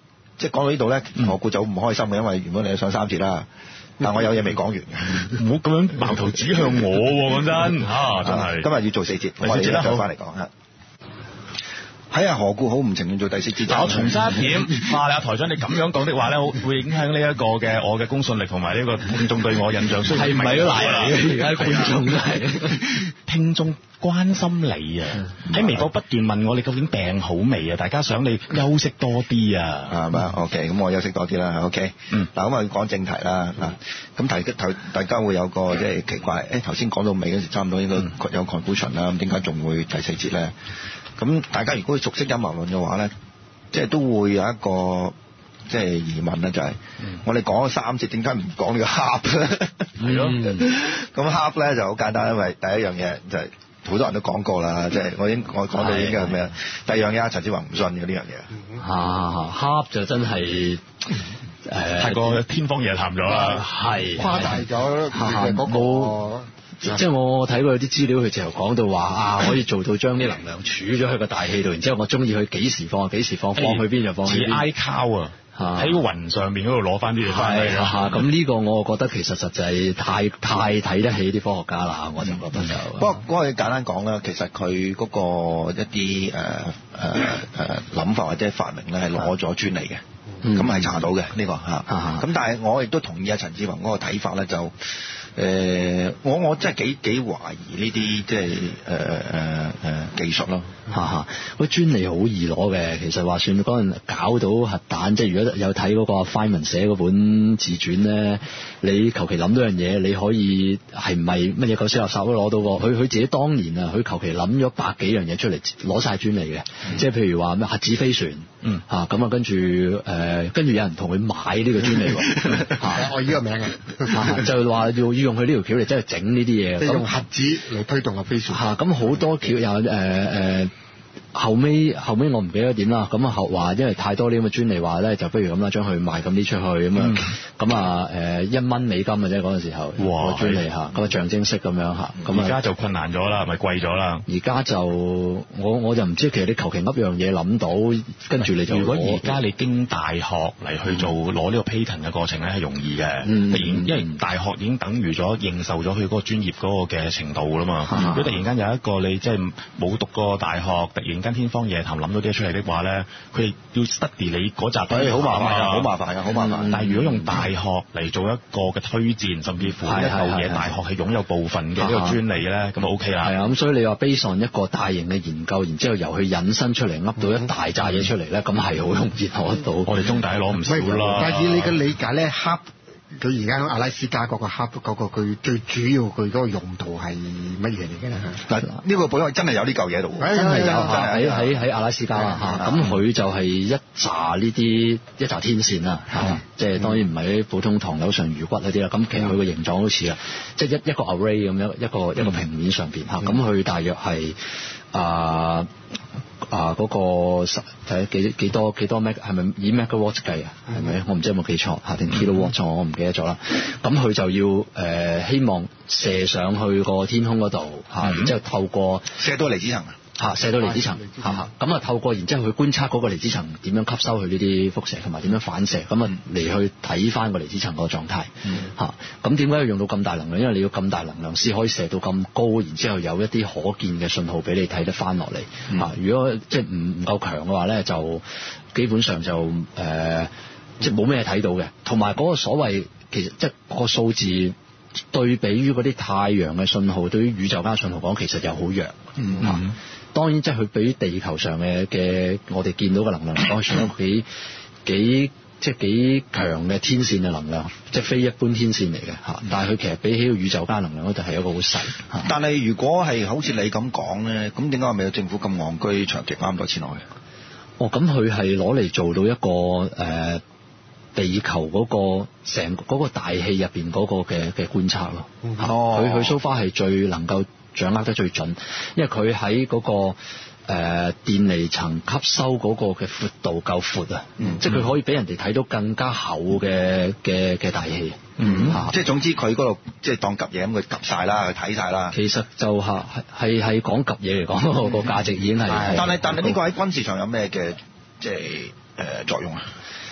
即係講到呢度咧，我估就唔開心嘅，因為原本你上三節啦。但我有嘢未講完， 唔好咁樣矛頭指向我喎，講真嚇，真係。 今日要做四節，我哋再翻嚟講嚇。喺阿何故好唔情願做第四節？ 我重申一點，哇！你阿台長你咁樣講的話咧，會影響呢一個嘅我嘅公信力同埋呢個聽眾對我印象。 係唔係都賴嚟嘅？而家觀眾都係聽眾關心你啊！喺微博不斷問我你究竟病好未啊？大家想你休息多啲啊， 係咪啊 ？OK，咁我休息多啲啦。OK，嗯，嗱咁啊講正題啦。嗱，咁提頭大家會有個即係奇怪，誒頭先講到尾嗰時差唔多應該有 conclusion 啦，咁點解仲會第四節咧？咁大家如果熟悉陰謀論嘅話咧，即係都會有一個即係疑問咧，就係、是嗯、我哋講咗三節，點解唔講呢個 Harp 咧？係咯，咁 Harp 咧就好簡單，因為第一樣嘢就係、是、好多人都講過啦，即、就、係、是、我已經我講到已經係咩？第二樣嘢陳志宏唔信嘅呢樣嘢。 啊 Harp 就真係誒太過天方夜譚咗啦， 係誇大咗佢嘅嗰個。 即係我睇過有啲資料，佢就講到話啊，可以做到將啲能量儲咗喺個大氣度，然之後我中意佢幾時放幾時放，放去邊就放去邊。似 iCloud 啊，喺個雲上面嗰度攞翻啲嘢翻嚟啦。咁呢個我覺得其實實際太太睇得起啲科學家啦，我就覺得就。 不過不過簡單講啦，其實佢嗰個一啲誒誒誒諗法或者發明咧係攞咗專利嘅。咁係、嗯、查到嘅呢、呢個嚇，咁、啊、但係我亦都同意阿陳志宏嗰個睇法咧，就誒、呃、我我真係幾幾懷疑呢啲即係誒誒誒技術咯嚇嚇， 個專利好易攞嘅，其實話算嗰陣搞到核彈，即係如果有睇嗰個 Feynman 寫嗰本自傳咧，你求其諗到樣嘢，你可以係唔係乜嘢狗屎垃圾都攞到個，佢佢自己當年啊，佢求其諗咗百幾樣嘢出嚟攞晒專利嘅，嗯、即係譬如話咩核子飛船，嗯嚇咁啊，跟住誒。跟住有人同佢買呢個專利喎， 我依個名嘅， 就話要要用佢呢條橋嚟真係整呢啲嘢， 即係用核子嚟推動個飛船。 嚇，咁好多橋有誒誒。後尾後尾我唔記得點啦，咁啊後話因為太多呢咁嘅專利話咧，就不如咁啦，將佢賣咁啲出去咁啊，咁啊誒一蚊美金嘅啫嗰陣時候，哇專利嚇，咁啊象徵式咁樣嚇，咁而家就困難咗啦，咪貴咗啦。而家就我我就唔知，其實你求其噏樣嘢諗到，跟住你就如果而家你經大學嚟去做攞呢個 patent 嘅過程咧係容易嘅，突然因為大學已經等於咗認受咗佢嗰個專業嗰個嘅程度啦嘛。如果突然間有一個你即係冇讀過大學，突然間天方夜譚諗到啲嘢出嚟的話咧，佢哋要 study 你嗰集， 係好麻煩啊，好麻煩啊，好麻煩。 但係如果用大學嚟做一個嘅推薦，甚至乎一嚿嘢大學係擁有部分嘅呢個專利咧，咁就 OK 啦。係啊，咁所以你話 base on一個大型嘅研究，然之後由佢引申出嚟，噏到一大扎嘢出嚟咧，咁係好容易攞得到。我哋中大攞唔少啦。 但係以你嘅理解咧，黑佢而家阿拉斯加嗰個黑嗰個佢最主要佢嗰個用途係乜嘢嚟嘅咧？ 嗱，呢個本來真係有呢嚿嘢度， 真係有喺喺喺阿拉斯加啊嚇，咁佢就係一紮呢啲一紮天線啊嚇，即係當然唔係啲普通唐樓上魚骨嗰啲啦，咁其實佢個形狀好似啊，即係一一個 array 咁樣一個一個平面上邊嚇，咁佢大約係啊。啊！嗰、那個十睇幾幾多幾多 meg 係咪以 megawatt 計啊？係咪？我唔知有冇記錯嚇定 kilowatt 我唔記得咗啦。咁佢就要誒、呃、希望射上去個天空嗰度嚇，然之後透過射到離子層啊！ 嚇射到離子層嚇嚇，咁啊透過然之後去觀察嗰個離子層點樣吸收佢呢啲輻射，同埋點樣反射，咁啊嚟去睇翻個離子層個狀態嚇。咁點解要用到咁大能量？因為你要咁大能量先可以射到咁高，然之後有一啲可見嘅信號俾你睇得翻落嚟嚇。如果即係唔唔夠強嘅話咧，就基本上就誒、呃、即係冇咩睇到嘅。同埋嗰個所謂其實即係個數字對比於嗰啲太陽嘅信號，對於宇宙間信號講，其實又好弱。嗯。嗯當然，即係佢比於地球上嘅嘅我哋見到嘅能量嚟講，算係幾幾即係幾強嘅天線嘅能量，即係非一般天線嚟嘅嚇。但係佢其實比起個宇宙間能量嗰度係一個好細。 但係如果係好似你咁講咧，咁點解未有政府咁戇居長期攬咁多錢落去？ 哦，咁佢係攞嚟做到一個誒、呃、地球嗰、嗰個成嗰個大氣入邊嗰個嘅嘅觀察咯。哦，佢佢 so far 係最能夠掌握得最準，因為佢喺嗰個誒、呃、電離層吸收嗰個嘅闊度夠闊啊，嗯、即係佢可以俾人哋睇到更加厚嘅嘅嘅大氣。嗯，嗯即係總之佢嗰度即係當及嘢咁，佢及晒啦，佢睇晒啦。 其實就係係係講及嘢嚟講，個價值已經係。 但係但係呢個喺軍事上有咩嘅即係誒作用啊？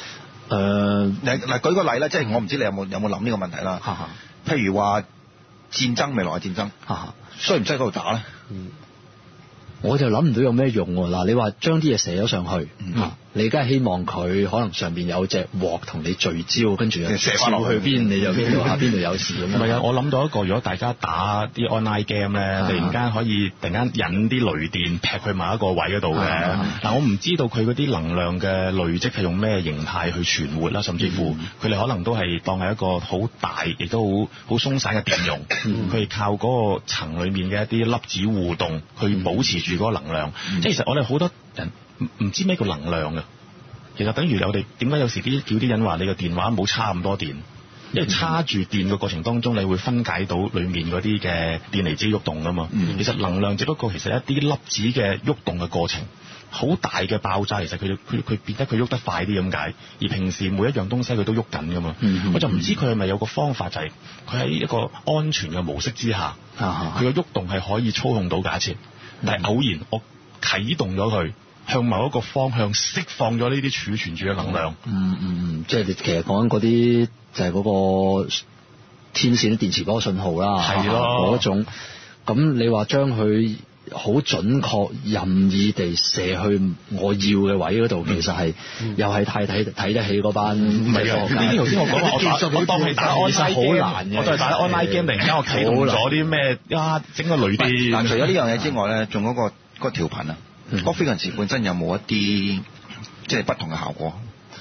誒嗱嗱，舉個例啦，即係我唔知你有冇有冇諗呢個問題啦。譬如話戰爭，未來嘅戰爭，需唔需要喺度打咧？ 嗯我就諗唔到有咩用喎。嗱，你話將啲嘢射咗上去，嗯、你梗係希望佢可能上邊有隻鑊同你聚焦，跟住射翻落去邊，你就邊度下邊度有事咁樣。唔係啊， 我諗到一個，如果大家打啲 online game 咧，突然間可以突然間引啲雷電劈去某一個位嗰度嘅。嗱，我唔知道佢嗰啲能量嘅累積係用咩形態去存活啦，甚至乎佢哋可能都係當係一個好大，亦都好好鬆散嘅電容，佢係、嗯、靠嗰個層裡面嘅一啲粒子互動去保持住。住嗰個能量，嗯、即係其實我哋好多人唔唔知咩叫能量嘅。其實等於我哋點解有時啲叫啲人話你個電話冇插咁多電，因為插住電嘅過程當中，你會分解到裡面嗰啲嘅電離子喐動㗎嘛。嗯、其實能量只不過其實一啲粒子嘅喐動嘅過程，好大嘅爆炸，其實佢佢佢變得佢喐得快啲咁解。而平時每一樣東西佢都喐緊㗎嘛。嗯、我就唔知佢係咪有個方法，就係佢喺一個安全嘅模式之下，佢嘅喐動係可以操控到。假設。但係偶然我啟動咗佢，向某一個方向釋放咗呢啲儲存住嘅能量。 嗯嗯嗯，即係你其實講緊嗰啲就係嗰個天線啲電磁波信號啦， 係咯嗰種。咁你話將佢好準確任意地射去我要嘅位嗰度，其實係、嗯、又係太睇睇得起嗰班。唔係啊！ 呢啲頭先我講話，我我當係打 online game，我當係打 online game，突然間我啟動咗啲咩啊，整個雷電。 但除咗呢樣嘢之外咧，仲嗰、嗰個嗰、嗰個調頻啊，嗰個 frequency本身有冇一啲即係不同嘅效果？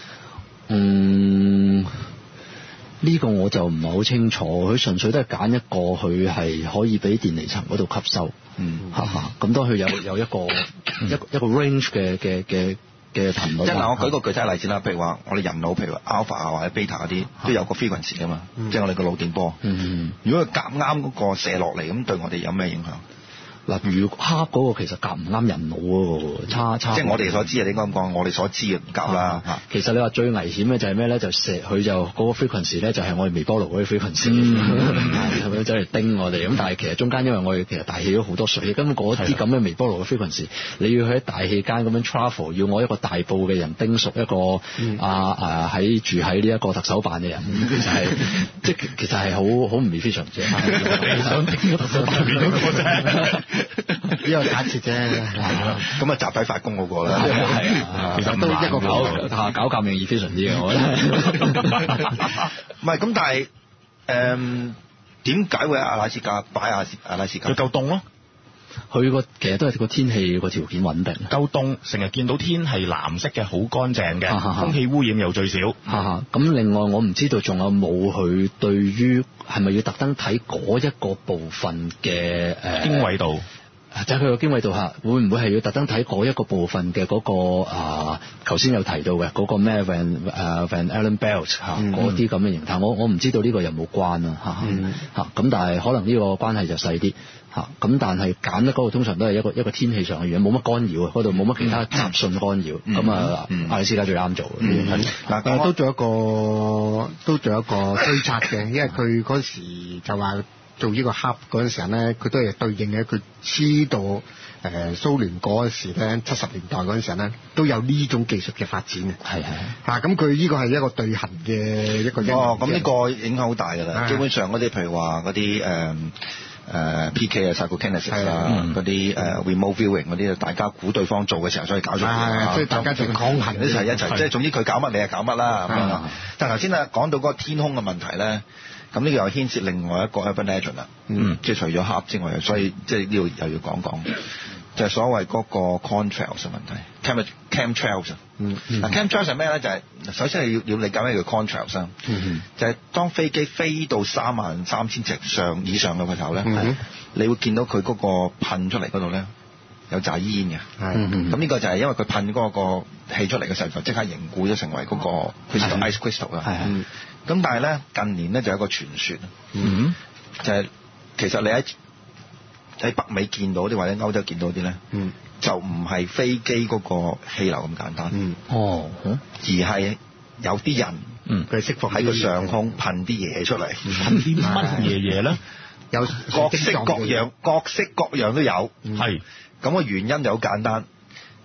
嗯。呢個我就唔係好清楚，佢純粹都係揀一個佢係可以俾電離層嗰度吸收，嗯，嚇嚇，咁當佢有有一個一個一個 range 嘅嘅嘅嘅頻率。即係嗱，我舉個具體例子啦，譬如話我哋人腦，譬如話 alpha 啊或者 beta 嗰啲都有個 frequency 㗎嘛，嗯、即係我哋個腦電波。嗯、如果佢夾啱嗰個射落嚟，咁對我哋有咩影響？ 嗱，如果黑嗰個其實夾唔啱人腦嗰個，差差。 即係我哋所知啊，你應該咁講，我哋所知嘅唔夾啦。 其實你話最危險嘅就係咩咧？就射佢就嗰個 frequency 咧，就係我哋微波爐嗰啲 frequency，係咪走嚟叮我哋？咁但係其實中間因為我哋其實大氣咗好多水，咁嗰啲咁嘅微波爐嘅 frequency，你要喺大氣間咁樣 travel，要我一個大埔嘅人叮熟一個啊啊喺住喺呢一個特首辦嘅人，其實係即係其實係好好唔 efficient 啫。 你想叮個特首辦邊個啫？ 呢個假設啫， 咁啊集體發功嗰個啦， 係啊，其實都一個搞搞革命 efficient 啲嘅，我覺得。 唔係咁，但係誒點解會喺阿拉斯加擺阿阿拉斯加？ 佢夠凍咯， 佢個其實都係個天氣個條件穩定， 夠凍，成日見到天係藍色嘅，好乾淨嘅，空氣污染又最少。 咁另外我唔知道仲有冇佢對於係咪要特登睇嗰一個部分嘅誒經緯度。 就係佢個經緯度嚇，會唔會係要特登睇嗰一個部分嘅嗰、嗰個啊？頭先有提到嘅嗰、嗰個咩 Van 誒 Van Allen belt 嚇嗰啲咁嘅形態，我我唔知道呢個有冇關啊嚇嚇咁，但係可能呢個關係就細啲嚇。咁但係揀得嗰個通常都係一個一個天氣上嘅原因，冇乜干擾啊，嗰度冇乜其他雜訊干擾。咁、嗯、啊，阿里斯加最啱做嘅。 嗱，但係都做一個都做一個推測嘅，因為佢嗰時就話。做呢個 hub 嗰陣時候咧，佢都係對應嘅。佢知道誒、呃、蘇聯嗰陣時咧，七十年代嗰陣時候咧，都有呢種技術嘅發展嘅。係係嚇，咁佢呢個係一個對行嘅一個。 哦，咁呢個影響好大㗎啦。基本上嗰啲譬如話嗰啲誒誒 P K 啊、psychokinesis 啊、嗰啲誒 remote viewing 嗰啲，大家估對方做嘅時候，所以搞咗。係， 所以大家就抗衡一齊一齊，即係總之佢搞乜你係搞乜啦咁樣。但係頭先啊講到嗰個天空嘅問題咧。咁呢個又牽涉另外一個 urban legend 啦，嗯，即係除咗黑之外，所以即係呢度又要講講，就係所謂嗰個 contrails 嘅問題 ，cam chemtrails 啊，嗯，嗱 chemtrails 係咩咧？就係首先係要要理解咩叫 contrails 啊，嗯，就係當飛機飛到三萬三千尺上以上嘅時候咧，係，你會見到佢嗰個噴出嚟嗰度咧有炸煙嘅，係，咁呢個就係因為佢噴嗰個氣出嚟嘅時候就即刻凝固咗成為嗰個佢叫 ice crystal 啦，係。咁但係咧近年咧就有一個傳說，嗯，就係其實你喺喺北美見到啲或者歐洲見到啲咧，嗯，就唔係飛機嗰個氣流咁簡單，嗯，哦，而係有啲人，嗯，佢釋放喺個上空噴啲嘢出嚟， 噴啲乜嘢嘢咧？ 有各式各樣，各式各樣都有，係，咁個原因就好簡單。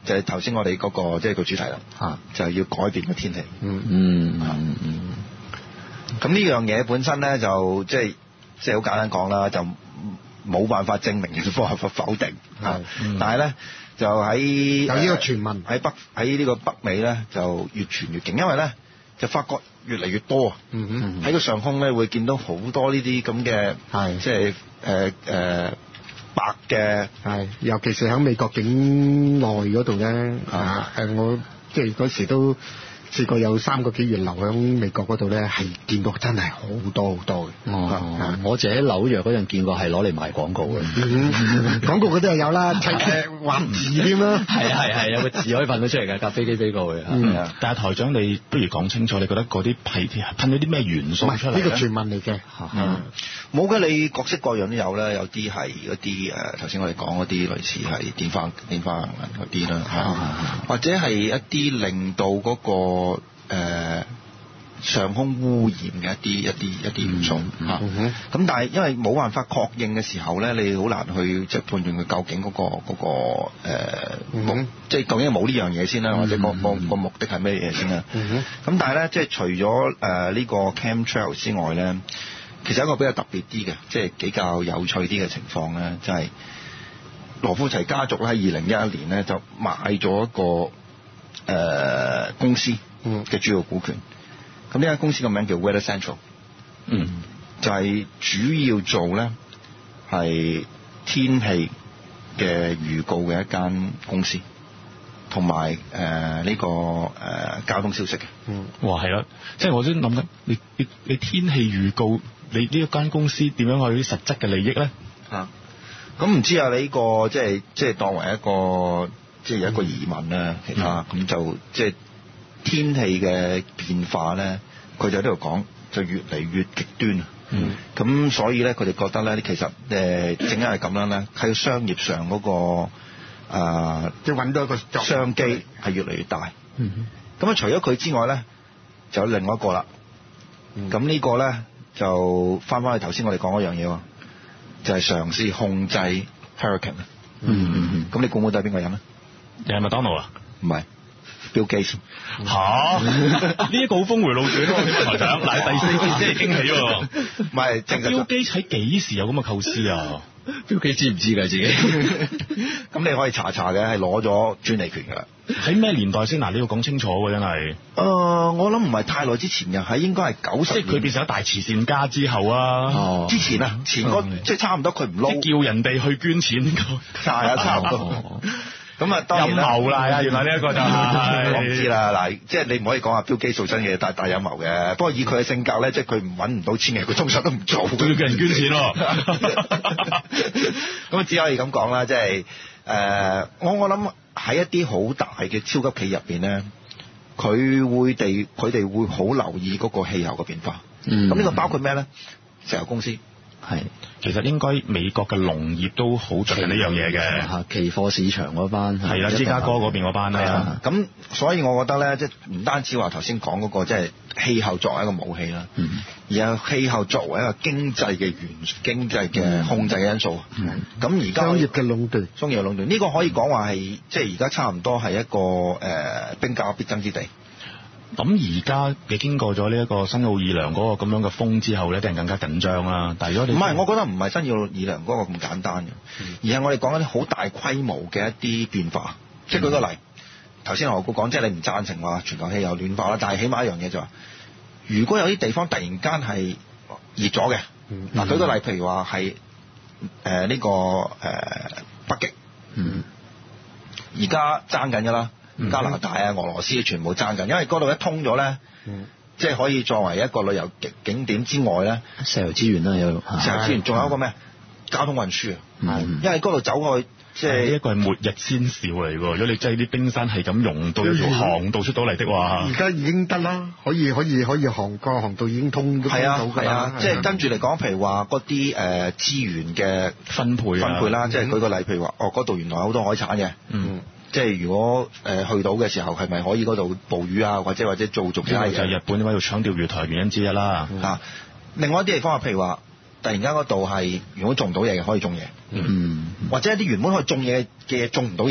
就係頭先我哋嗰個即係個主題啦， 嚇就係要改變個天氣。 嗯嗯嗯嗯。 咁呢樣嘢本身咧就即係即係好簡單講啦，就冇辦法證明，亦都冇辦法否定。 係嗯但係咧就喺有呢個傳聞喺北喺呢個北美咧就越傳越勁，因為咧就發覺越嚟越多啊。 嗯哼喺個上空咧會見到好多呢啲咁嘅係即係誒誒白嘅係，尤其是喺美國境內嗰度咧， 啊啊誒我即係嗰時都試過有三個幾月留喺美國嗰度咧，係見到真係好多好多嘅。 哦啊， 我自己喺紐約嗰陣見過係攞嚟賣廣告嘅。 嗯廣告嗰啲又有啦，砌誒畫字添啦。 係係係，有個字可以噴到出嚟嘅，架飛機飛過去。 嗯係啊，但係台長你不如講清楚，你覺得嗰啲係噴咗啲咩元素唔係出嚟呢呢個傳聞嚟嘅。 嗯冇嘅，你各式各樣都有啦，有啲係嗰啲誒頭先我哋講嗰啲類似係電化電化能嗰啲啦， 啊或者係一啲令到嗰、個、呃、上空污染嘅一啲一啲一啲元素嗯嚇。咁、 嗯哼但係因為冇辦法確認嘅時候咧，你好難去即係判斷佢究竟嗰、個嗰、個、呃嗯目即係究竟有冇呢樣嘢先啦，或者個個個目的係咩嘢先啦。 嗯哼咁但係咧，即係除咗誒呢個 chemtrail 之外咧，其實一個比較特別啲嘅，即係比較有趣啲嘅情況咧，就係、羅富齊家族咧喺二零一一年咧就買咗一個誒、呃、公司嘅主要股權。咁呢間公司個名叫 Weather Central， 嗯， 就係主要做咧係天氣嘅預告嘅一間公司，同埋誒呢個誒、呃、交通消息嘅。 嗯哇係啦，即係我先諗緊，你你你天氣預告，你呢一間公司點樣去啲實質嘅利益咧？ 啊，咁唔知啊？你呢、個即係即係當為一個即係有一個疑問啦，其他咁就即係天氣嘅變化咧，佢就喺度講就越嚟越極端啊。 嗯， 咁所以咧，佢哋覺得咧，其實誒、呃、正因係咁樣咧，喺商業上嗰、個啊即係揾到一個作商機係越嚟越大。 嗯咁啊，除咗佢之外咧，就有另外一個啦。 嗯咁呢個咧就翻返去頭先我哋講嗰樣嘢喎，就係、嘗試控制 hurricane。 嗯嗯嗯。 咁你估唔估到係邊個人咧？ 又係麥當勞啊？ 唔係 Bill Gates。 嚇！呢一個好峰回路轉喎，呢個台長。嗱，第四個先係驚喜喎。 唔係，正實標機喺幾時有咁嘅構思啊？ 標機知唔知㗎自己？ 咁你可以查查嘅，係攞咗專利權㗎啦。 喺咩年代先？嗱，你要講清楚喎，真係。 誒、呃，我諗唔係太耐之前嘅，係應該係九十即係佢變成咗大慈善家之後啊。 哦之前啊，前嗰、 嗯即係差唔多佢唔即撈， 係叫人哋去捐錢呢個。 係啊，差唔多。咁啊，當然陰謀啦，原來呢一個就係、 我唔知啦，嗱，即係你唔可以講話標機做真嘢，大大有謀嘅。不過以佢嘅性格咧，即係佢唔揾唔到錢嘅，佢通常都唔做。 仲要叫人捐錢喎。 咁啊，只可以咁講啦，即係誒，我我諗喺一啲好大嘅超級企入邊咧，佢會地佢哋會好留意嗰個氣候嘅變化。 嗯咁呢個包括咩咧？石油公司。 係。 其實應該美國嘅農業都好着緊呢樣嘢嘅。 嚇，期貨市場嗰班係啦，芝加哥嗰邊嗰班係啦。 啊，咁所以我覺得咧，即係唔單止話頭先講嗰個即係氣候作為一個武器啦， 嗯而係氣候作為一個經濟嘅元經濟嘅控制嘅因素。 嗯咁而家商業嘅壟斷， 商業壟斷呢個可以講話係即係而家差唔多係一個誒、呃、兵家必爭之地。 咁而家你經過咗呢一個新奧爾良嗰個咁樣嘅風之後咧，啲人更加緊張啦。但係如果你唔係，我覺得唔係新奧爾良嗰個咁簡單嘅， 嗯而係我哋講緊啲好大規模嘅一啲變化。即係舉個例，頭先何故講，即係你唔贊成話全球氣候暖化啦，但係起碼一樣嘢就話、是，如果有啲地方突然間係熱咗嘅，嗱、 嗯舉個例，譬如話係誒呢個誒、呃、北極， 嗯而家爭緊㗎啦。加拿大啊、俄羅斯全部爭緊，因為嗰度一通咗咧， 嗯即係可以作為一個旅遊景景點之外咧， 石油資源啦有。 石油資源，仲有一個咩？交通運輸啊， 嗯因為嗰度走去即呢一係個係末日先兆嚟喎。如果你真係啲冰山係咁溶到有條航道出到嚟的話而，家已經得啦，可以可以可以航個航道已經通都通係啊到㗎啦係啊，即係跟住嚟講，譬如話嗰啲誒資源嘅分配啊分配啦，即係舉個例，譬如話哦嗰度原來好多海產嘅。 嗯。 即係如果誒、呃、去到嘅時候，係咪可以嗰度捕魚啊，或者或者做做其他嘢？ 呢個就係日本點解要搶釣魚台原因之一啦。 嗯啊，另外一啲地方啊，譬如話，突然間嗰度係如果種唔到嘢嘅，可以種嘢， 嗯或者一啲原本可以種嘢嘅嘢種唔到嘢，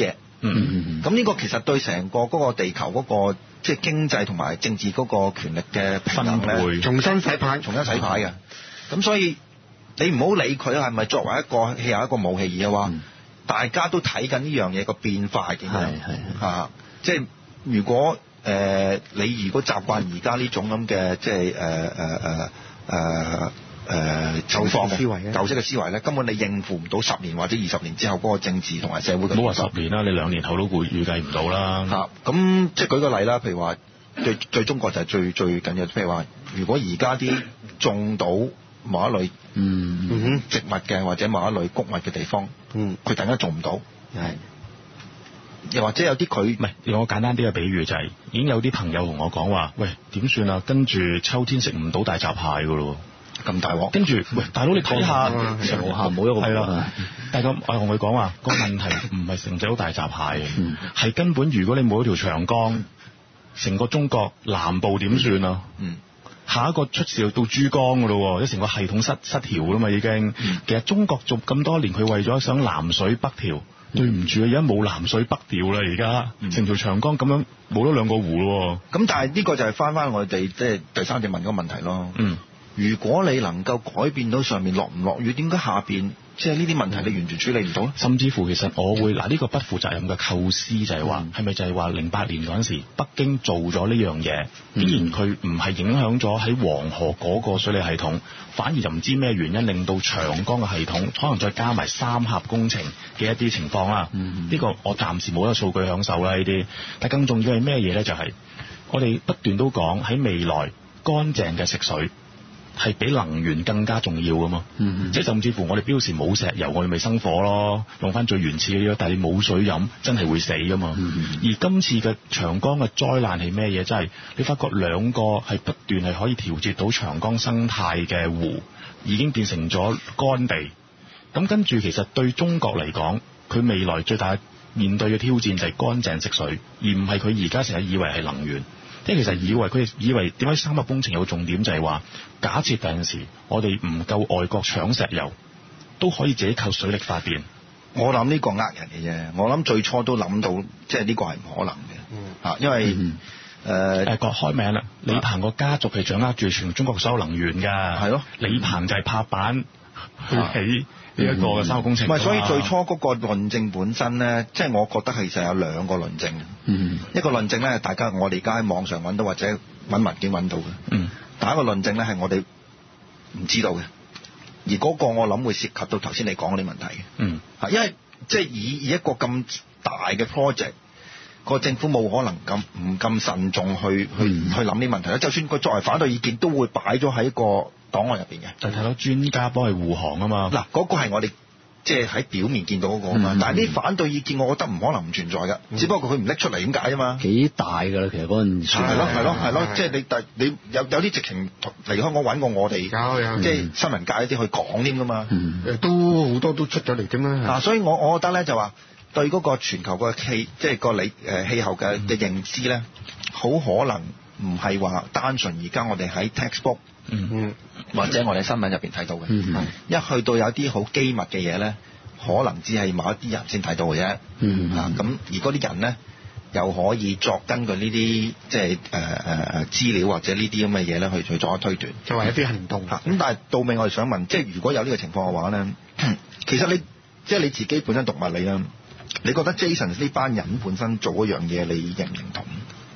嗯，咁呢個其實對成個嗰個地球嗰、嗰個即係經濟同埋政治嗰個權力嘅平衡咧， 重新洗牌， 重新洗牌嘅。咁、嗯、所以你唔好理佢係咪作為一個氣候一個武器而嘅話，嗯、大家都睇緊呢樣嘢個變化係點樣嚇。即係如果誒、呃、你如果習慣而家呢種咁嘅即係誒誒誒誒。呃呃誒舊方嘅舊式嘅思維咧，根本你應付唔到十年或者二十年之後嗰個政治同埋社會嘅。 唔好話十年啦，你兩年後都會預計唔到啦。 嚇，咁即係舉個例啦，譬如話最最中國就係最最緊要，譬如話如果而家啲種到某一類嗯植物嘅或者某一類穀物嘅地方，嗯，佢突然間種唔到，係。又或者有啲佢唔係，用個簡單啲嘅比喻就係、是，已經有啲朋友同我講話，喂點算啊？跟住秋天食唔到大閘蟹噶咯。 咁大鑊， 跟住喂，大佬你睇下， 食無下冇一個係啦。 但係咁，我同佢講話個問題唔係食唔食到大閘蟹嘅，係、嗯、根本如果你冇一條長江，成個中國南部點算啊？嗯，下一個出事到珠江噶咯，即成個系統失失調啦嘛已經。嗯、其實中國做咁多年，佢為咗想南水北調，嗯、對唔住啊，而家冇南水北調啦，而家成條長江咁樣冇咗兩個湖咯。 咁、嗯、但係呢個就係翻翻我哋即係第三隻問嗰個問題咯。嗯。如果你能夠改變到上面落唔落雨，點解下邊即係呢啲問題你完全處理唔到咧？ 甚至乎其實我會嗱呢、呢個不負責任嘅構思就係話，係咪就係話零八年嗰陣時北京做咗呢樣嘢，竟然佢唔係影響咗喺黃河嗰個水利系統，反而就唔知咩原因令到長江嘅系統可能再加埋三峽工程嘅一啲情況啦。呢、嗯呢個我暫時冇一個數據享受啦呢啲，但更重要係咩嘢咧？就係、是、我哋不斷都講喺未來乾淨嘅食水係比能源更加重要噶嘛，嗯、即係甚至乎我哋標示冇石油，我哋咪生火咯，用翻最原始嘅嘢。但係你冇水飲，真係會死噶嘛。嗯、而今次嘅長江嘅災難係咩嘢？真係你發覺兩個係不斷係可以調節到長江生態嘅湖，已經變成咗乾地。咁跟住其實對中國嚟講，佢未來最大面對嘅挑戰就係乾淨食水，而唔係佢而家成日以為係能源。即係其實以為佢哋以為點解三峽工程有個重點就係話，假設第陣時我哋唔夠外國搶石油，都可以自己靠水力發電。 我諗呢個呃人嘅啫，我諗最初都諗到，即係呢個係唔可能嘅。嚇、嗯，因為誒誒、 嗯呃、開名啦，李鵬個家族係掌握住全中國所有能源㗎。係咯，李鵬就係拍板去起呢一個嘅三峽工程。唔係， 所以最初嗰個論證本身咧，即係我覺得其實有兩個論證。嗯，一個論證咧，大家我哋而家喺網上揾到或者揾文件揾到嘅。嗯，第一個論證咧係我哋唔知道嘅，而嗰個我諗會涉及到頭先你講嗰啲問題嘅。嗯，嚇，因為即係以以一個咁大嘅 project，個政府冇可能咁唔咁慎重去去、嗯、去諗啲問題咧。就算佢作為反對意見，都會擺咗喺個檔案入邊嘅。 就睇到專家幫佢護航啊嘛。 嗱，嗰個係我哋。即係喺表面見到嗰個啊嘛，嗯、但係啲反對意見，我覺得唔可能唔存在㗎，嗯、只不過佢唔拎出嚟點解啊嘛？ 幾大㗎啦，其實嗰陣時係咯係咯係咯，即係你但你有有啲直情嚟香港揾過我哋，即係新聞界一啲去講添㗎嘛， 嗯、都好多都出咗嚟添啦。 啊，所以我我覺得咧就話對嗰個全球個氣即係個理誒氣候嘅嘅認知咧，好可能唔係話單純而家我哋喺 textbook。嗯嗯，或者我哋新聞入邊睇到嘅，嗯、一去到有啲好機密嘅嘢咧，可能只係某一啲人先睇到嘅啫。嗯啊，咁而嗰啲人咧，又可以作根據呢啲即係誒誒誒資料或者呢啲咁嘅嘢咧，去去作一推斷， 作為一啲行動。 咁、嗯、但係到尾我哋想問，即係如果有呢個情況嘅話咧，其實你即係你自己本身讀物理啦，你覺得 Jason 呢班人本身做嗰樣嘢，你認唔認同？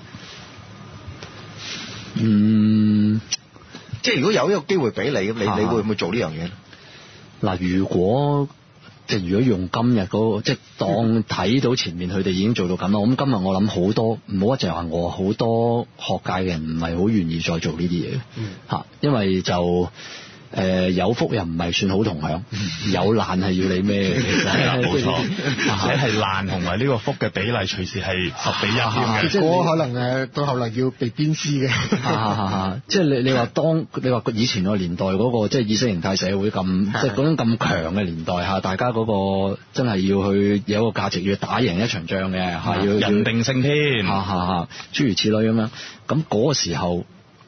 嗯。 即係如果有一個機會俾你，你你會唔會做呢樣嘢咧？ 嗱，如果即係如果用今日嗰、嗰個，即係當睇到前面佢哋已經做到咁啦，咁今日我諗好多，唔好一直話我好多學界嘅人唔係好願意再做呢啲嘢嘅，嚇、嗯，因為就。誒、呃、有福又唔係算好同享，有難係要你咩？ 係啦，冇錯，而且係難同埋呢個福嘅比例隨時係十比一嘅。 即係我可能誒到後來要被鞭屍嘅。 即係你你話當你話以前個年代嗰、嗰個即係意識形態社會咁，即係嗰種咁強嘅年代嚇，大家嗰個真係要去有一個價值要打贏一場仗嘅嚇，要人定勝天， 嚇嚇嚇，諸如此類咁樣。咁嗰個時候。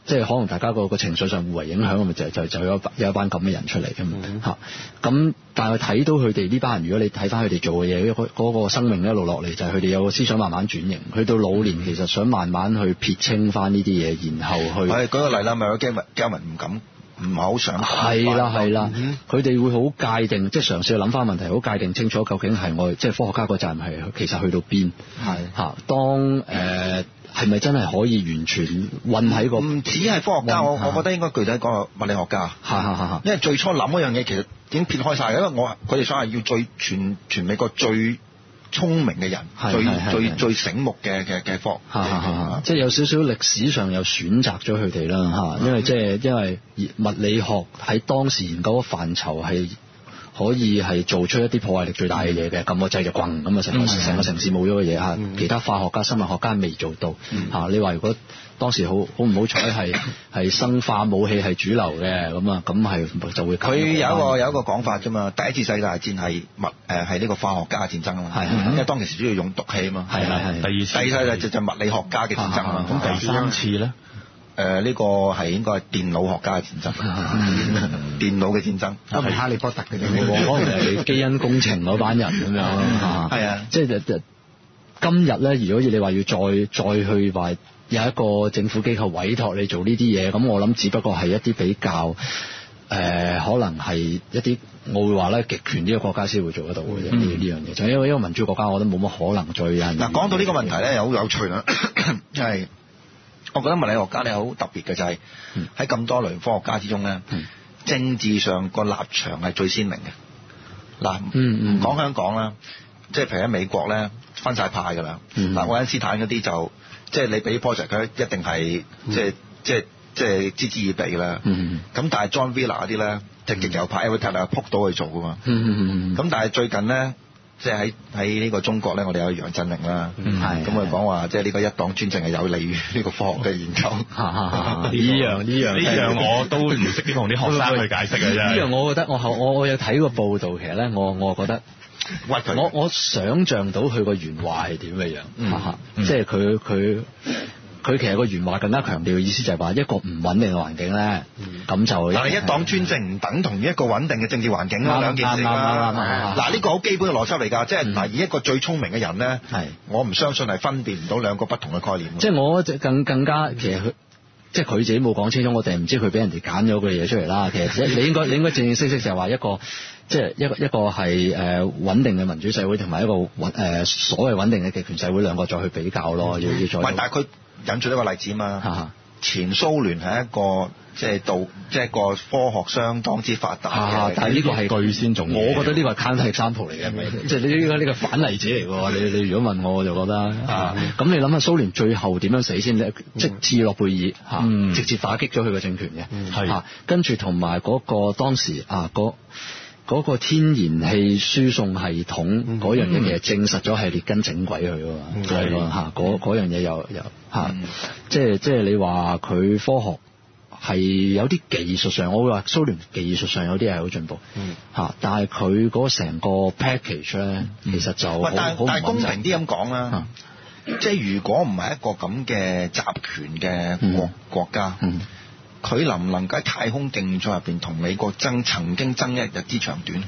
即係可能大家個個情緒上互為影響，咪就就就有一有一班咁嘅人出嚟嘅嘛嚇。咁但係睇到佢哋呢班人，如果你睇翻佢哋做嘅嘢，嗰、嗰個生命一路落嚟，就係佢哋有個思想慢慢轉型，去到老年其實想慢慢去撇清翻呢啲嘢，然後去。 係舉個例啦，咪有基民基民唔敢。唔係好想係啦係啦，佢哋、嗯、會好界定，即係嘗試去諗翻問題，好界定清楚究竟係我即係科學家個責任係其實去到邊係嚇。當誒係咪真係可以完全混喺個？唔只係科學家，我我覺得應該具體講物理學家。 係係係。因為最初諗嗰樣嘢其實已經撇開晒，因為我佢哋想係要最全全美國最聰明嘅人，最最最醒目嘅嘅嘅科， 即係有少少歷史上又選擇咗佢哋啦嚇，因為即係因為物理學喺當時研究嘅範疇係可以係做出一啲破壞力最大嘅嘢嘅，撳個掣就轟咁啊，成個成個城市冇咗嘅嘢嚇，其他化學家、生物學家未做到嚇。你話如果當時好好唔好彩係係生化武器係主流嘅咁啊，咁係就會佢有一個有一個講法啫嘛。第一次世界大戰係物誒係呢個化學家嘅戰爭啊嘛，因為當其時主要用毒氣啊嘛。係係係。第二次第二次就就物理學家嘅戰爭啊。 咁第三次咧？ 誒呢個係應該係電腦學家嘅戰爭，電腦嘅戰爭都係哈利波特嘅啫， 可能係基因工程嗰班人咁樣。 係啊， 即係今日咧，如果你話要再再去話有一個政府機構委託你做呢啲嘢，咁我諗只不過係一啲比較誒、呃，可能係一啲我會話咧極權呢個國家先會做得到嘅啫。呢呢樣嘢，就因為一個民主國家，我覺得冇乜可能再有人。 嗱，講到呢個問題咧，又好有趣啦，就係我覺得物理學家咧好特別嘅，就係喺咁多類科學家之中咧，嗯、政治上個立場係最鮮明嘅。嗱，嗯嗯，講香港啦，即係譬如喺美國咧，分晒派㗎啦。嗱、嗯，愛因斯坦嗰啲就即係你俾 project 佢一定係、嗯、即係即係即係嗤之以鼻啦。咁、嗯、但係 John Wheeler 嗰啲咧，即係極右派 everyday 啊撲到去做㗎嘛。咁、嗯、但係最近咧，即係喺喺呢個中國咧，我哋有楊振寧啦。咁佢講話，即係呢個一黨專政係有利於呢個科學嘅研究。呢樣呢樣呢樣我都唔識點同啲學生去解釋嘅啫。 呢樣我覺得我我我有睇過報道，其實咧我我覺得。我我想像到佢個原話係點嘅樣，嗯嗯、即係佢佢佢其實個原話更加強調嘅意思就係話一個唔穩定嘅環境咧，咁、嗯、就但係一黨專政唔等同於一個穩定嘅政治環境啦，兩件事啦。嗱呢個好基本嘅邏輯嚟㗎，即係嗱以一個最聰明嘅人咧，係我唔相信係分辨唔到兩個不同嘅概念。 即係我更更加其實佢。即係佢自己冇講清楚，我哋唔知佢俾人哋揀咗個嘢出嚟啦。其實你應該你應該正正式式就係話一個，即係一個一個係誒穩定嘅民主社會，同埋一個穩誒所謂穩定嘅極權社會，兩個再去比較咯。要要再。喂， 但係佢引出一個例子嘛。哈前蘇聯係一個即係道，即係個科學相當之發達嘅。 但係呢個係句先重要。 我覺得呢個係 counter example 嚟嘅，咪即係呢個呢個反例子嚟嘅。你你如果問我，我就覺得啊，咁你諗下蘇聯最後點樣死先咧？即切諾貝爾嚇，直接打擊咗佢個政權嘅，係跟住同埋嗰個當時啊嗰。嗰個天然氣輸送系統嗰樣嘢其實證實咗係列根整鬼佢㗎嘛，係咯嚇，嗰嗰樣嘢又又嚇，即係即係你話佢科學係有啲技術上，我會話蘇聯技術上有啲係好進步嚇，但係佢嗰成個 package 咧，其實就好但係公平啲咁講啦，即係如果唔係一個咁嘅集權嘅國國家。佢能唔能夠喺太空競賽入邊同美國爭曾經爭一日之長短？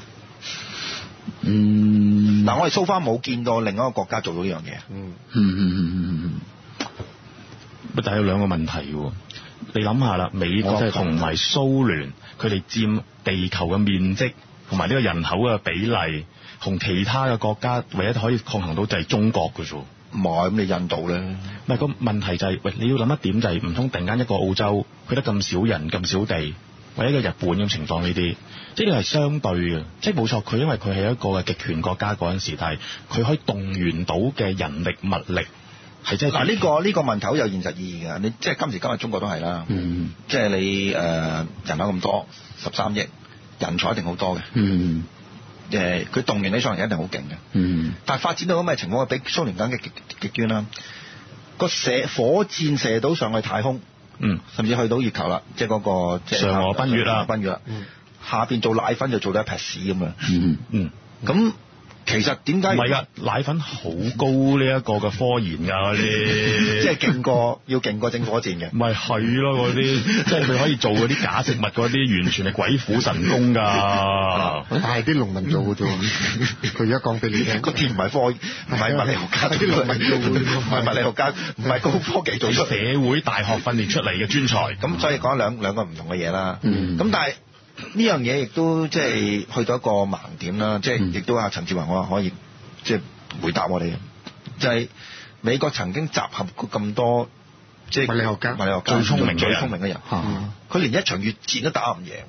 嗯，嗱，我哋蘇花冇見到另一個國家做到呢樣嘢。嗯嗯嗯嗯嗯嗯。 但係有兩個問題喎，你諗下啦，美國同埋蘇聯，佢哋佔地球嘅面積同埋呢個人口嘅比例，同其他嘅國家唯一可以抗衡到就係中國嘅啫。 唔係，咁你印度咧？ 唔係，個問題就係、是，喂，你要諗一點就係、是，唔通突然間一個澳洲，佢得咁少人、咁少地，或者一個日本咁情況呢啲，即係呢個係相對嘅，即係冇錯，佢因為佢係一個嘅極權國家嗰陣時，但係佢可以動員到嘅人力物力係真係。嗱，呢個呢、呢個問題好有現實意義嘅，你即係今時今日中國都係啦，嗯、即係你誒、呃、人口咁多，十三億人才一定好多嘅。嗯誒，佢動員起上嚟一定好勁嘅，嗯，但係發展到咁嘅情況，比蘇聯更嘅極極端啦。個射火箭射到上去太空，嗯，甚至去到月球啦，即係嗰個即係嫦娥奔月啦， 奔月啦，嗯，下邊做奶粉就做到一撇屎咁樣，嗯嗯，咁其實點解唔係㗎？奶粉好高呢一個嘅科研㗎嗰啲， 即係勁過要勁過整火箭嘅。 咪係咯嗰啲，即係佢可以做嗰啲假食物嗰啲，完全係鬼斧神工㗎。 但係啲農民做嘅啫，佢而家講俾你聽， 嗰啲唔係科，唔係物理學家， 啲農民做嘅， 唔係物理學家，唔係高科技做出嚟， 社會大學訓練出嚟嘅專才。 咁所以講兩兩個唔同嘅嘢啦。咁、 嗯、 但係呢樣嘢亦都即係去到一個盲點啦，即係亦都阿陳志宏我可以即係回答我哋，就係、是、美國曾經集合過咁多即係物理學家、 物理學家最聰明嘅最聰明嘅人，佢、 嗯、 連一場越戰都打唔贏。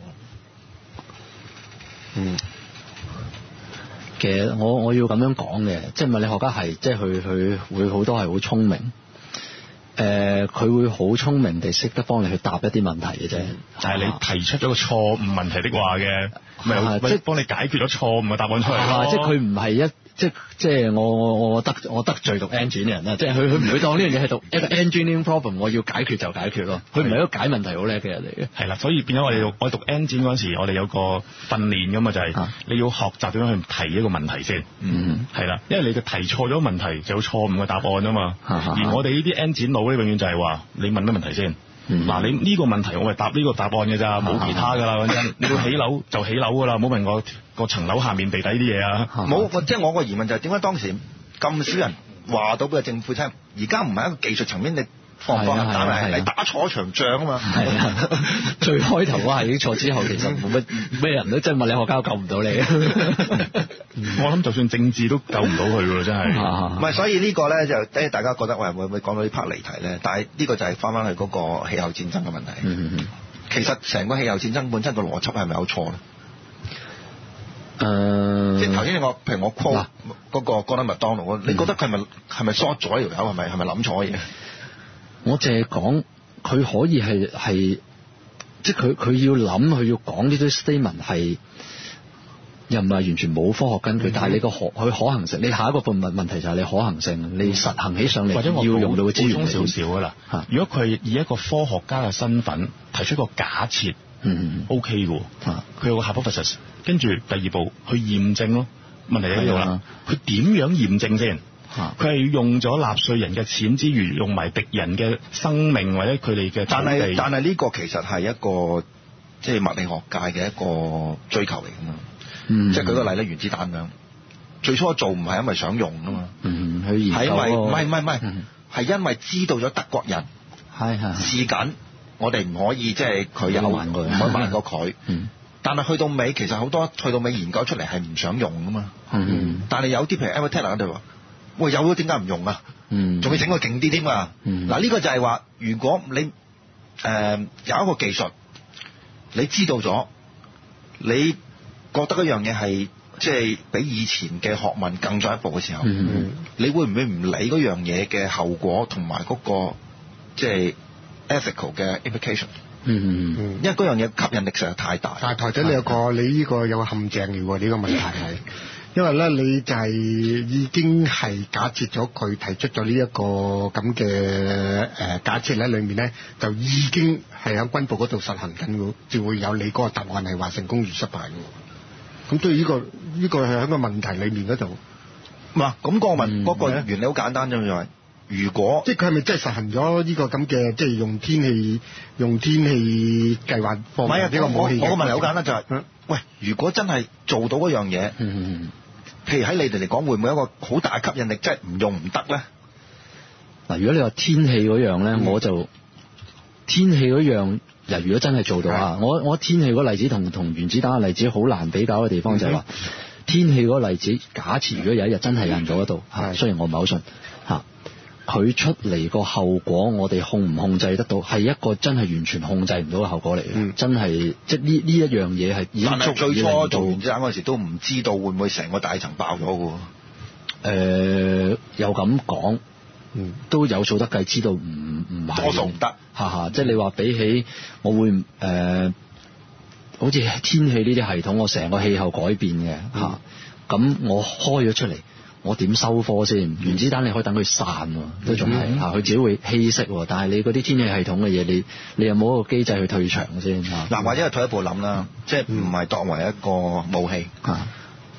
嗯， 其實我我要咁樣講嘅，即係物理學家係即係佢佢會好多係好聰明。誒、呃，佢會好聰明地識得幫你去答一啲問題嘅啫， 就係、是、你提出咗個錯誤問題的話嘅，咪即係幫你解決咗錯誤嘅答案出嚟咯。 即係佢唔係一即即係我我我得我得罪讀 engine 嘅人啦，即係佢佢唔會當呢樣嘢係讀一個 engineering problem，我要解決就解決咯。佢唔係一個解問題好叻嘅人嚟嘅。係啦，所以變咗我哋我讀 engine 嗰陣時，我哋有個訓練㗎嘛，就係、是、你要學習點樣去提一個問題先。嗯，係啦，因為你嘅提錯咗問題就有錯誤嘅答案啊嘛。而我哋呢啲 engine 佬咧，永遠就係話你問乜問題先。嗱、嗯，你呢個問題我咪答呢個答案嘅咋，冇其他噶啦，講真。你要起樓就起樓噶啦，唔好問我個層樓下面地底啲嘢啊。 冇，即係我個疑問就係點解當時咁少人話到俾個政府聽？而家唔係一個技術層面，你放唔放核彈係你打錯一場仗啊嘛。係啊， 最開頭嗰下已經錯，之後其實冇乜咩人都真係物理學家都救唔到你。 我諗就算政治都救唔到佢㗎啦，真係。 唔係，所以呢個咧就即係大家覺得喂會唔會講到呢 part 離題咧？但係呢個就係翻返去嗰個氣候戰爭嘅問題。嗯嗯，其實成個氣候戰爭本身個邏輯係咪有錯咧？誒、呃，即係頭先我譬如我 call 嗰個哥德麥當勞，你覺得佢係咪係咪 short 咗條友？係咪係咪諗錯嘢？ 我淨係講佢可以係係，即係佢佢要諗，佢要講呢堆 statement 係。又唔係完全冇科學根據，嗯、但係你個可佢可行性，你下一個問問題就係你可行性，嗯、你實行起上嚟，或者我要用到嘅資源少少㗎啦。如果佢以一個科學家嘅身份提出個假設，嗯 OK 嘅，佢有個 hypothesis，跟住第二步去驗證咯。問題喺度啦，佢點樣驗證先？佢係用咗納稅人嘅錢之餘，用埋敵人嘅生命或者佢哋嘅。 但係但係呢個其實係一個即係、就是、物理學界嘅一個追求嚟㗎嘛。嗯、即係舉個例咧，原子彈咁，最初做唔係因為想用啊嘛，嗯，去研究，係因為唔係唔係唔係，係、嗯、因為知道咗德國人係係試緊，我哋唔可以即係佢有，唔可以慢過佢。嗯，但係去到尾，其實好多去到尾研究出嚟係唔想用噶嘛。嗯，但係有啲譬如 Evertech 嗰度話，喂有咗點解唔用啊？嗯，仲要整個勁啲添啊。嗯，嗱呢個就係話，如果你誒、呃、有一個技術，你知道咗，你覺得嗰樣嘢係即係比以前嘅學問更進一步嘅時候，嗯、你會唔會唔理嗰樣嘢嘅後果同埋嗰個即係 ethical 嘅 implication？嗯嗯，因為嗰樣嘢吸引力實在太大。 但係台長你有個你呢個有個陷阱嚟喎，呢、呢個問題係因為咧你就係已經係假設咗佢提出咗呢一個咁嘅誒假設咧，裡面咧就已經係喺軍部嗰度實行緊嘅，就會有你嗰個答案係話成功與失敗嘅。咁所以呢個呢個係喺個問題裏面嗰度， 嗱咁個問嗰個原理好簡單啫嘛，就係如果即係佢係咪真係實行咗呢個咁嘅，即係用天氣用天氣計劃放呢個武器？ 我個問題好簡單，就係、是，喂，如果真係做到嗰樣嘢，嗯、譬如喺你哋嚟講，會唔會有一個好大吸引力，即係唔用唔得咧？ 嗱，如果你話天氣嗰樣咧、嗯，我就天氣嗰樣。如果真係做到啊，我我天氣嗰個例子同同原子彈嘅例子好難比較嘅地方就係話，天氣嗰個例子，假設如果有一日真係有人做得到，嚇，雖然我唔係好信嚇，佢出嚟個後果，我哋控唔控制得到，係一個真係完全控制唔到嘅後果嚟嘅、嗯，真係即係呢呢一樣嘢係已經足以令到。但係最初做原子彈嗰陣時都唔知道會唔會成個大層爆咗嘅喎。誒、呃，又咁講。嗯，都有數得計，知道唔唔係多數唔得，哈哈！即係你話比起，我會誒、呃，好似天氣呢啲系統，我成個氣候改變嘅嚇，咁、嗯、我開咗出嚟，我點收科先？嗯、原子彈你可以等佢散，都仲係嚇，佢、嗯、自己會稀釋，但係你嗰啲天氣系統嘅嘢，你你有冇一個機制去退場先？嗱、嗯， 或者係退一步諗啦，即係唔係當為一個武器。嗯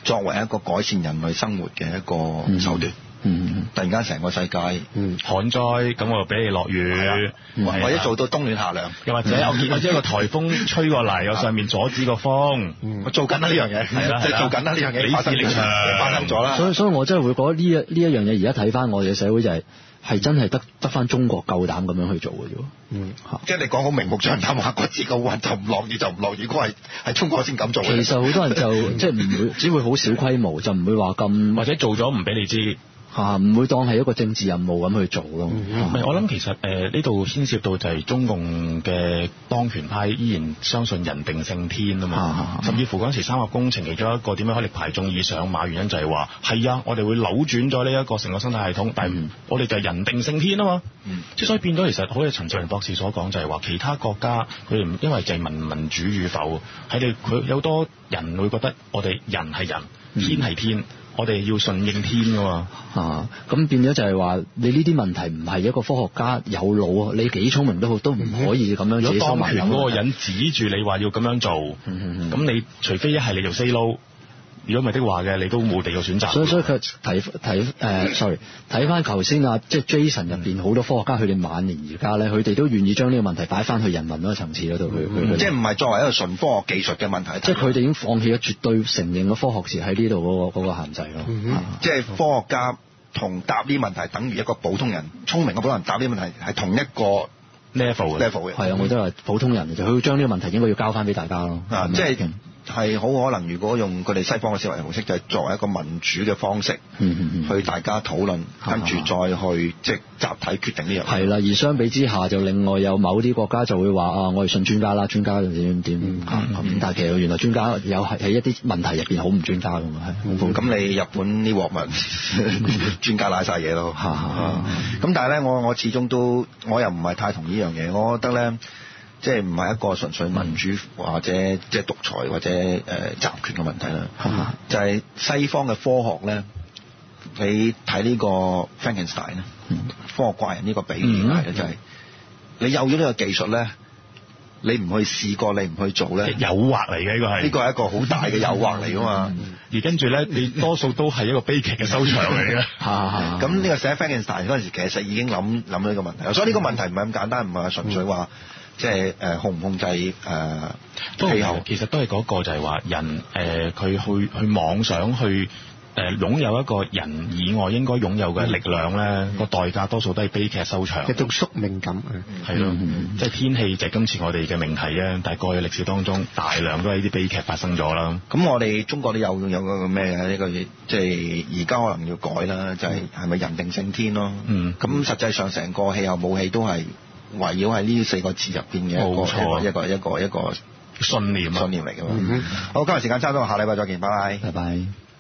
作為一個改善人類生活嘅一個手段。 嗯嗯， 突然間成個世界， 嗯，旱災，咁我又俾你落雨， 或者做到冬暖夏涼， 又或者我見或者一個颱風吹過嚟，我上面阻止個風， 我做緊啦呢樣嘢，係啦，即係做緊啦呢樣嘢， 理智力場發生咗啦。 所以所以我真係會覺得呢一呢一樣嘢，而家睇翻我哋嘅社會就係、是。係真係得得翻中國夠膽咁樣去做嘅啫， 嗯，即係你講好明目張膽話個字個雲就唔落雨就唔落雨，嗰係係中國先咁做嘅。 其實好多人就即係唔會，只會好小規模，就唔會話咁， 或者做咗唔俾你知。 嚇，唔會當係一個政治任務咁去做咯。唔係、 嗯，我諗其實誒呢度牽涉到就係中共嘅當權派依然相信人定勝天啊嘛，啊甚至乎嗰陣時三峽工程其中一個點樣可以力排眾議上馬，原因就係話係啊，我哋會扭轉咗呢一個成個生態系統，但係我哋就係人定勝天啊嘛。即係、嗯、所以變咗其實好似陳志榮博士所講，就係話其他國家佢哋唔因為就係民民主與否，喺哋佢有多人會覺得我哋人係人，天係天。嗯我哋要順應天㗎嘛， 啊，咁變咗就係話，你呢啲問題唔係一個科學家有腦啊，你幾聰明都好，都唔可以咁樣自己收埋。 如果當權嗰個人指住你話要咁樣做，咁、嗯嗯、你除非一係你就 say no。如果唔係的話嘅，你都冇第二個選擇。 所以所以佢睇睇誒，sorry，睇翻頭先啊，即係 Jason 入邊好多科學家，佢哋晚年而家咧，佢哋都願意將呢個問題擺翻去人民嗰個層次嗰度去， 嗯、即係唔係作為一個純科學技術嘅問題。 即係佢哋已經放棄咗絕對承認嘅科學時喺呢度嗰個嗰個限制咯。 嗯啊、即係科學家同答呢啲問題，等於一個普通人聰明嘅普通人答呢啲問題係同一個 level 嘅 level 嘅。 係啊，我都係普通人就佢會將呢個問題應該要交翻俾大家咯。 啊，即係。係好可能，如果用佢哋西方嘅思維模式，就係、是、作為一個民主嘅方式，嗯嗯嗯、去大家討論，跟住再去即係集體決定呢樣嘢。係啦， 而相比之下，就另外有某啲國家就會話啊，我哋信專家啦，專家點點點。咁、嗯嗯、但係其實原來專家有係喺一啲問題入邊好唔專家㗎嘛。係。咁、 嗯、你日本呢鑊咪專家賴晒嘢咯。咁、嗯嗯、但係咧，我我始終都我又唔係太同意呢樣嘢。我覺得咧。即係唔係一個純粹民主或者即係獨裁或者誒、呃、集權嘅問題啦，嗯、就係西方嘅科學咧，你睇呢個 Frankenstein 咧、嗯，科學怪人呢個比喻係咧，嗯、就係你有咗呢個技術咧，你唔去試過，你唔去做咧， 誘惑嚟嘅呢個係， 呢個係一個好大嘅誘惑嚟㗎嘛， 嗯嗯、而跟住咧，你多數都係一個悲劇嘅收場嚟嘅。 咁呢個寫 Frankenstein 嗰陣時，其實已經諗諗到呢個問題，所以呢個問題唔係咁簡單，唔係純粹話。即係誒控唔控制誒、呃、氣候， 其實都係嗰個就係話人誒佢、呃、去去妄想去誒、呃、擁有一個人以外應該擁有嘅力量咧，個、嗯、代價多數都係悲劇收場。 一種宿命感係咯，即係天氣就係今次我哋嘅命題啊！但係過去歷史當中大量都係啲悲劇發生咗啦。 咁我哋中國都有有個咩嘅呢個即係而家可能要改啦，就係係咪人定勝天咯？嗯，咁實際上成個氣候武器都係。圍繞喺呢四個字入邊嘅一個一個一個一個信念信念嚟嘅嘛。嗯、好，今日時間差唔多，下禮拜再見，拜拜。 拜拜。